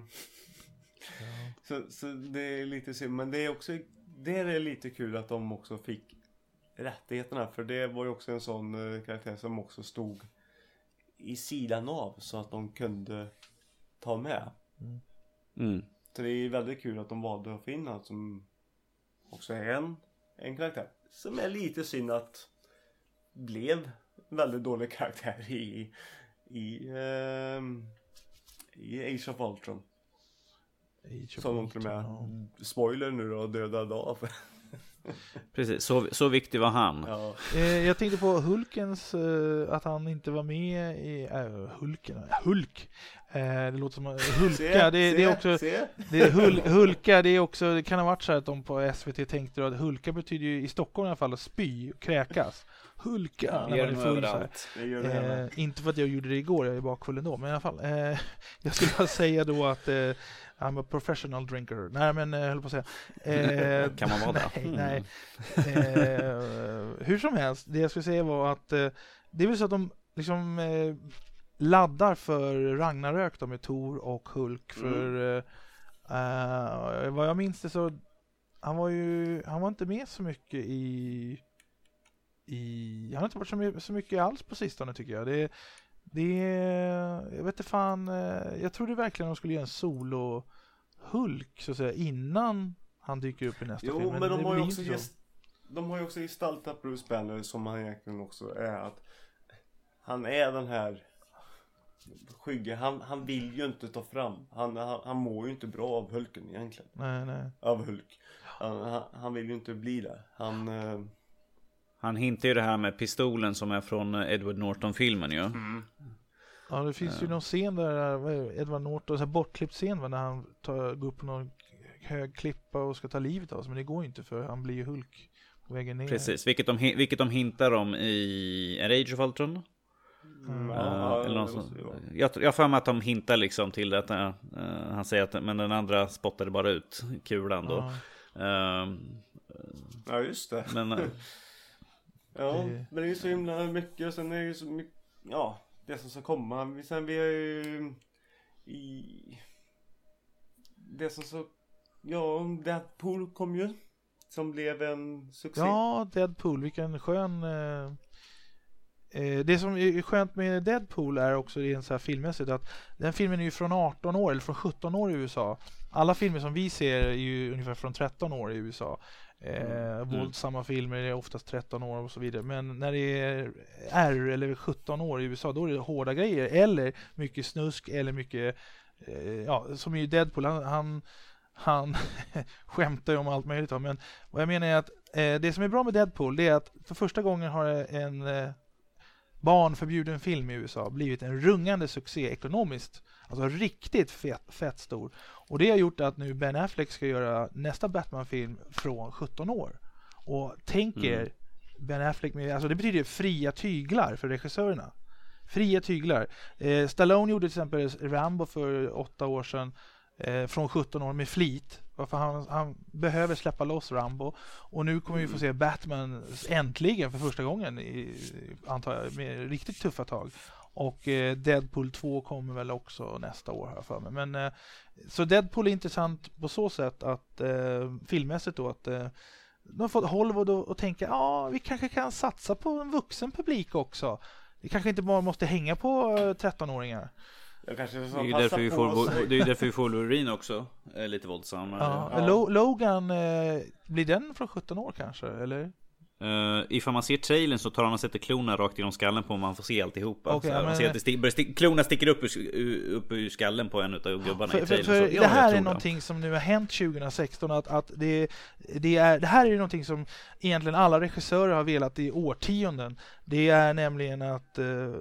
Så det är lite synd, men det är också, det är lite kul att de också fick rättigheterna, för det var ju också en sån karaktär som också stod i sidan av, så att de kunde ta med. Så det är väldigt kul att de valde att finna som också är en karaktär som är lite synd att blev en väldigt dålig karaktär i Age of Ultron. Som de till och med spoiler nu då, döda dag. Precis, så viktig var han. Ja. Jag tänkte på Hulkens, att han inte var med i Hulk. Det låter som Hulka. Det är också det är Hulka. Det är också, det kan ha varit så här att de på SVT tänkte att Hulka betyder ju i Stockholm i alla fall att spy och kräkas. Hulka när man är full så här. Inte för att jag gjorde det igår, jag är bakfull ändå, men i alla fall. Jag skulle bara säga då att I'm a professional drinker. Nej, men jag höll på att säga. Kan man vara det? Nej. Hur som helst, det jag skulle säga var att det är väl så att de liksom laddar för Ragnarök då med Thor och Hulk. För vad jag minns det så han var inte med så mycket han har inte varit så mycket alls på sistone tycker jag. Jag vet inte fan, jag trodde verkligen de skulle göra en solo Hulk så att säga innan han dyker upp i nästa film. Men de har ju också gestaltat Bruce Banner som han egentligen också är, att han är den här skygge, han vill ju inte ta fram, han mår ju inte bra av Hulken egentligen. Nej. Av Hulk. Han vill ju inte bli det. Han hintar ju det här med pistolen som är från Edward Norton-filmen ju. Ja, det finns ju någon scen där Edward Norton, så här bortklippt scen när han går upp på någon hög klippa och ska ta livet av sig, men det går ju inte för han blir ju Hulk på vägen ner. Precis, vilket de hintar om i Age of Ultron. Eller jag får med att de hintar liksom till att han säger att men den andra spottade bara ut kulan då. Ja, just det. Men men det är ju så himla mycket, och sen är det ju så mycket, det som ska komma. Sen vi har ju det som så, Deadpool kom ju, som blev en succé. Ja, Deadpool, vilken skön det som är skönt med Deadpool är också rent så här filmmässigt att den filmen är ju från 18 år eller från 17 år i USA. Alla filmer som vi ser är ju ungefär från 13 år i USA. Våldsamma filmer är oftast 13 år och så vidare. Men när det är R eller 17 år i USA, då är det hårda grejer eller mycket snusk eller mycket som i Deadpool. Han skämtar ju om allt möjligt. Men vad jag menar är att det som är bra med Deadpool, det är att för första gången har en barnförbjuden film i USA blivit en rungande succé ekonomiskt. Alltså riktigt fett stor. Och det har gjort att nu Ben Affleck ska göra nästa Batman-film från 17 år. Och tänker Ben Affleck med, alltså det betyder fria tyglar för regissörerna. Fria tyglar. Stallone gjorde till exempel Rambo för 8 år sedan från 17 år med flit. Varför han behöver släppa loss Rambo. Och nu kommer vi få se Batman äntligen för första gången antar jag, med riktigt tuffa tag. Och Deadpool 2 kommer väl också nästa år här för mig. Men så Deadpool är intressant på så sätt att filmmässigt då att de har fått Hollywood att tänka vi kanske kan satsa på en vuxen publik också. Det kanske inte bara måste hänga på 13-åringar. Det är ju därför vi får Wolverine också lite våldsammare. Logan, blir den från 17 år kanske, eller? Ifall man ser trailern så tar han och sätter klorna rakt genom skallen på, man får se alltihopa. Okay, man ser att klorna sticker upp ur skallen på en utav gubbarna i trailern. För det här är någonting som nu har hänt 2016, att det här är ju någonting som egentligen alla regissörer har velat i årtionden. Det är nämligen att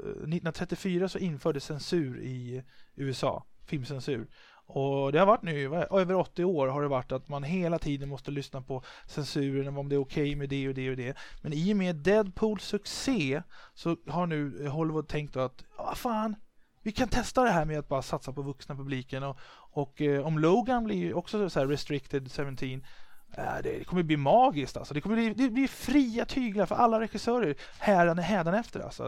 1934 så infördes censur i USA, filmcensur. Och det har varit nu över 80 år har det varit att man hela tiden måste lyssna på censuren, om det är okej med det och det och det. Men i och med Deadpools succé så har nu Hollywood tänkt att fan, vi kan testa det här med att bara satsa på vuxna publiken. Och om Logan blir också så här restricted 17, det kommer bli magiskt alltså. Det blir fria tyglar för alla regissörer hädanefter alltså.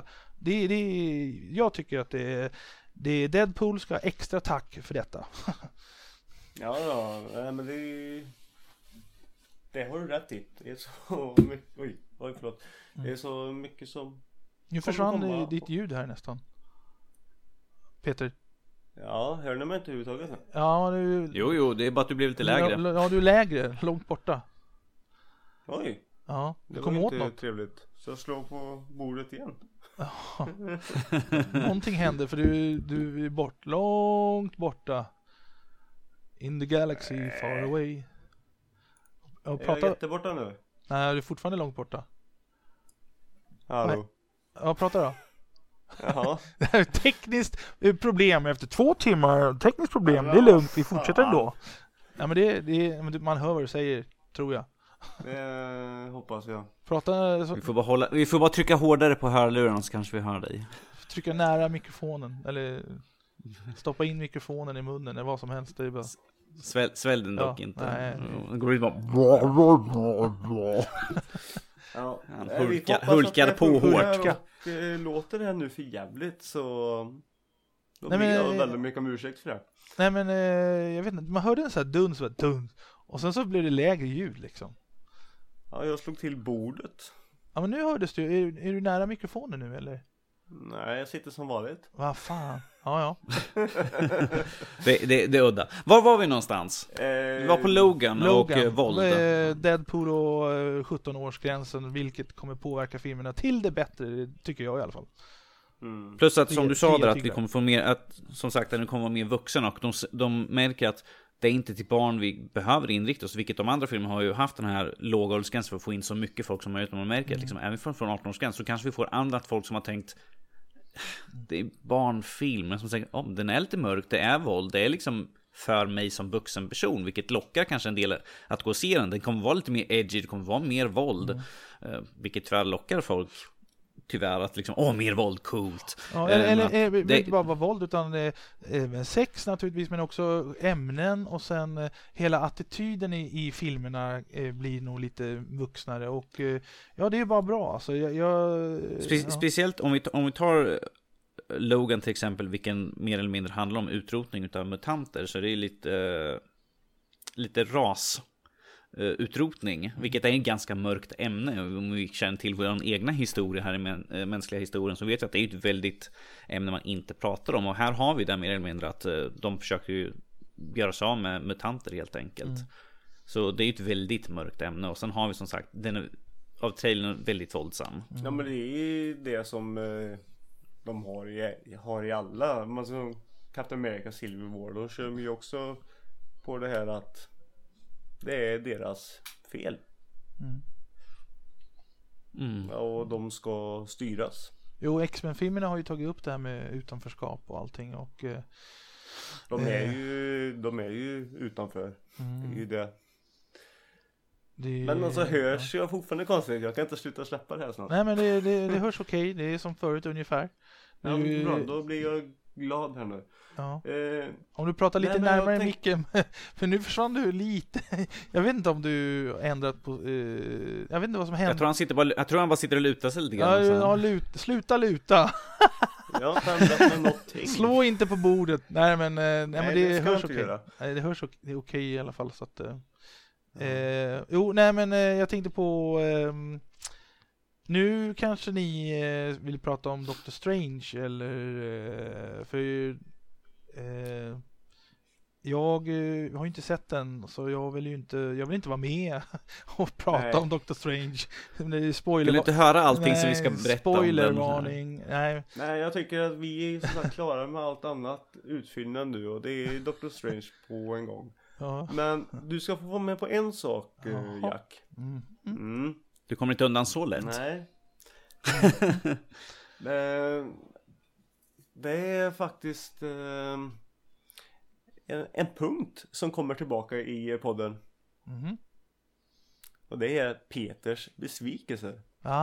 Jag tycker att det Deadpool ska ha extra tack för detta. Men det har du rätt i. Det är så mycket, förlåt. Det är så mycket som nu försvann ditt ljud här nästan. Peter. Ja, hör ni mig inte överhuvudtaget? Ja, Jo, det är bara att du blev lite lägre. Ja, du är lägre, långt borta. Oj. Ja, det kom åt något. Trevligt. Så jag slår på bordet igen. Ja. Någonting händer för du är långt borta. In the galaxy far away. Är jag jätteborta nu? Nej, du är fortfarande långt borta. Hallå. Ja, prata då. Jaha. Tekniskt problem efter 2 timmar. Tekniskt problem, det är lugnt. Vi fortsätter ändå. Ja, men det man hör vad du säger, tror jag. Det hoppas jag. Prata så, Vi får bara trycka hårdare på hörluren så kanske vi hör dig. trycka nära mikrofonen eller stoppa in mikrofonen i munnen eller vad som helst. Det är bara... Svälj den dock Ja, inte. nej. Det går ut bara... Ja. Han Vi får hoppas hulkar att på det funkar hårt. och låter det här nu för jävligt så då Nej, ber men, jag väldigt mycket om ursäkt för det. Nej, men jag vet inte, man hörde en sån här duns och sen så blev det lägre ljud liksom. Ja, jag slog till bordet. Ja, men nu hördes du. Är du nära mikrofonen nu eller? Nej, jag sitter som vanligt. Vad fan? Ja. Det är udda. Var var vi någonstans? Vi var på Logan. Och våld. Deadpool och 17-årsgränsen, vilket kommer påverka filmerna till det bättre, tycker jag i alla fall. Mm. Plus att som du sa där, att vi tyglar. kommer få mer, att som sagt att vi kommer vara mer vuxna och de märker att det är inte till barn vi behöver inrikta oss, vilket de andra filmerna har ju haft den här låga åldersgränsen för att få in så mycket folk som möjligt. Man märker att liksom, även från 18-årsgräns så kanske vi får annat folk som har tänkt det är barnfilm, men som säger den är lite mörk, det är våld, det är liksom för mig som vuxen person, vilket lockar kanske en del att gå och se den. Den kommer vara lite mer edgy, det kommer vara mer våld, vilket tyvärr lockar folk tyvärr att liksom, mer våld, coolt. Ja, eller inte bara vara våld utan sex naturligtvis, men också ämnen och sen hela attityden i filmerna blir nog lite vuxnare och ja, det är bara bra alltså. Speciellt om vi tar Logan till exempel, vilken mer eller mindre handlar om utrotning utav mutanter, så det är lite ras utrotning, vilket är en ganska mörkt ämne. Om vi känner till vår egna historia här i mänskliga historien så vet jag att det är ett väldigt ämne man inte pratar om, och här har vi det mer eller mindre att de försöker ju göra sig av med mutanter helt enkelt. Så det är ett väldigt mörkt ämne, och sen har vi som sagt den är, av trailern väldigt våldsam. Ja, men det är det som de har i alla, man som Captain America Civil War, då kör de ju också på det här att det är deras fel. Och de ska styras. Jo, X-Men-filmerna har ju tagit upp det här med utanförskap och allting, och de är ju utanför. Det är ju det. Men alltså hörs jag fortfarande konstigt. Jag kan inte sluta släppa det här snart. Nej, men det hörs okej. Det är som förut ungefär. Ja, bra, då blir jag glad här nu. Ja. Om du pratar lite närmare micken, för nu försvann du lite. Jag vet inte om du ändrat på jag vet inte vad som hände. Jag tror han bara sitter och lutar sig lite grann. Ja, sluta luta. Jag har ändrat med någonting. Slå inte på bordet. Nej, men men det hörs okej. Nej, det hörs okej. Det är okej i alla fall, så att men jag tänkte på nu kanske ni vill prata om Doctor Strange, eller för jag har ju inte sett den, så jag vill inte vara med och prata om Doctor Strange. Det är spoiler. Vill inte höra allting som vi ska berätta spoilervarning. Nej, jag tycker att vi är så klara med allt annat utfyllnad nu, och det är Doctor Strange på en gång. Ja. Men du ska få vara med på en sak, Jack. Du kommer inte undan så lätt. Nej. Det är faktiskt en punkt som kommer tillbaka i podden. Och det är Peters besvikelse.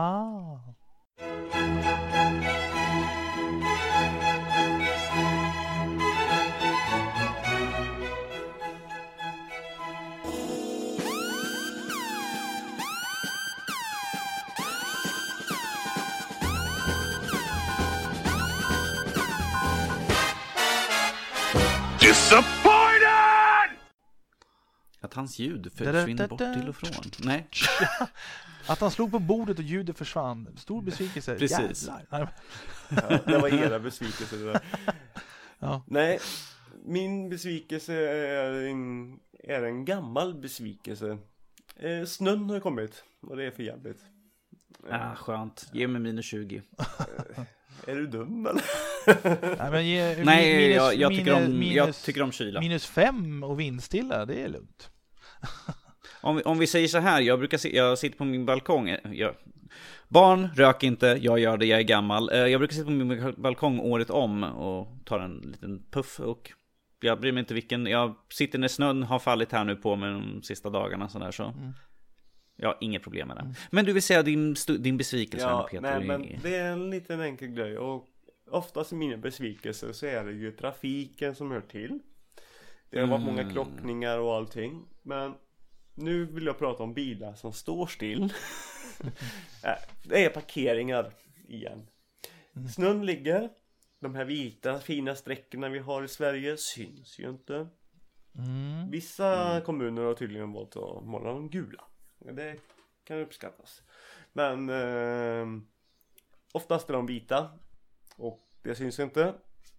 Disappointed! Att hans ljud försvinner bort till och från. Nej. Att han slog på bordet och ljudet försvann. Stor besvikelse. Precis. Ja, det var era besvikelse det där. Ja. Nej, min besvikelse är en gammal besvikelse. Snön har kommit, och det är för jävligt. Skönt. Ge mig minus 20. Är du dum eller? Nej, jag tycker om kyla. Minus 5 och vindstilla, det är lugnt. Om vi säger så här, jag sitter på min balkong. Barn, rök inte, jag gör det, jag är gammal. Jag brukar sitta på min balkong året om och tar en liten puff. Och jag bryr mig inte vilken. Jag sitter när snön har fallit här nu på mig de sista dagarna sådär, så jag har inget problem med det. Men du vill säga din besvikelse här, Peter? Nej, men det är en liten enkel grej. Och oftast i mina besvikelser så är det ju trafiken som hör till. Det har varit många krockningar och allting. Men nu vill jag prata om bilar som står still. Det är parkeringar igen. Snön ligger. De här vita fina sträckorna vi har i Sverige syns ju inte. Vissa kommuner har tydligen valt att måla dem gula. Det kan uppskattas. Men oftast är de vita. Och det syns inte.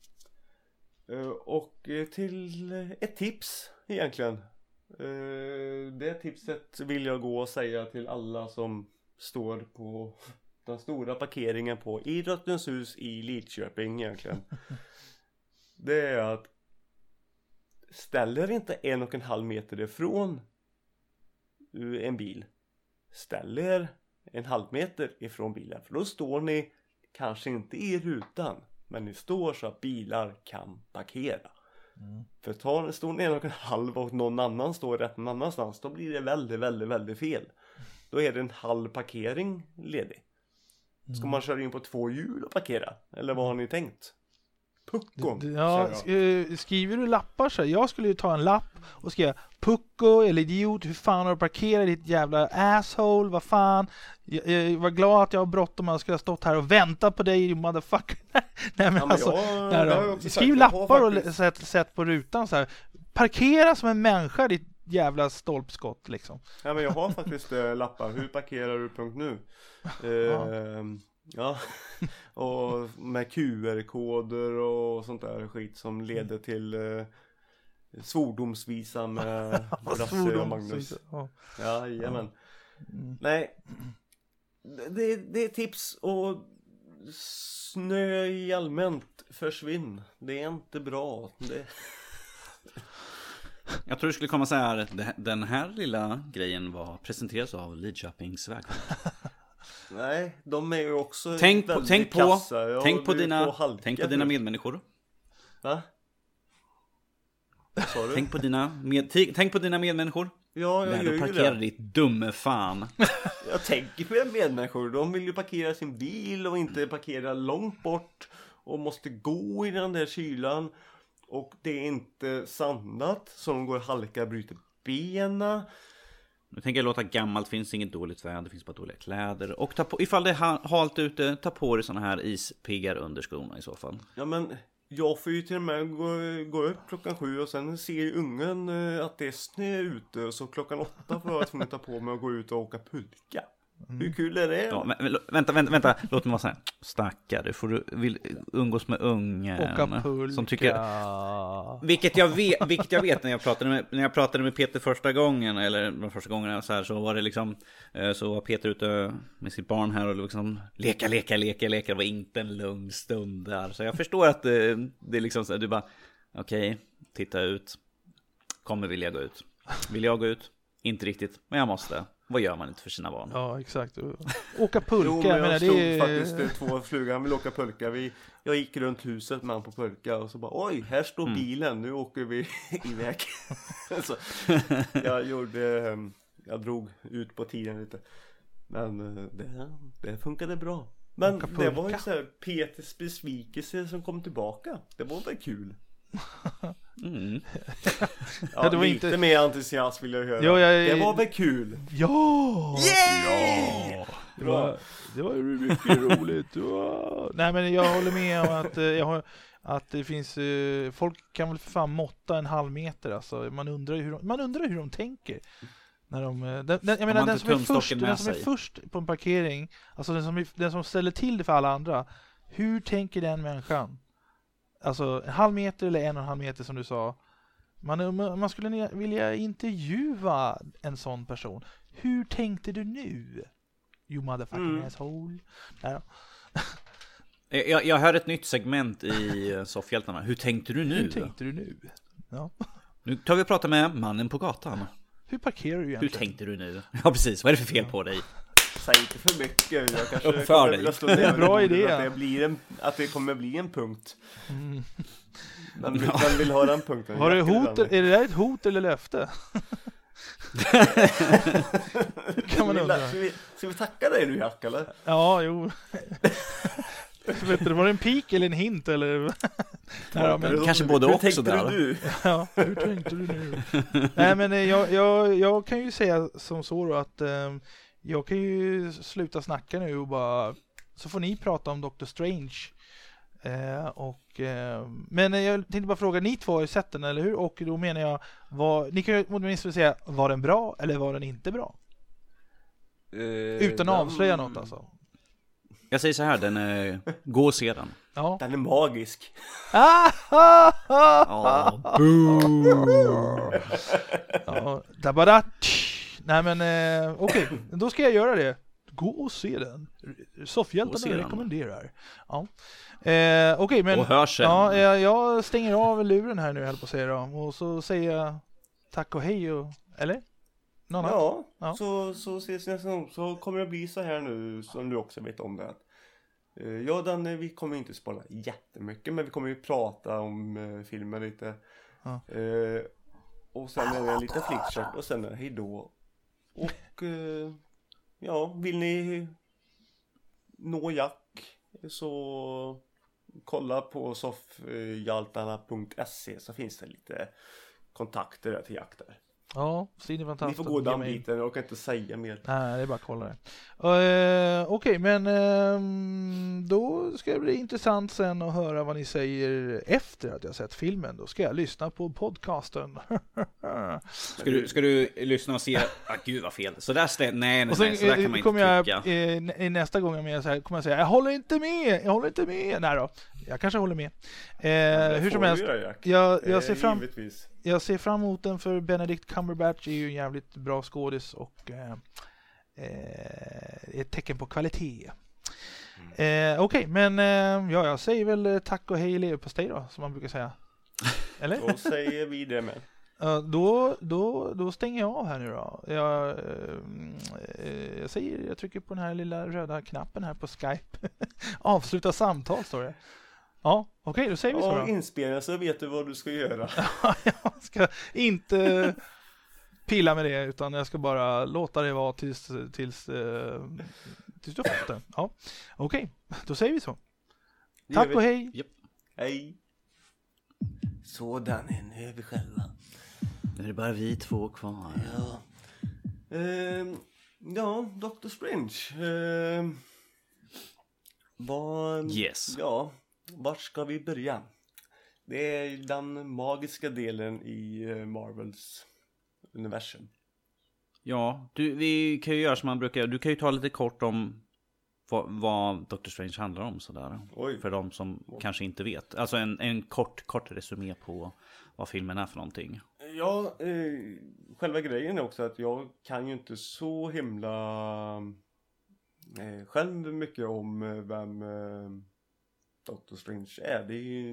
Och till ett tips egentligen. Det tipset vill jag gå och säga till alla som står på den stora parkeringen på Idrottens hus i Lidköping egentligen. Det är att ställer inte 1,5 meter ifrån en bil, ställer 1,5 meter ifrån bilen, för då står ni kanske inte i rutan, men ni står så att bilar kan parkera. För står ni 1,5 och någon annan står rätt någon annanstans, då blir det väldigt, väldigt, väldigt fel. Då är det en halv parkering ledig. Ska man köra in på 2 hjul och parkera? Eller vad har ni tänkt? Pucko. Ja, skriver du lappar så? Jag skulle ju ta en lapp och skriva pucko eller idiot, hur fan har du parkerat ditt jävla asshole, vad fan. Jag var glad att jag har bråttom, jag skulle ha stått här och väntat på dig, you motherfucker. Nej, men alltså, skriv lappar och sätt på rutan så här. Parkera som en människa, ditt jävla stolpskott liksom. Ja, men jag har faktiskt lappar. Hur parkerar du .nu? Ja. Och med QR-koder och sånt där skit som leder till svordomsvisa med Lasse och Magnus. Ja, jajamän. Nej. Det är tips. Och snö i allmänt försvinn. Det är inte bra. Jag tror du skulle komma säga att den här lilla grejen presenteras av Lidköpings väg. Nej, de är ju också tänk på dina medmänniskor. Va? Sa du? Tänk på dina medmänniskor. Ja, jag gör ju parkera det. Ditt dumme fan. Jag tänker på mina medmänniskor. De vill ju parkera sin bil och inte parkera långt bort och måste gå i den där kylan. Och det är inte sandat, så de går halka, bryter benen. Nu tänker jag låta gammalt, finns inget dåligt väder, det finns bara dåliga kläder. Och ifall det är halt ute, ta på dig såna här ispiggar under skorna i så fall. Ja, men jag får ju till och med gå upp 7:00 och sen ser ju ungen att det är snö ute. Så 8:00 får jag tvungen ta på mig och gå ut och åka pulka. Hur kul är det? Ja, vänta, låt mig vara så här. Stackare, du vill umgås med ungen. Åka pulka. Som tycker, vilket jag vet när jag pratade med Peter första gången så här, så var det liksom, så var Peter ute med sitt barn här och liksom leka. Det var inte en lugn stund där. Så jag förstår att det är liksom så här, du bara okej, titta ut. Vill jag gå ut? Vill jag gå ut? Inte riktigt, men jag måste. Vad gör man inte för sina barn? Ja, exakt. Åka pulka. Jo, men jag stod faktiskt 2 flugor. Han vill åka pulka. Jag gick runt huset med han på pulka. Och så bara, oj, här står bilen. Nu åker vi iväg. Så jag drog ut på tiden lite. Men det funkade bra. Men det var ju så här Peters besvikelse som kom tillbaka. Det var väl kul. Ja, det var lite inte mer entusiasm vill jag höra. Det var väl kul. Ja! Yeah! Ja! Det var mycket roligt. Ja. Nej, men jag håller med om att det finns folk kan väl för fan måtta 1,5 meter, alltså. Man undrar hur de tänker när jag menar den som är först på en parkering, alltså den som ställer till det för alla andra. Hur tänker den människan? Alltså 1,5 meter eller 1,5 meter som du sa. Man skulle vilja intervjua en sån person. Hur tänkte du nu? You motherfucking asshole. Jag hör ett nytt segment i Soffhjältarna. Hur tänkte du nu? Ja. Nu tar vi och pratar med mannen på gatan. Hur parkerar du egentligen? Hur tänkte du nu? Ja, precis. Vad är det för fel på dig? Säg inte för mycket. Jag kanske Uppför kommer dig. vilja slå Det är ner en bra vid bordet idé. att det kommer bli en punkt. Mm. Man vill ha den punkten. Har du Jack eller hot, Danny? är det där ett hot eller löfte? Kan man undra. Ska vi tacka dig nu, Jack, eller? Ja, jo. Vet du, var det en pik eller en hint eller? Nej, då, men, Kanske både Hur och tänkte sådär. du? ja, hur tänkte du nu? Nej, men jag kan ju säga som så då att jag kan ju sluta snacka nu och bara så får ni prata om Doctor Strange. Men jag tänkte bara fråga, ni två har ju sett den, eller hur? Och då menar jag, ni kan ju åtminstone säga, var den bra eller var den inte bra? Utan att avslöja något alltså. Jag säger så här, den är... Gå och se den. Ja. Den är magisk. Ja, dabada. Nej men okej, då ska jag göra det. Gå och se den. Soffhjältarna rekommenderar. Ja. Okej, men och hör sen. ja, jag stänger av luren här nu, höll på att säga då. Och så säger jag tack och hej och, eller? Någon annan? Ja. Så ses nästa gång. Så kommer det bli så här nu, som du också vet om det. Ja, Danne, vi kommer inte spara jättemycket, men vi kommer ju prata om filmen lite. Ja. Och sen är det en liten flickchart och sen är det hejdå. Och ja, vill ni nå Jack så kolla på soffhjaltarna.se så finns det lite kontakter där till Jack där. Ja, Stin är Ni fantastisk. får gå den biten, jag kan inte säga mer. Nej, det är bara att kolla det. Okej, men då ska det bli intressant sen att höra vad ni säger efter att jag sett filmen. Då ska jag lyssna på podcasten. Ska du lyssna och se... Gud vad fel. Så där nej, Och sen så där kan man kommer inte tycka. jag nästa gång med så här, kommer jag säga jag håller inte med. Nej då, jag kanske håller med. Hur som helst, jag ser fram emot den, för Benedict Cumberbatch är ju en jävligt bra skådis och ett tecken på kvalitet. Okej, men jag säger väl tack och hej leverpastej då, som man brukar säga. Eller? Då säger vi det med. Då stänger jag av här nu då. Jag trycker på den här lilla röda knappen här på Skype. Avsluta samtal står det. Ja, okej, då säger vi så då. Ja, inspelningen så vet du vad du ska göra. Jag ska inte pilla med det, utan jag ska bara låta det vara tills du har fått det. Ja, okej, då säger vi så. Tack och hej. Yep. Hej. Sådan, nu är vi själva. Nu är det bara vi två kvar. Ja. Ja, Doctor Strange. Yes. Ja, vart ska vi börja? Det är den magiska delen i Marvels universum. Ja, vi kan ju göra som man brukar göra. Du kan ju ta lite kort om vad Doctor Strange handlar om sådär. Oj. För de som kanske inte vet. Alltså en kort resumé på vad filmen är för någonting. Ja, själva grejen är också att jag kan ju inte så himla själv mycket om vem Doctor Strange är. Det är ju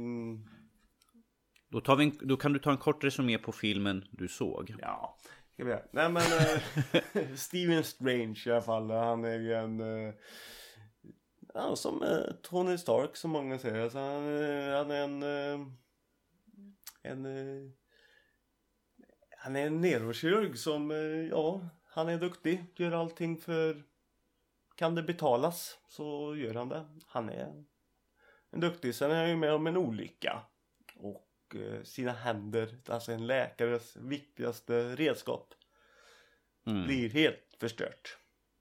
Då kan du ta en kort resumé på filmen du såg. ja, ska vi. Nej men Stephen Strange i alla fall. Han är ju en som Tony Stark som många säger. Alltså, han är en neurokirurg som han är duktig, gör allting för kan det betalas så gör han det. Han är en duktig. Sen är han ju med om en olycka och sina händer, alltså en läkares viktigaste redskap, blir helt förstört.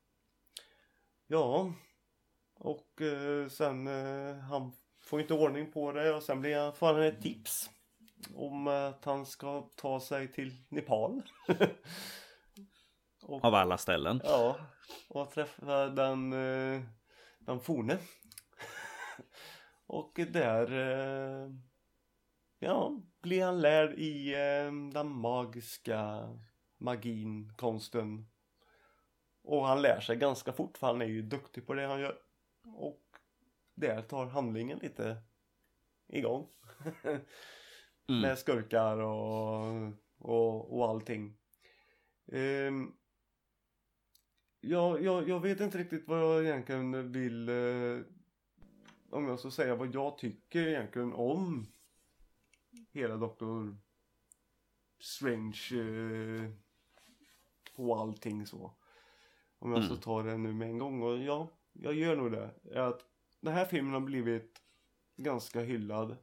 Ja, och sen han får inte ordning på det och sen får han ett tips om att han ska ta sig till Nepal. Och, av alla ställen. Ja, och träffa den forne. Och där blir han lärd i den magiska magin, konsten. Och han lär sig ganska fort för han är ju duktig på det han gör. Och där tar handlingen lite igång. Med skurkar och allting. Jag vet inte riktigt vad jag egentligen vill, om jag ska säga vad jag tycker egentligen om hela Dr. Strange på allting så. Om jag ska ta det nu med en gång, och ja, jag gör nog det. Att den här filmen har blivit ganska hyllad.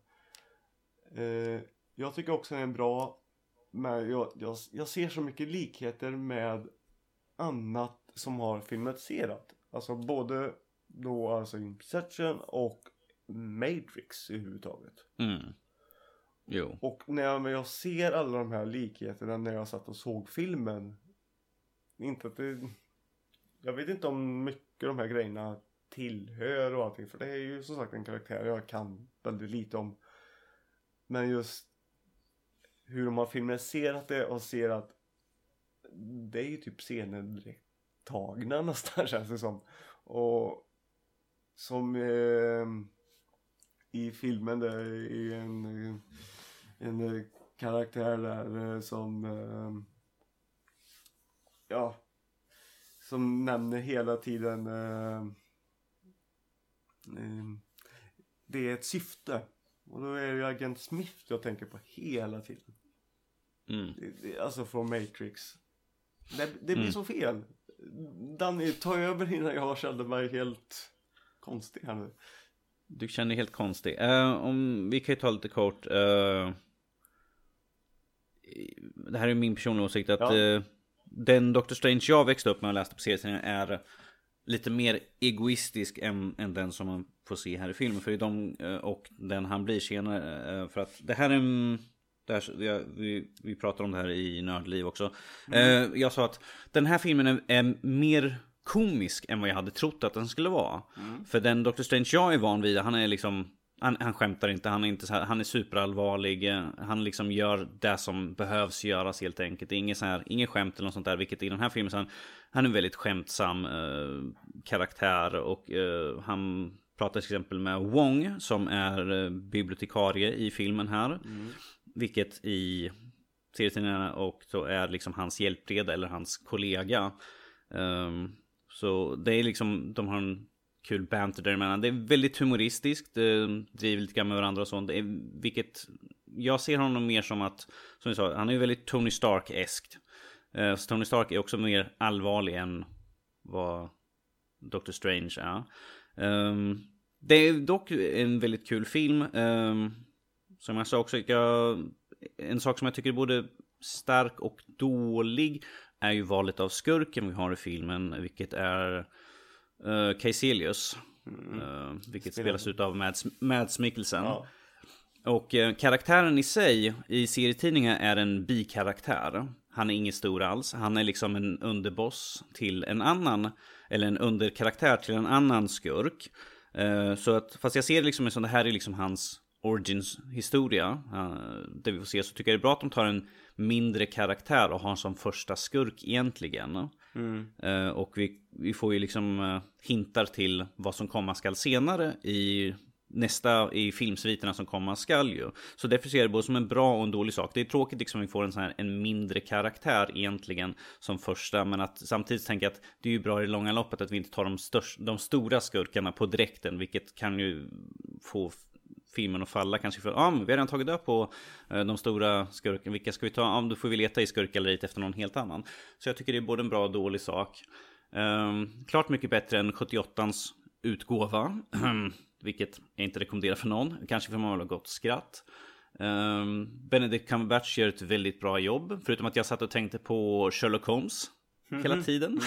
Jag tycker också den är bra, men jag ser så mycket likheter med annat som har filmatiserat. Alltså både då alltså Inception och Matrix överhuvudtaget. Jo. Och när jag ser alla de här likheterna när jag satt och såg filmen, inte att det, jag vet inte om mycket de här grejerna tillhör och allting, för det är ju som sagt en karaktär jag kan väldigt lite om. Men just hur de har filmatiserat det och ser att det är ju typ scener direkt tagna nästan, känns det som. Och som i filmen där är en karaktär där som som nämner hela tiden det är ett syfte. Och då är det ju Agent Smith jag tänker på hela tiden. Alltså från Matrix. Det blir så fel. Danny, ta över innan jag kände mig helt konstig här nu. Du känner helt konstig. Om vi kan ju ta lite kort. Det här är min personliga åsikt att den Dr. Strange jag växte upp med och läste på serien är lite mer egoistisk än den som man får se här i filmen. För och den han blir senare. För att det här är vi pratar om det här i Nördliv också. Jag sa att den här filmen är mer komisk än vad jag hade trott att den skulle vara. För den Dr. Strange jag är van vid, han är liksom han skämtar inte, han är inte så här, han är superallvarlig, han liksom gör det som behövs göras helt enkelt. Det är inget skämt eller något sånt där, vilket i den här filmen han är en väldigt skämtsam karaktär, och han pratar till exempel med Wong som är bibliotekarie i filmen här, vilket i serietidningarna och så är liksom hans hjälpreda eller hans kollega. Så det är liksom, de har en kul banter däremellan. Det är väldigt humoristiskt, det driver lite grann med varandra och sånt. Vilket jag ser honom mer som att, som jag sa, han är ju väldigt Tony Stark-eskt. Så Tony Stark är också mer allvarlig än vad Dr. Strange är. Det är dock en väldigt kul film. Som jag sa också, en sak som jag tycker är både stark och dålig är ju valet av skurken vi har i filmen, vilket är Kaecilius, vilket spelas ut av Mads Mikkelsen. Och karaktären i sig i serietidningar är en bikaraktär. Han är ingen stor alls. Han är liksom en underboss till en annan, eller en underkaraktär till en annan skurk. Så att, fast jag ser liksom som det här är liksom hans origins historia, där vi får se, så tycker jag det är bra att de tar en mindre karaktär och har som första skurk egentligen. Och vi får ju liksom hintar till vad som komma skall senare i filmsviterna som komma skall ju. Så därför ser jag det både som en bra och en dålig sak. Det är tråkigt liksom vi får en mindre karaktär egentligen som första, men att samtidigt tänka att det är ju bra i det långa loppet att vi inte tar de stora skurkarna på direkten, vilket kan ju få filmen att falla kanske för vi har redan tagit död på de stora skurken, vilka ska vi ta? Då får vi leta i skurkgalleriet efter någon helt annan. Så jag tycker det är både en bra och dålig sak. Klart mycket bättre än 78ans utgåva, vilket jag inte rekommenderar för någon. Kanske för man vill ha gott skratt. Benedict Cumberbatch gör ett väldigt bra jobb, förutom att jag satt och tänkte på Sherlock Holmes hela tiden.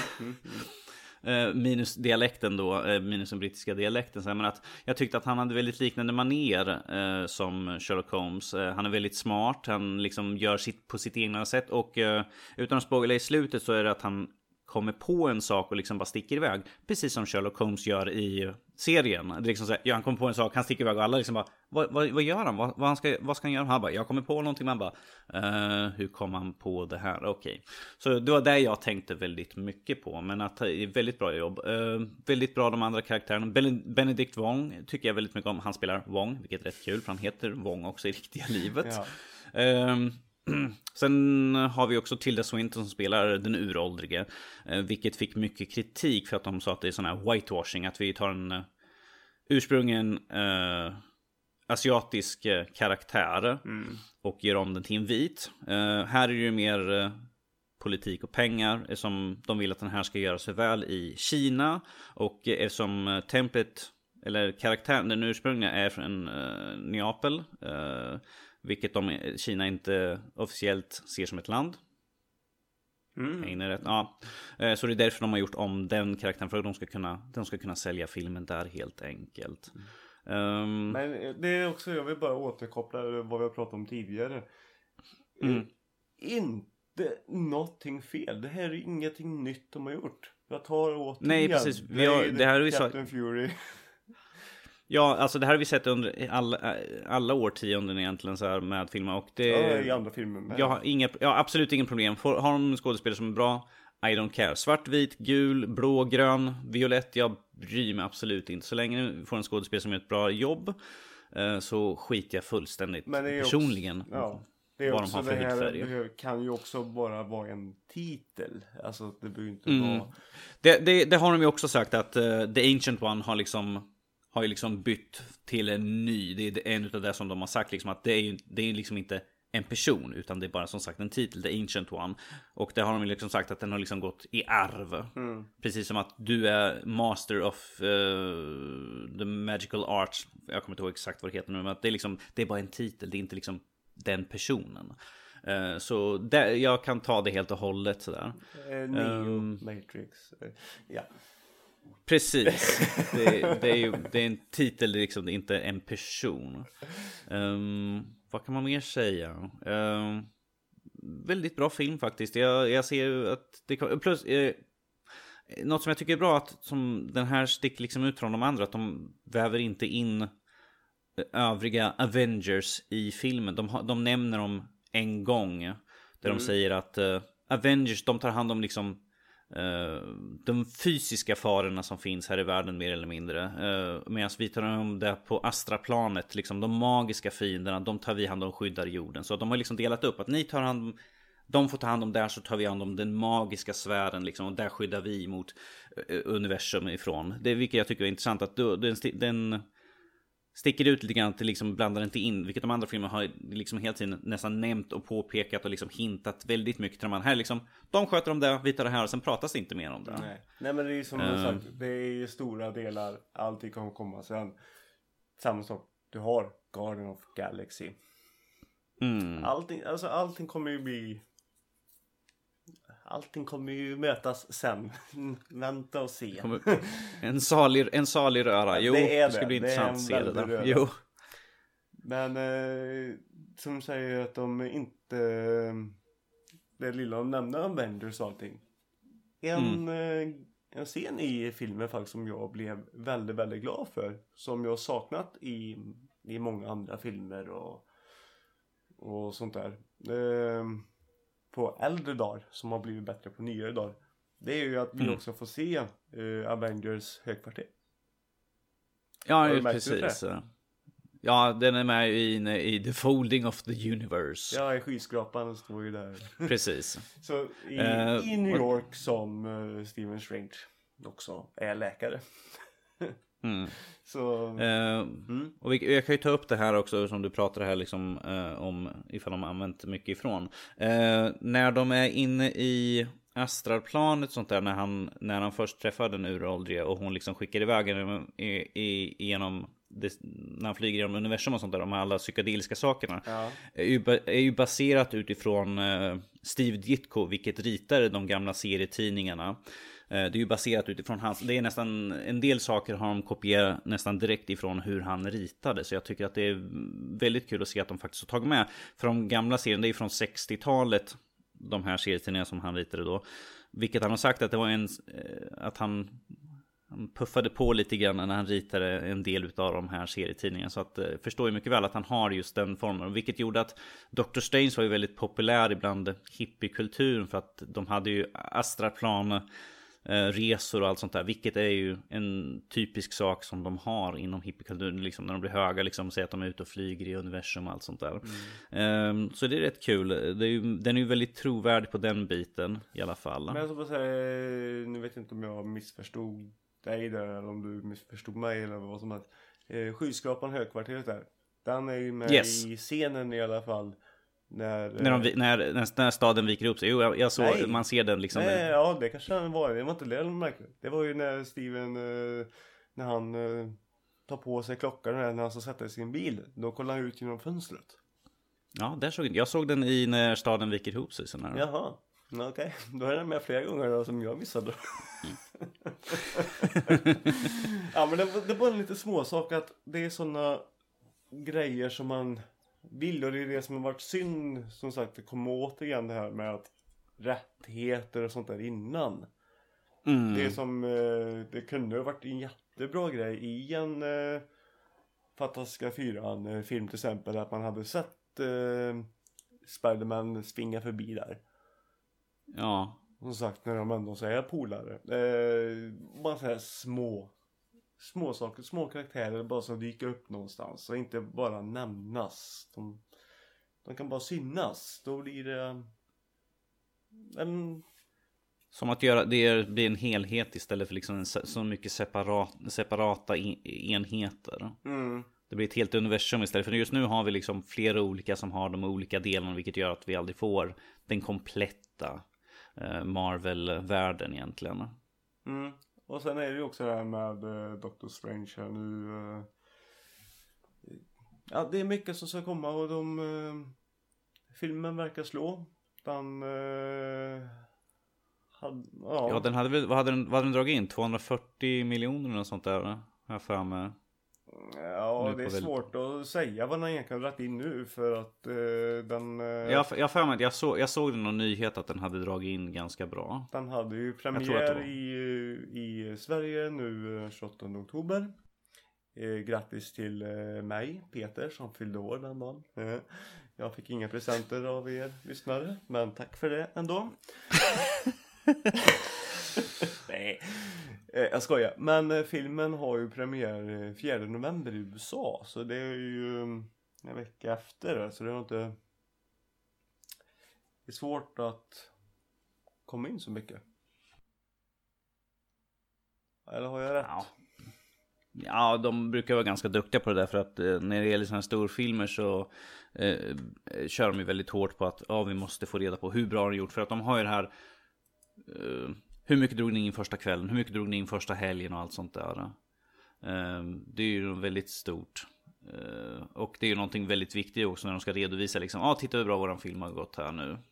Minus dialekten då, minus den brittiska dialekten. Men att jag tyckte att han hade väldigt liknande manér som Sherlock Holmes. Han är väldigt smart, han liksom gör sitt på sitt egna sätt. Och utan att spoila i slutet så är det att han kommer på en sak och liksom bara sticker iväg. Precis som Sherlock Holmes gör i serien. Det är liksom så här, han kommer på en sak, han sticker iväg och alla liksom bara, vad gör han? Vad ska han göra? Han bara, jag kommer på någonting. Man bara, hur kom han på det här? Okej. Så det var det jag tänkte väldigt mycket på. Men att det är väldigt bra jobb. Väldigt bra de andra karaktärerna. Benedict Wong tycker jag väldigt mycket om. Han spelar Wong, vilket är rätt kul, för han heter Wong också i riktiga livet. Sen har vi också Tilda Swinton som spelar den uråldrige. Vilket fick mycket kritik för att de sa att det är sån här whitewashing. Att vi tar en ursprungen asiatisk karaktär och gör om den till en vit. Här är det ju mer politik och pengar, som de vill att den här ska göra sig väl i Kina. Och eftersom templet, eller karaktären, den ursprungliga är från Neapel, vilket Kina inte officiellt ser som ett land. Rätt. Ja. Så det är därför de har gjort om den karaktären, för att de ska kunna sälja filmen där helt enkelt. Men det är också, jag vill bara återkoppla vad vi har pratat om tidigare. Inte någonting fel. Det här är ingenting nytt de har gjort. Jag tar återigen. Nej, precis. Det här har vi Captain Fury. Ja, alltså det här har vi sett under alla årtionden egentligen så här med filmer. Och det i andra filmer med. Jag har absolut ingen problem. Har de skådespelare som är bra, I don't care. Svart, vit, gul, blå, grön, violett, jag bryr mig absolut inte. Så länge vi får en skådespelare som gör ett bra jobb, så skiter jag fullständigt personligen. Det är också det här, det kan ju också bara vara en titel. Alltså det behöver inte vara. Det har de ju också sagt, att The Ancient One har ju liksom bytt till en ny. Det är en utav det som de har sagt, liksom, att det är liksom inte en person, utan det är bara som sagt en titel, The Ancient One. Och det har de ju liksom sagt att den har liksom gått i arv. Precis som att du är master of the magical arts. Jag kommer inte ihåg exakt vad det heter nu, men att det är bara en titel, det är inte liksom den personen. Så jag kan ta det helt och hållet sådär. Neo, Matrix. Ja. Precis. Det är en titel, det är liksom, det är inte en person. Vad kan man mer säga? Väldigt bra film faktiskt. Jag ser ju att det plus något som jag tycker är bra, att som den här sticker liksom ut från de andra, att de väver inte in övriga Avengers i filmen. De nämner dem en gång där de säger att Avengers, de tar hand om liksom de fysiska farorna som finns här i världen mer eller mindre, medan vi tar om det på astraplanet, liksom de magiska fienderna, de tar vi hand om, skyddar jorden. Så de har liksom delat upp att de får ta hand om där, så tar vi hand om den magiska sfären liksom, och där skyddar vi mot universum ifrån. Det är, vilket jag tycker är intressant, att den sticker ut lite grann, att det liksom blandar inte in, vilket de andra filmerna har liksom hela tiden nästan nämnt och påpekat och liksom hintat väldigt mycket till de här liksom, de sköter om det, vi tar det här och sen pratas det inte mer om det. Nej, men det är ju som jag sagt, det är ju stora delar, allting kommer komma sen. Samma sak, du har Guardian of Galaxy. Allting kommer ju bli, allting kommer ju mötas sen. Vänta och se. En salig röra. Jo, det ska bli intressant att se det där. Jo. Men som säger att de inte, det lilla de nämner Avengers och allting. En scen i filmen faktiskt som jag blev väldigt, väldigt glad för. Som jag saknat i många andra filmer och sånt där. På äldre dagar som har blivit bättre på nyare dagar. Det är ju att vi också får se Avengers högkvarter. Ja, precis. Ja, den är med i The Folding of the Universe. Ja, i skyskrapan står ju där. Precis. Så i New York som Stephen Strange också är läkare. Så, och jag kan ju ta upp det här också som du pratar här liksom, om ifall de har använt mycket ifrån. När de är inne i astralplanet sånt där, när han först träffar den uråldriga och hon liksom skickar iväg genom när han flyger genom universum och sånt där, de alla psykedeliska sakerna, är ju baserat utifrån Steve Ditko, vilket ritar de gamla serietidningarna. Det är ju baserat utifrån hans, det är nästan, en del saker har de kopierat nästan direkt ifrån hur han ritade. Så jag tycker att det är väldigt kul att se att de faktiskt har tagit med. För de gamla serierna, det är från 60-talet, de här serietidningarna som han ritade då. Vilket han har sagt att det var att han puffade på lite grann när han ritade en del av de här serietidningarna. Så att förstår ju mycket väl att han har just den formen. Vilket gjorde att Dr. Strange var ju väldigt populär ibland hippiekulturen, för att de hade ju astraplan resor och allt sånt där, vilket är ju en typisk sak som de har inom hippiekulturen, liksom när de blir höga, liksom säger att de är ute och flyger i universum och allt sånt där. Så det är rätt kul. Den är ju väldigt trovärdig på den biten i alla fall. Men jag ska bara säga, nu vet jag inte om jag missförstod dig där eller om du missförstod mig eller vad som helst. Skyskrapan högkvarteret där, den är ju med i scenen i alla fall. När staden viker upp sig. Jo, jag såg, nej, man ser den liksom. Nej, ja, det kanske den var. Det var inte det märkligt. Det var ju när Steven, när han tar på sig klockan när han ska sätta i sin bil. Då kollar han ut genom fönstret. Ja, jag såg den i när staden viker ihop sig. Jaha, okej. Då är den med flera gånger då, som jag missade. Ja, men det var en lite småsak att det är sådana grejer som man vill, och det är det som har varit synd, som sagt, det kommer återigen det här med att rättigheter och sånt där innan. Det som det kunde ha varit en jättebra grej i en Fantastiska 4-an film till exempel, att man hade sett Spider-Man svinga förbi där. Ja. Som sagt, när de ändå säger polare. Bara så här små saker, små karaktärer bara som dyker upp någonstans och inte bara nämnas. De kan bara synas. Då blir det som att göra det blir en helhet istället för liksom så mycket separata enheter. Det blir ett helt universum istället, för just nu har vi liksom flera olika som har de olika delarna, vilket gör att vi aldrig får den kompletta Marvel-världen egentligen. Och sen är det ju också det här med Doctor Strange här nu. Ja, det är mycket som ska komma och filmen verkar slå. Den hade väl, vad hade den dragit in? 240 miljoner och sånt där här framme. Ja, det är svårt att säga vad den egentligen dragit in nu, för att den... Jag för mig att jag såg någon nyhet att den hade dragit in ganska bra. Den hade ju premiär i Sverige nu 28 oktober. Grattis till mig, Peter, som fyllde år den dagen. Jag fick inga presenter av er lyssnare, men tack för det ändå. Nej, jag skojar. Men filmen har ju premiär 4 november i USA, så det är ju en vecka efter. Så det är inte... Det är svårt att komma in så mycket. Eller har jag rätt? Ja, de brukar vara ganska duktiga på det där, för att när det gäller sådana här storfilmer så kör de ju väldigt hårt på att vi måste få reda på hur bra de gjort, för att de har ju det här hur mycket drog ni in första kvällen, hur mycket drog ni in första helgen och allt sånt där. Det är ju väldigt stort. Och det är ju någonting väldigt viktigt också när de ska redovisa liksom, titta hur bra våran film har gått här nu.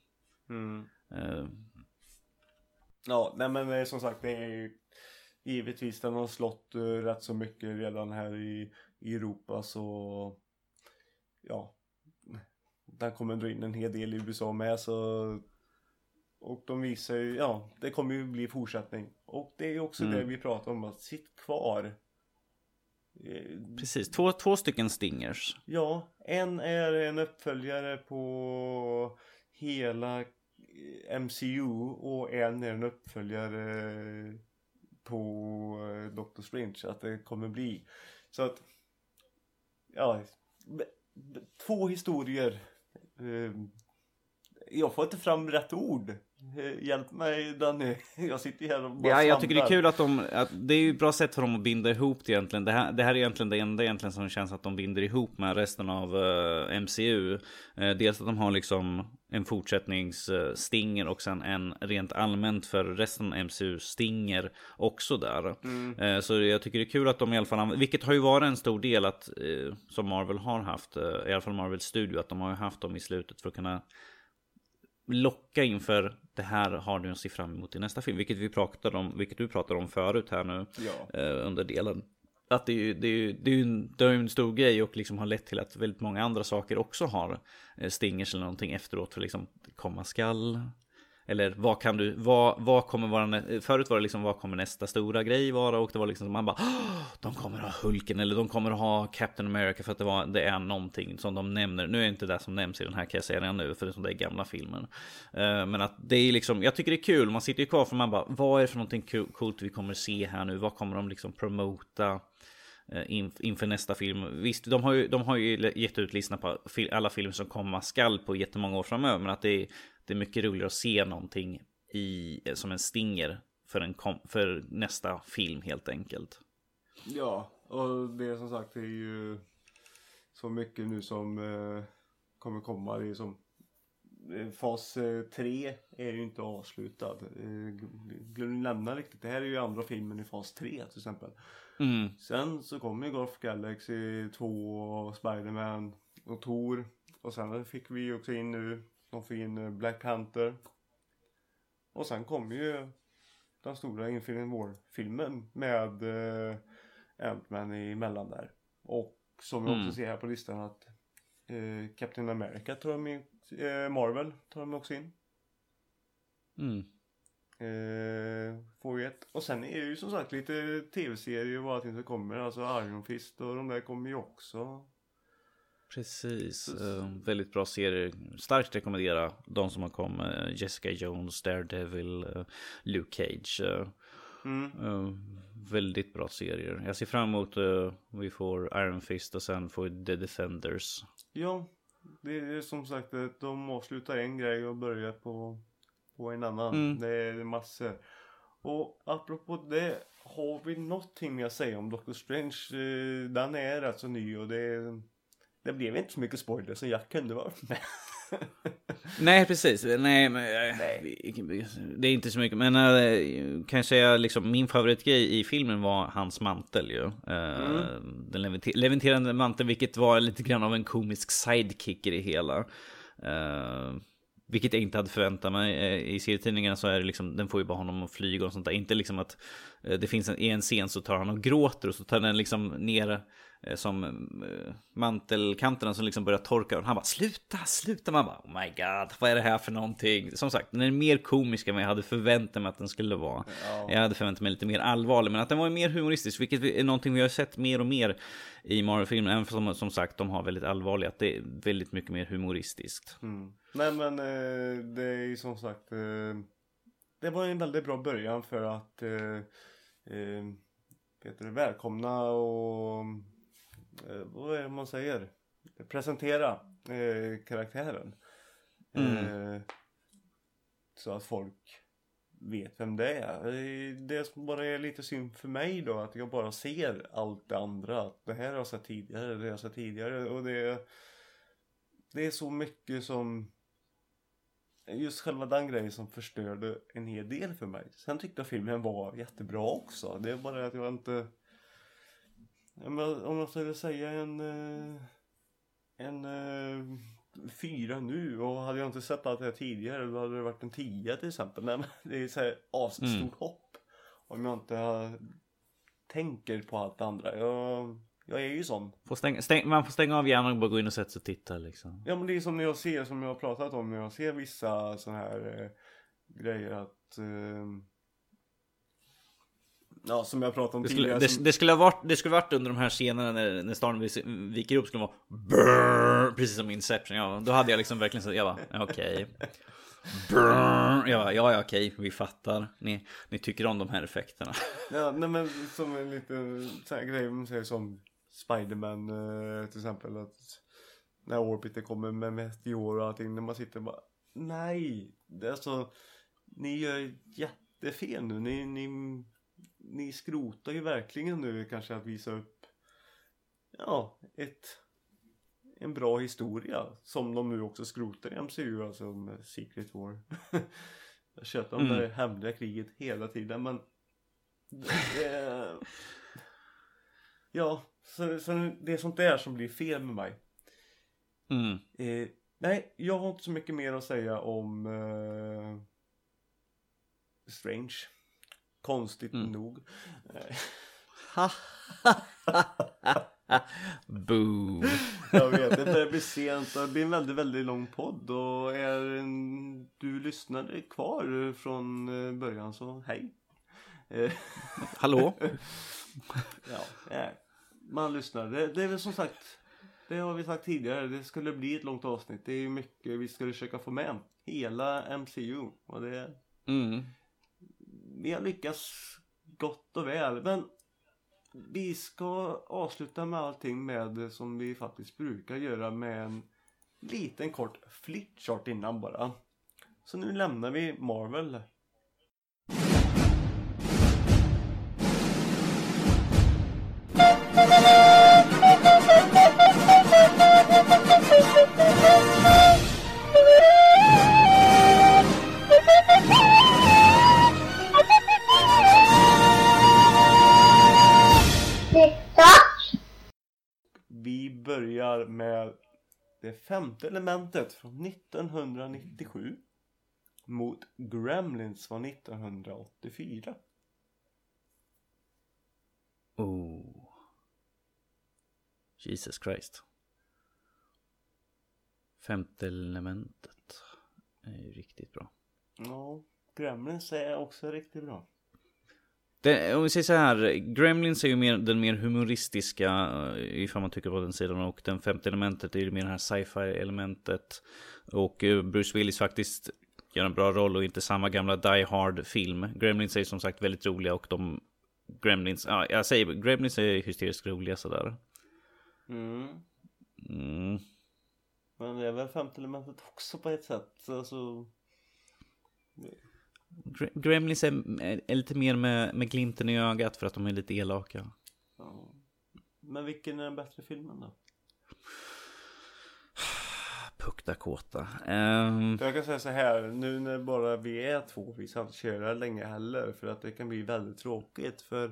Ja, nej men som sagt, det är ju givetvis, den har slått rätt så mycket redan här i Europa, så ja, den kommer dra in en hel del i USA med, så, och de visar ju, det kommer ju bli fortsättning, och det är ju också det vi pratar om, att sitt kvar. Precis, två stycken Stingers. Ja, en är en uppföljare på hela MCU och en är en uppföljare på Doctor Strange, att det kommer bli. Så att två historier. Jag får inte fram rätt ord. Hjälp mig, Danny. Jag sitter här och bara jag tycker det är kul att det är ju ett bra sätt för dem att binda ihop det egentligen. Det här är egentligen det enda egentligen som känns att de binder ihop med resten av MCU. Dels att de har liksom en fortsättningsstinger och sen en rent allmänt för resten av MCU stinger också där. Så jag tycker det är kul att de i alla fall, vilket har ju varit en stor del att som Marvel har haft, i alla fall Marvel Studio, att de har ju haft dem i slutet för att kunna locka inför det här har du att se fram emot i nästa film, vilket du pratade om förut här nu under delen. Att det är en stor grej och liksom har lett till att väldigt många andra saker också har stingers eller någonting efteråt, för liksom komma skall. eller vad kommer vara, förut var det liksom vad kommer nästa stora grej vara, och det var liksom man bara de kommer ha Hulken eller de kommer ha Captain America för att det är någonting som de nämner. Nu är det inte det som nämns i den här, kan jag säga redan nu, för det är som det är gamla filmen. Men att det är liksom, jag tycker det är kul, man sitter ju kvar för man bara, vad är det för någonting coolt vi kommer se här nu, vad kommer de liksom promota inför nästa film. Visst, de har ju gett ut listan på alla filmer som komma skall på jättemånga år framöver, men att det är mycket roligare att se någonting som en stinger för nästa film helt enkelt. Ja, och det som sagt är ju så mycket nu som kommer komma. Det är som fas 3 är ju inte avslutad. Glöm lämna riktigt. Det här är ju andra filmen i fas 3 till exempel. Sen så kommer ju Golf Galaxy 2 och Spider-Man och Thor. Och sen fick vi också in nu, de fick in Black Panther. Och sen kommer ju den stora Infinity War-filmen med Ant-Man emellan där. Och som vi också ser här på listan att Captain America tar de in, Marvel tar de också in. Får vi ett. Och sen är det ju som sagt lite tv-serier och allting som kommer. Alltså Iron Fist och de där kommer ju också. Precis, väldigt bra serier. Starkt rekommendera de som har kommit. Jessica Jones, Daredevil, Luke Cage. Väldigt bra serier. Jag ser fram emot vi får Iron Fist och sen får vi The Defenders. Ja, det är som sagt att de avslutar en grej och börjar på en annan. Det är massor. Och apropå det, har vi någonting mer att säga om Doctor Strange? Den är rätt så ny och det blev inte så mycket spoiler så jag kunde vara med. Nej, precis. Nej, det är inte så mycket. Men kan jag säga liksom, min favoritgrej i filmen var hans mantel ju. Den leviterande manteln, vilket var lite grann av en komisk sidekick i det hela. Vilket jag inte hade förväntat mig. I serietidningarna så är det liksom, den får ju bara honom att flyga och sånt där. Inte liksom att det finns en scen så tar han och gråter och så tar den liksom ner som mantelkanterna som liksom börjar torka och han bara sluta, man bara oh my god, vad är det här för någonting? Som sagt, den är mer komisk än vad jag hade förväntat mig att den skulle vara. Jag hade förväntat mig lite mer allvarlig, men att den var mer humoristisk, vilket är någonting vi har sett mer och mer i Marvel-filmen, även för som sagt de har väldigt allvarliga, att det är väldigt mycket mer humoristiskt. Nej men det är ju som sagt det var en väldigt bra början för att välkomna och vad är det man säger? Presentera karaktären. Så att folk vet vem det är. Det som bara är lite synd för mig då, att jag bara ser allt det andra. Att det här har jag sett tidigare, det har jag sett tidigare. Och det är så mycket som just själva den grejen som förstörde en hel del för mig. Sen tyckte jag filmen var jättebra också. Det är bara att jag inte... Om jag skulle säga en 4 nu, och hade jag inte sett allt det här tidigare, då hade det varit en 10 till exempel. Men det är så här stort hopp om jag inte tänker på allt andra. Jag är ju sån. Man får stänga av hjärnan och bara gå in och sätta sig och titta liksom. Ja, men det är som när jag ser, som jag har pratat om, när jag ser vissa såna här grejer att... Ja, som jag pratade om tidigare. Det skulle varit under de här scenerna när stormen viker upp, skulle vara brrr, precis som Inception. Ja, då hade jag liksom verkligen så, jag bara okej. Ja, okej, vi fattar. Ni tycker om de här effekterna. Ja, nej, men som en liten sån här grej man säger som Spider-Man till exempel, att när Orbiter kommer med meteor och allting, när man sitter och bara nej, det är så, ni gör jättefel nu. Ni skrotar ju verkligen nu kanske att visa upp en bra historia som de nu också skrotar i MCU, alltså med Secret War. Jag köper om det hemliga kriget hela tiden, men så det är sånt där som blir fel med mig. Nej, jag har inte så mycket mer att säga om Strange. Konstigt nog. Boo. Jag vet, det börjar bli sent och det blir en väldigt, väldigt lång podd. Och du lyssnade kvar från början, så hej. Hallå? Ja, man lyssnar. Det är väl som sagt, det har vi sagt tidigare, det skulle bli ett långt avsnitt. Det är ju mycket vi skulle försöka få med. Hela MCU. Och det... Vi har lyckats gott och väl. Men vi ska avsluta med allting med som vi faktiskt brukar göra, med en liten kort flipchart innan bara. Så nu lämnar vi Marvel. Vi börjar med det femte elementet från 1997 mot Gremlins från 1984. Oh. Jesus Christ. Femte elementet är ju riktigt bra. Ja, Gremlins är också riktigt bra. Om vi säger så här, Gremlins är ju den mer humoristiska, ifall man tycker på den sidan, och den femte elementet är ju mer det här sci-fi elementet, och Bruce Willis faktiskt gör en bra roll och inte samma gamla Die Hard film. Gremlins är som sagt väldigt roliga, och Gremlins är hysteriskt roliga sådär. Men det är väl femte elementet också på ett sätt, alltså... Gremlins är lite mer med glimten i ögat för att de är lite elaka. Ja. Men vilken är den bättre filmen då? Puck Dakota. Jag kan säga så här, nu när bara vi är två, vi ska inte köra länge heller, för att det kan bli väldigt tråkigt, för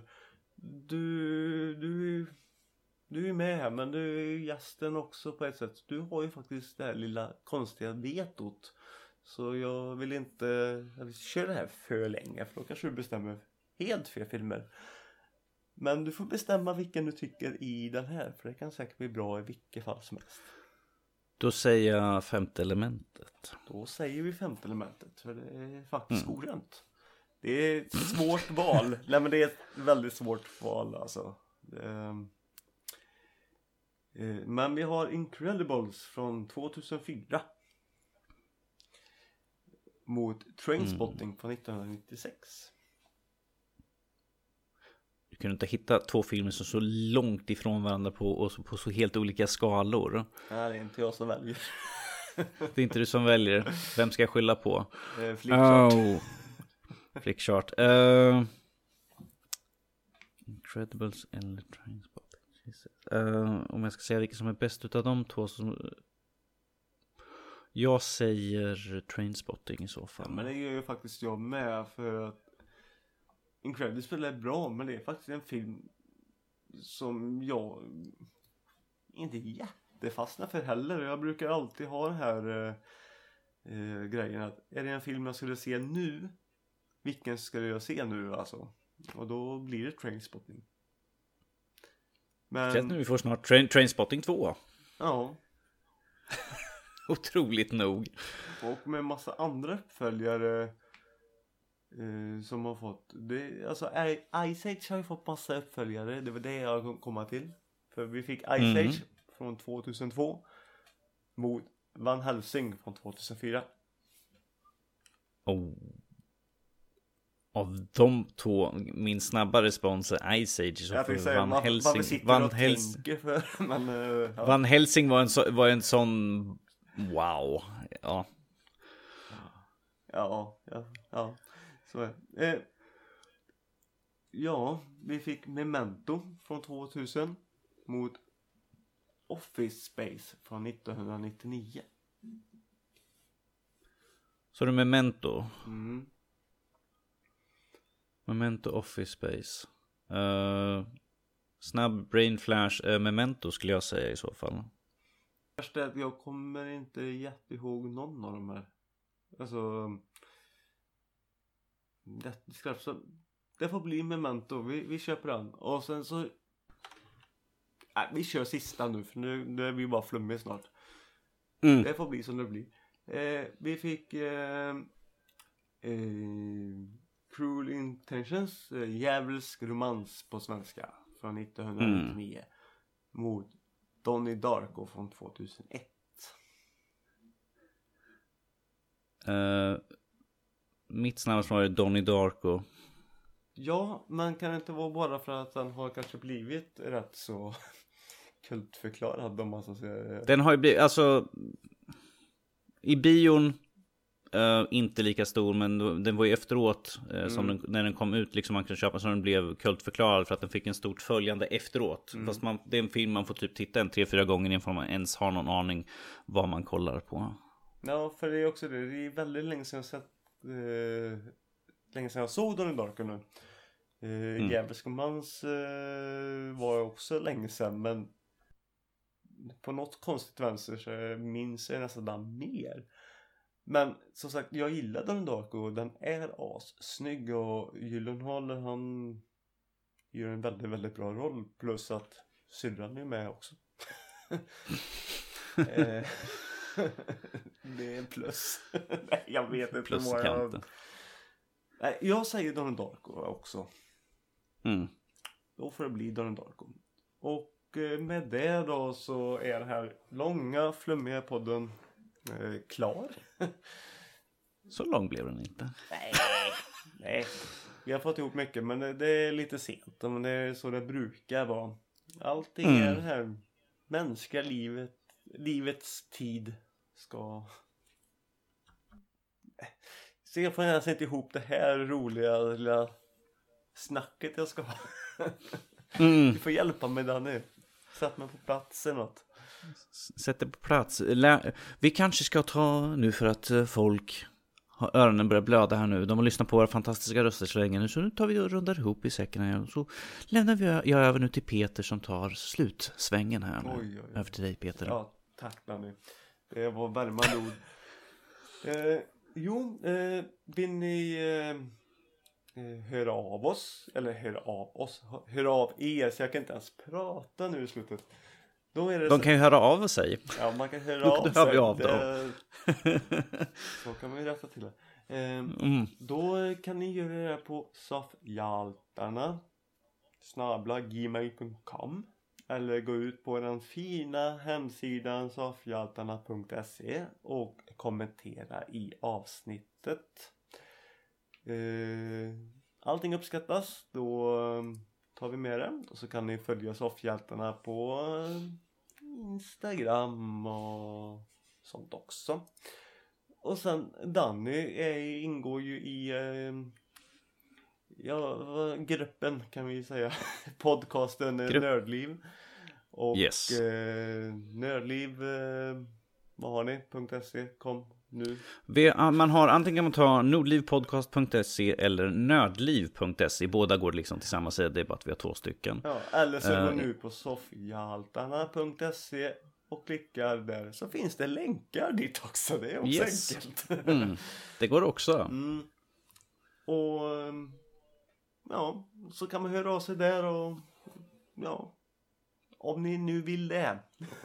du är med här, men du är gästen också på ett sätt. Du har ju faktiskt det här lilla konstiga vetot. Så jag vill inte köra det här för länge, för då kanske du bestämmer helt fel filmer. Men du får bestämma vilken du tycker i den här, för det kan säkert bli bra i vilket fall som helst. Då säger jag femte elementet. Då säger vi femte elementet, för det är faktiskt orent. Det är ett svårt val. Nej, men det är ett väldigt svårt val alltså. Men vi har Incredibles från 2004 mot Trainspotting från 1996. Du kunde inte hitta två filmer som så långt ifrån varandra på så helt olika skalor. Nej, det är inte jag som väljer. Det är inte du som väljer. Vem ska jag skylla på? Flickchart. Flickchart. Incredibles eller Trainspotting. Om jag ska säga vilket som är bäst utav de två, jag säger Trainspotting i så fall. Ja, men det gör ju faktiskt jag med, för att Incredibles är bra, men det är faktiskt en film som jag inte jättefastnar för heller. Jag brukar alltid ha den här grejen att är det en film jag skulle se nu, vilken skulle jag se nu alltså? Och då blir det Trainspotting. Men nu vi får snart Trainspotting 2. ja. Otroligt nog. Och med massa andra uppföljare som har fått det, alltså Ice Age har ju fått massa uppföljare. Det var det jag kom till. För vi fick Ice Age från 2002 mot Van Helsing från 2004. Av de två, min snabba respons är Ice Age. Så för Van Helsing var en sån wow. Ja. Så vi fick Memento från 2000 mot Office Space från 1999. Så du Memento? Mm. Memento, Office Space. Snabb brain flash. Memento skulle jag säga i så fall. Jag kommer inte jättehåg någon av de här. Alltså det får bli Memento. Vi köper den. Och sen så vi kör sista nu, för nu är vi bara flummiga snart. Det får bli som det blir. Vi fick Cruel Intentions, Djävulsk romans på svenska från 1999 mot Donnie Darko från 2001. Mitt snabbaste var Donnie Darko. Ja, men kan det inte vara bara för att den har kanske blivit rätt så kultförklarad om man så säger. Den har ju blivit, alltså i bion inte lika stor, men den var ju efteråt som när den kom ut liksom man kunde köpa, så den blev kultförklarad för att den fick en stort följande efteråt. Fast det är en film man får typ titta 3-4 gånger innan man ens har någon aning vad man kollar på. Ja, för det är också det. Det är väldigt länge sedan jag sett länge sedan jag såg Donnie Darko nu. Djävulsk romans var också länge sedan, men på något konstigt vänster så minns jag nästan mer. Men som sagt, jag gillar Donnie Darko och den är assnygg, och Gyllenhaal, han gör en väldigt, väldigt bra roll, plus att syrran är med också. Det är en plus. Nej, jag vet inte plus vad kanten. Nej, jag säger Donnie Darko också. Mm. Då får det bli Donnie Darko. Och med det då så är den här långa, flummiga podden klar. Så lång blev den inte. Nej. Vi har fått ihop mycket, men det är lite sent. Men det är så det brukar vara. Allting är det här mänskliga livets tid ska... Så jag får nästan inte ihop det här roliga lilla snacket jag ska ha. Du får hjälpa mig där nu. Sätt mig på plats eller något. Sätt det på plats. Vi kanske ska ta nu, för att folk har öronen börjat blöda här nu. De har lyssnat på våra fantastiska röster så länge nu. Så nu tar vi och rundar ihop i säcken här. Och så lämnar jag över nu till Peter som tar slutsvängen här nu. Oj. Över till dig, Peter. Ja, tack Danny. Det var värmande ord. Vill ni höra av oss? Eller höra av er, så jag kan inte ens prata nu i slutet. Då är det De kan ju höra av sig. Ja, man kan höra av sig. Då hör vi av dem. Så kan man ju rätta till det. Då kan ni göra det på soffhjaltarna@gmail.com, eller gå ut på den fina hemsidan soffhjaltarna.se och kommentera i avsnittet. Allting uppskattas. Då tar vi med det. Och så kan ni följa Soffhjältarna på Instagram och sånt också. Och sen Danny ingår ju i gruppen kan vi säga. Podcasten Nördliv. Och yes. Nördliv, vad har ni? .se, kom nu. Man har antingen ta nordlivpodcast.se eller nördliv.se. Båda går liksom till samma sida, det är bara att vi har 2 stycken. Ja, eller så går nu på soffhjaltarna.se och klickar där, så finns det länkar dit också. Det är också enkelt. Det går också. Och ja, så kan man höra av sig där, och ja, om ni nu vill det.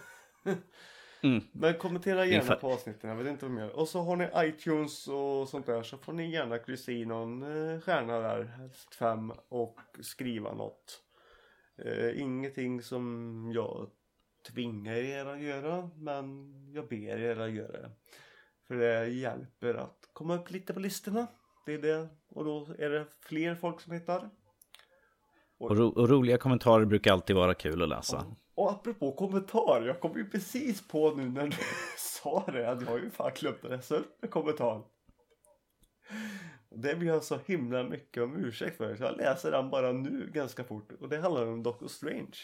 Men kommentera gärna på avsnitten, jag vet inte vad mer. Och så har ni iTunes och sånt där, så får ni gärna kryssa i någon stjärna där, helst 5, och skriva något. Ingenting som jag tvingar er att göra, men jag ber er att göra det. För det hjälper att komma upp lite på listorna. Det är det, och då är det fler folk som hittar. Och roliga kommentarer brukar alltid vara kul att läsa. Och apropå kommentar, jag kom ju precis på nu när du sa det, att jag har ju fan glömt att läsa upp en kommentar. Det blir jag så himla mycket om ursäkt för, så jag läser den bara nu ganska fort. Och det handlar om Doctor Strange.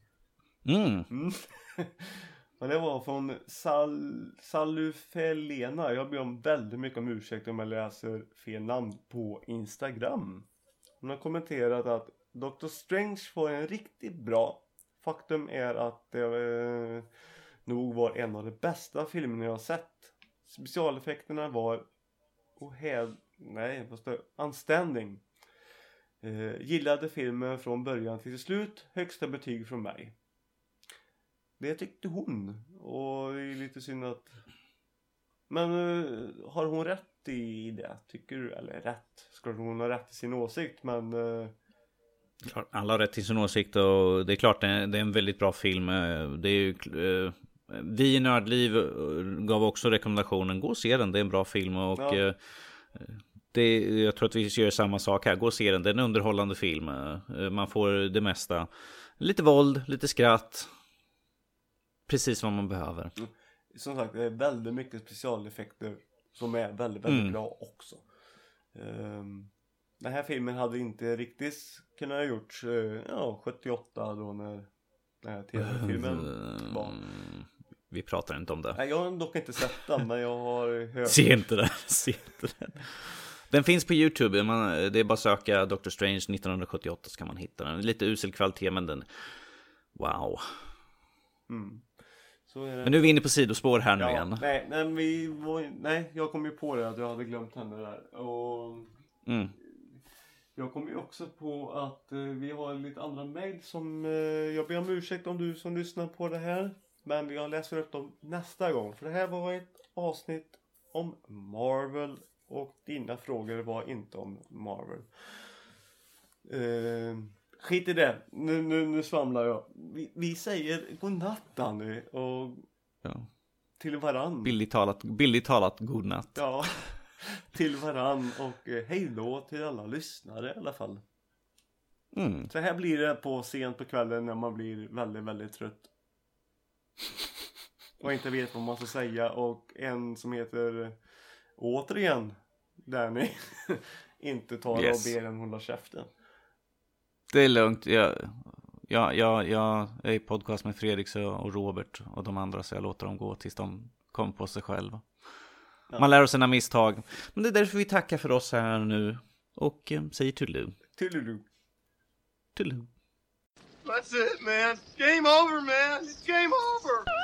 Och det var från Salufelena. Jag ber om väldigt mycket om ursäkt om jag läser fel namn på Instagram. Hon har kommenterat att Doctor Strange var en riktigt bra. Faktum är att det nog var en av de bästa filmerna jag har sett. Specialeffekterna var anständig. Gillade filmen från början till slut. Högsta betyg från mig. Det tyckte hon. Och det är lite synd att Men har hon rätt i det, tycker du? Eller rätt? Ska hon ha rätt i sin åsikt? Men... Alla har rätt till sin åsikt och det är klart det är en väldigt bra film. Det är ju... Vi i Nördliv gav också rekommendationen, gå och se den, det är en bra film och jag tror att vi gör samma sak här, gå och se den, det är en underhållande film, man får det mesta, lite våld, lite skratt, precis vad man behöver. Som sagt, det är väldigt mycket specialeffekter som är väldigt, väldigt bra också. Den här filmen hade inte riktigt kunnat ha gjorts 78 då när den här tv-filmen var. Vi pratar inte om det. Nej, jag har dock inte sett den, men jag har hört. Se inte den. Den finns på YouTube. Det är bara att söka Doctor Strange 1978 så kan man hitta den. Lite usel kvalitet, men den... Wow. Så är det. Men nu är vi inne på sidospår här nu igen. Nej, jag kom ju på det att jag hade glömt henne där. Och jag kom ju också på att vi har lite andra mejl som... jag ber om ursäkt om du som lyssnar på det här. Men jag läser upp dem nästa gång. För det här var ett avsnitt om Marvel. Och dina frågor var inte om Marvel. Skit i det. Nu svamlar jag. Vi säger godnatt nu. Och till varann. Billigt talat godnatt. Ja, till varann. Och hej då till alla lyssnare i alla fall. Så här blir det på sent på kvällen när man blir väldigt, väldigt trött. Och inte vet vad man ska säga. Och en som heter återigen Danny inte tar och ber en hålla käften. Det är lugnt. Jag är i podcast med Fredrik och Robert och de andra, så jag låter dem gå tills de kommer på sig själva. Man lär av sina misstag. Men det är därför vi tackar för oss här nu och säger toodaloo. Toodaloo. That's it, man. Game over, man. It's game over.